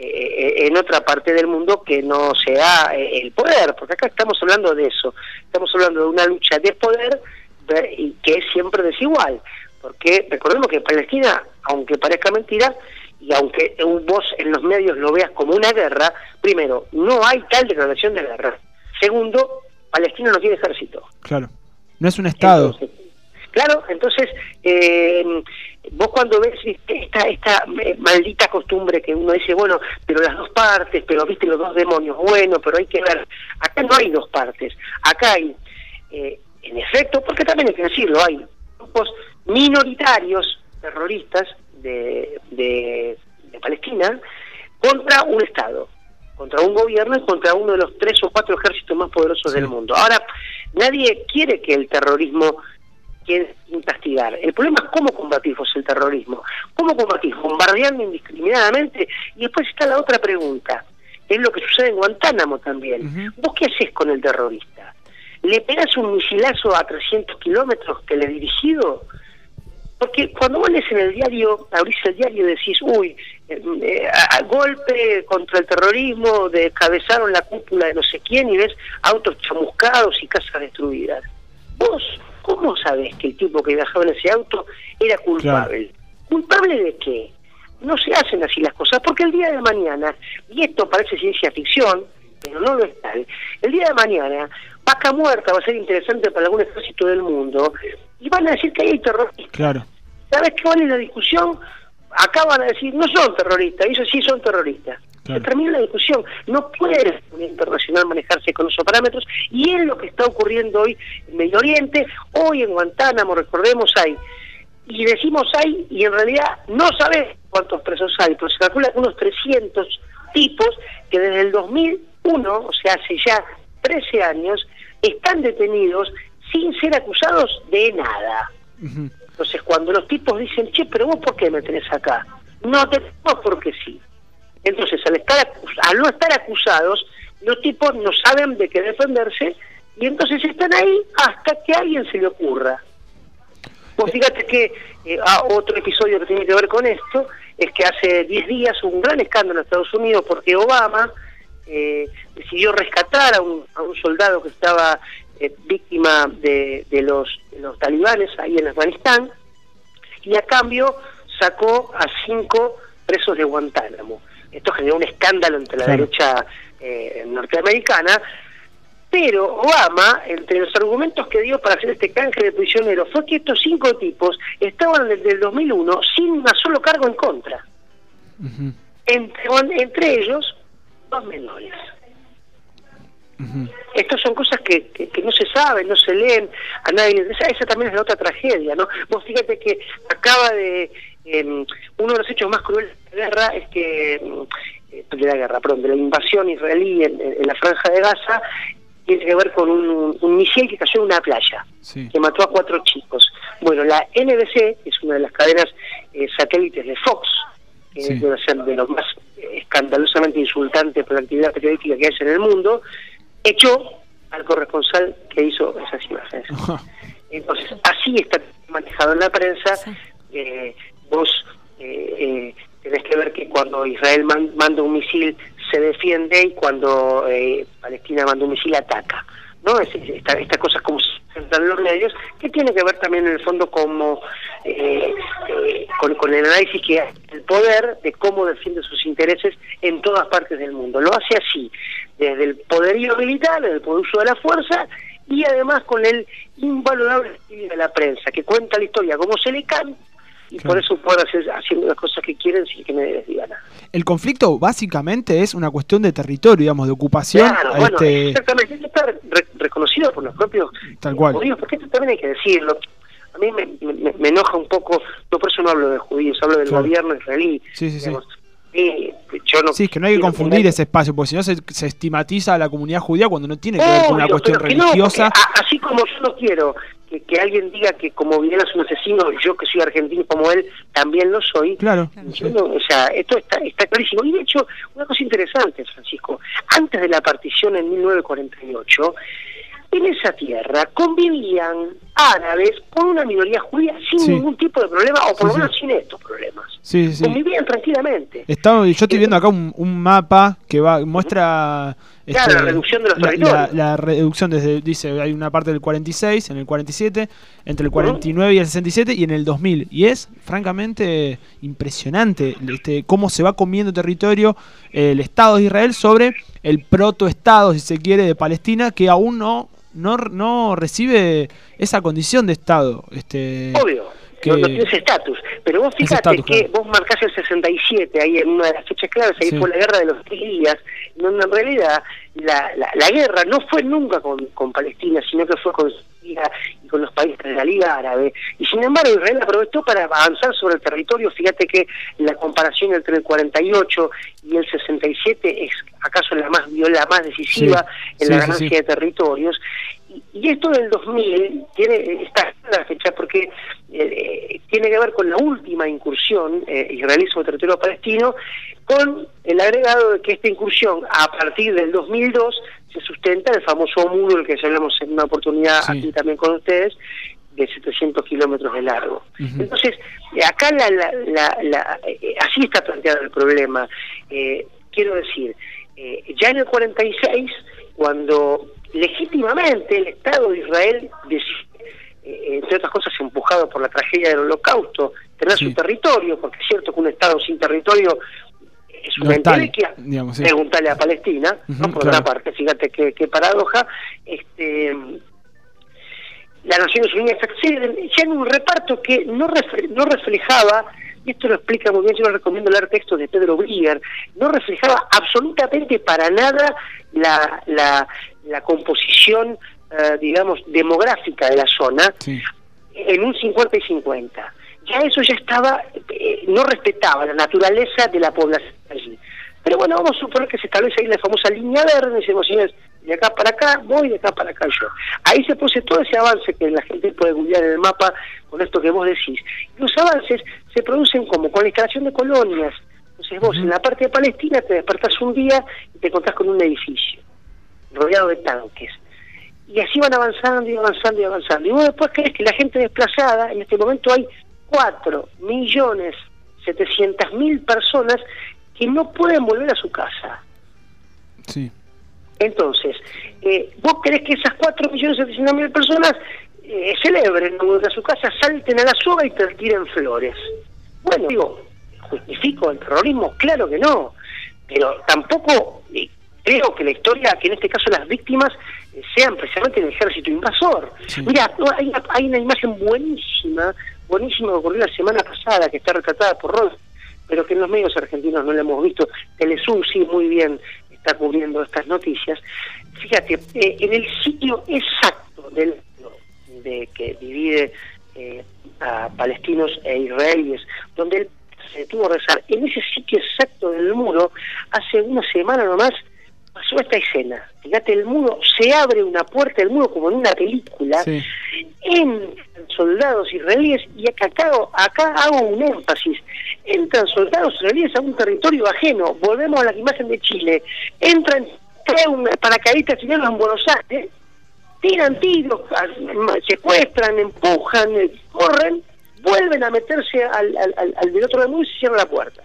Eh, en otra parte del mundo que no sea eh, el poder, porque acá estamos hablando de eso, estamos hablando de una lucha de poder de, y que es siempre desigual, porque recordemos que Palestina, aunque parezca mentira, y aunque vos en los medios lo veas como una guerra, primero, no hay tal declaración de guerra, segundo, Palestina no tiene ejército. Claro, no es un estado. Entonces, claro, entonces eh, vos cuando ves esta esta maldita costumbre que uno dice, bueno, pero las dos partes, pero viste los dos demonios, bueno, pero hay que ver, acá no hay dos partes, acá hay, eh, en efecto, porque también hay que decirlo, hay grupos minoritarios terroristas de, de, de Palestina contra un Estado, contra un gobierno y contra uno de los tres o cuatro ejércitos más poderosos sí. del mundo. Ahora, nadie quiere que el terrorismo quiere castigar. El problema es cómo combatimos el terrorismo. ¿Cómo combatimos? Bombardeando indiscriminadamente. Y después está la otra pregunta. Es lo que sucede en Guantánamo también. Uh-huh. ¿Vos qué haces con el terrorista? ¿Le pegás un misilazo a trescientos kilómetros teledirigido? Porque cuando vos lees en el diario, abrís el diario y decís, uy, eh, eh, a, a golpe contra el terrorismo, descabezaron la cúpula de no sé quién, y ves autos chamuscados y casas destruidas. Vos, ¿cómo sabés que el tipo que viajaba en ese auto era culpable? Claro. ¿Culpable de qué? No se hacen así las cosas, porque el día de mañana, y esto parece ciencia ficción, pero no lo es tal, el día de mañana, Vaca Muerta va a ser interesante para algún ejército del mundo, y van a decir que ahí hay terroristas. Claro. ¿Sabes qué vale la discusión? Acá van a decir, no son terroristas, ellos sí son terroristas. Claro. Se termina la discusión. No puede la comunidad internacional manejarse con esos parámetros, y es lo que está ocurriendo hoy en Medio Oriente, hoy en Guantánamo, recordemos, hay, y decimos hay, y en realidad no sabés cuántos presos hay, pero se calcula unos trescientos tipos que desde el dos mil uno, o sea, hace ya trece años, están detenidos sin ser acusados de nada. Uh-huh. Entonces, cuando los tipos dicen, che, pero vos ¿por qué me tenés acá? No te tenemos porque sí. Entonces, al estar al no estar acusados, los tipos no saben de qué defenderse, y entonces están ahí hasta que a alguien se le ocurra. Pues fíjate que eh, otro episodio que tiene que ver con esto es que hace diez días hubo un gran escándalo en Estados Unidos porque Obama eh, decidió rescatar a un, a un soldado que estaba eh, víctima de, de, los, de los talibanes ahí en Afganistán, y a cambio sacó a cinco presos de Guantánamo. Esto generó un escándalo entre la claro. derecha eh, norteamericana, pero Obama, entre los argumentos que dio para hacer este canje de prisioneros, fue que estos cinco tipos estaban desde el dos mil uno sin un solo cargo en contra. Uh-huh. Entre, entre ellos, dos menores. Uh-huh. Estas son cosas que, que, que no se saben, no se leen, a nadie le interesa. Esa también es la otra tragedia, ¿no? Vos fíjate que acaba de... Eh, uno de los hechos más crueles de la guerra es que... Eh, de la guerra, perdón, de la invasión israelí en, en la Franja de Gaza, tiene que ver con un, un misil que cayó en una playa, sí. que mató a cuatro chicos. Bueno, la N B C, que es una de las cadenas eh, satélites de Fox, que sí. debe ser de los más eh, escandalosamente insultantes por la actividad periodística que hay en el mundo, echó al corresponsal que hizo esas imágenes. Entonces, así está manejado en la prensa. Eh, vos eh, eh, tenés que ver que cuando Israel man, manda un misil se defiende, y cuando eh, Palestina manda un misil ataca, ¿no? Es, esta, estas cosas como frente a los medios, que tiene que ver también en el fondo como eh, eh, con, con el análisis que hace el poder de cómo defiende sus intereses en todas partes del mundo. Lo hace así, desde el poderío militar, desde el uso de la fuerza, y además con el invalorable estilo de la prensa, que cuenta la historia como se le canta, y claro, por eso pueden hacer haciendo las cosas que quieren sin que nadie les diga nada. El conflicto básicamente es una cuestión de territorio, digamos, de ocupación. Claro, bueno, este... exactamente, esto está re reconocido por los propios Tal cual. judíos, porque esto también hay que decirlo. A mí me, me, me enoja un poco, yo por eso no hablo de judíos, hablo del claro. gobierno israelí. Sí, sí, digamos. sí. Sí, yo no, sí, es que no hay que confundir que... ese espacio, porque si no se, se estigmatiza a la comunidad judía cuando no tiene que ver con una cuestión religiosa. No, a, así como yo no quiero que, que alguien diga que como Videla es un asesino, yo que soy argentino como él, también lo soy. Claro. Yo no, o sea, esto está, está clarísimo. Y de hecho, una cosa interesante, Francisco, antes de la partición en mil novecientos cuarenta y ocho, en esa tierra convivían árabes con una minoría judía sin sí. ningún tipo de problema, o por sí, lo menos sí. sin estos problemas. Sí, sí. Convivían tranquilamente. Estaba, yo estoy viendo acá un, un mapa que va muestra claro, este, la reducción de los territorios. La, la reducción desde, dice, hay una parte del cuarenta y seis, en el cuarenta y siete, entre el cuarenta y nueve y el sesenta y siete, y en el dos mil. Y es, francamente, impresionante este, cómo se va comiendo territorio eh, el Estado de Israel sobre el protoestado, si se quiere, de Palestina, que aún no no no recibe esa condición de Estado. Este, Obvio, que no, no tiene ese estatus. Pero vos fíjate estatus, que claro. vos marcás el sesenta y siete, ahí en una de las fechas claves, ahí sí. fue la guerra de los tres días, donde en realidad la, la, la guerra no fue nunca con, con Palestina, sino que fue con Siria y con los países de la Liga Árabe. Y sin embargo Israel aprovechó para avanzar sobre el territorio. Fíjate que la comparación entre el cuarenta y ocho y el sesenta y siete es acaso la más la más decisiva sí. en sí, la ganancia sí, sí. de territorios. Y, y esto del dos mil tiene esta la fecha porque eh, tiene que ver con la última incursión eh, israelí sobre el territorio palestino, con el agregado de que esta incursión a partir del dos mil dos se sustenta el famoso muro, el que ya hablamos en una oportunidad sí. aquí también con ustedes, de setecientos kilómetros de largo. Uh-huh. Entonces, acá la, la, la, la, eh, así está planteado el problema. Eh, quiero decir, eh, ya en el cuarenta y seis, cuando legítimamente el Estado de Israel decide, eh, entre otras cosas empujado por la tragedia del Holocausto, tener sí. su territorio, porque es cierto que un Estado sin territorio es una no entelequia, digamos, sí. preguntarle a Palestina, uh-huh, ¿no? Por claro. otra parte, fíjate qué, qué paradoja, este, las Naciones Unidas acceden ya en un reparto que no, refle- no reflejaba, y esto lo explica muy bien, yo le recomiendo leer textos de Pedro Brier, no reflejaba absolutamente para nada la, la, la composición, uh, digamos, demográfica de la zona, sí. en un cincuenta y cincuenta. Ya eso ya estaba, eh, no respetaba la naturaleza de la población allí. Pero bueno, vamos a suponer que se establece ahí la famosa línea verde, decimos, señores, de acá para acá voy, de acá para acá yo. Ahí se produce todo ese avance que la gente puede googlear en el mapa con esto que vos decís. Los avances se producen como con la instalación de colonias. Entonces vos uh-huh. en la parte de Palestina te despertás un día y te encontrás con un edificio rodeado de tanques. Y así van avanzando y avanzando y avanzando. Y vos después crees que la gente desplazada, en este momento hay cuatro millones setecientas mil personas que no pueden volver a su casa. Sí. Entonces, eh, vos querés que esas cuatro millones setecientas mil personas eh, celebren, no vuelvan a su casa, salten a la soga y te tiren flores. Bueno, digo, ¿justifico el terrorismo? Claro que no, pero tampoco eh, creo que la historia, que en este caso las víctimas, eh, sean precisamente el ejército invasor. Sí. Mira, hay, hay una imagen buenísima, buenísima que ocurrió la semana pasada, que está retratada por Rod, pero que en los medios argentinos no la hemos visto. Telesur sí muy bien está cubriendo estas noticias. Fíjate, eh, en el sitio exacto del de que divide eh, a palestinos e israelíes, donde él se detuvo a rezar, en ese sitio exacto del muro, hace una semana nomás, pasó esta escena. Fíjate, el muro, se abre una puerta del muro como en una película, sí. Entran soldados israelíes, y acá, acá, acá hago un énfasis, entran soldados israelíes a un territorio ajeno. Volvemos a la imagen de Chile, entran, traen paracaidistas chilenos en Buenos Aires, tiran tiros, secuestran, empujan, corren, vuelven a meterse al, al, al, al del otro lado y se cierra la puerta.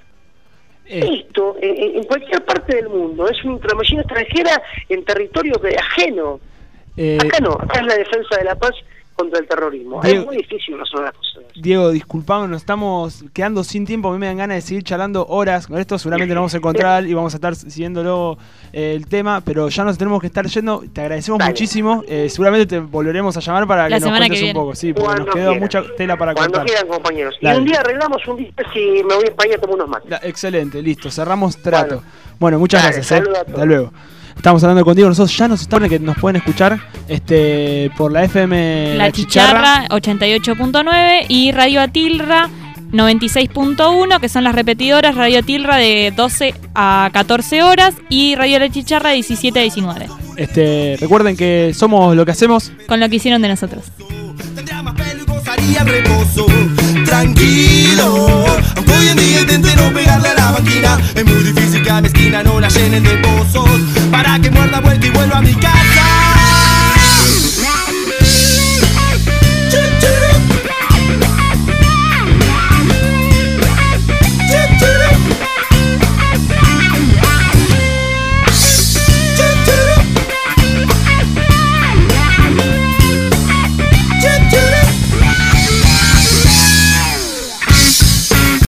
Eh. Esto, en, en cualquier parte del mundo, es una intromisión extranjera en territorio ajeno. Eh, acá no, acá es la defensa de la paz contra el terrorismo. Diego, es muy difícil resolver las cosas. Diego, disculpame, nos estamos quedando sin tiempo. A mí me dan ganas de seguir charlando horas con esto. Seguramente nos vamos a encontrar y vamos a estar siguiéndolo eh, el tema, pero ya nos tenemos que estar yendo. Te agradecemos Dale. muchísimo. Eh, seguramente te volveremos a llamar para la que nos cuentes un poco. Sí, porque Cuando nos quedó quieran. mucha tela para Cuando contar. quieran, compañeros. Dale. Y un día arreglamos un día si me voy a España tomo unos más. Excelente, listo. Cerramos trato. Bueno, bueno muchas Dale, gracias. Eh. Hasta luego. Estamos hablando contigo, nosotros ya nos están que nos pueden escuchar este por la F M La, la Chicharra, Chicharra ochenta y ocho punto nueve y Radio Atilra noventa y seis punto uno, que son las repetidoras. Radio Atilra de doce a catorce horas y Radio La Chicharra de diecisiete a diecinueve. Este, recuerden que somos lo que hacemos con lo que hicieron de nosotros. Al reposo, tranquilo. Aunque hoy en día intente no pegarle a la máquina, es muy difícil que a mi esquina no la llenen de pozos. Para que muerda vuelta y vuelva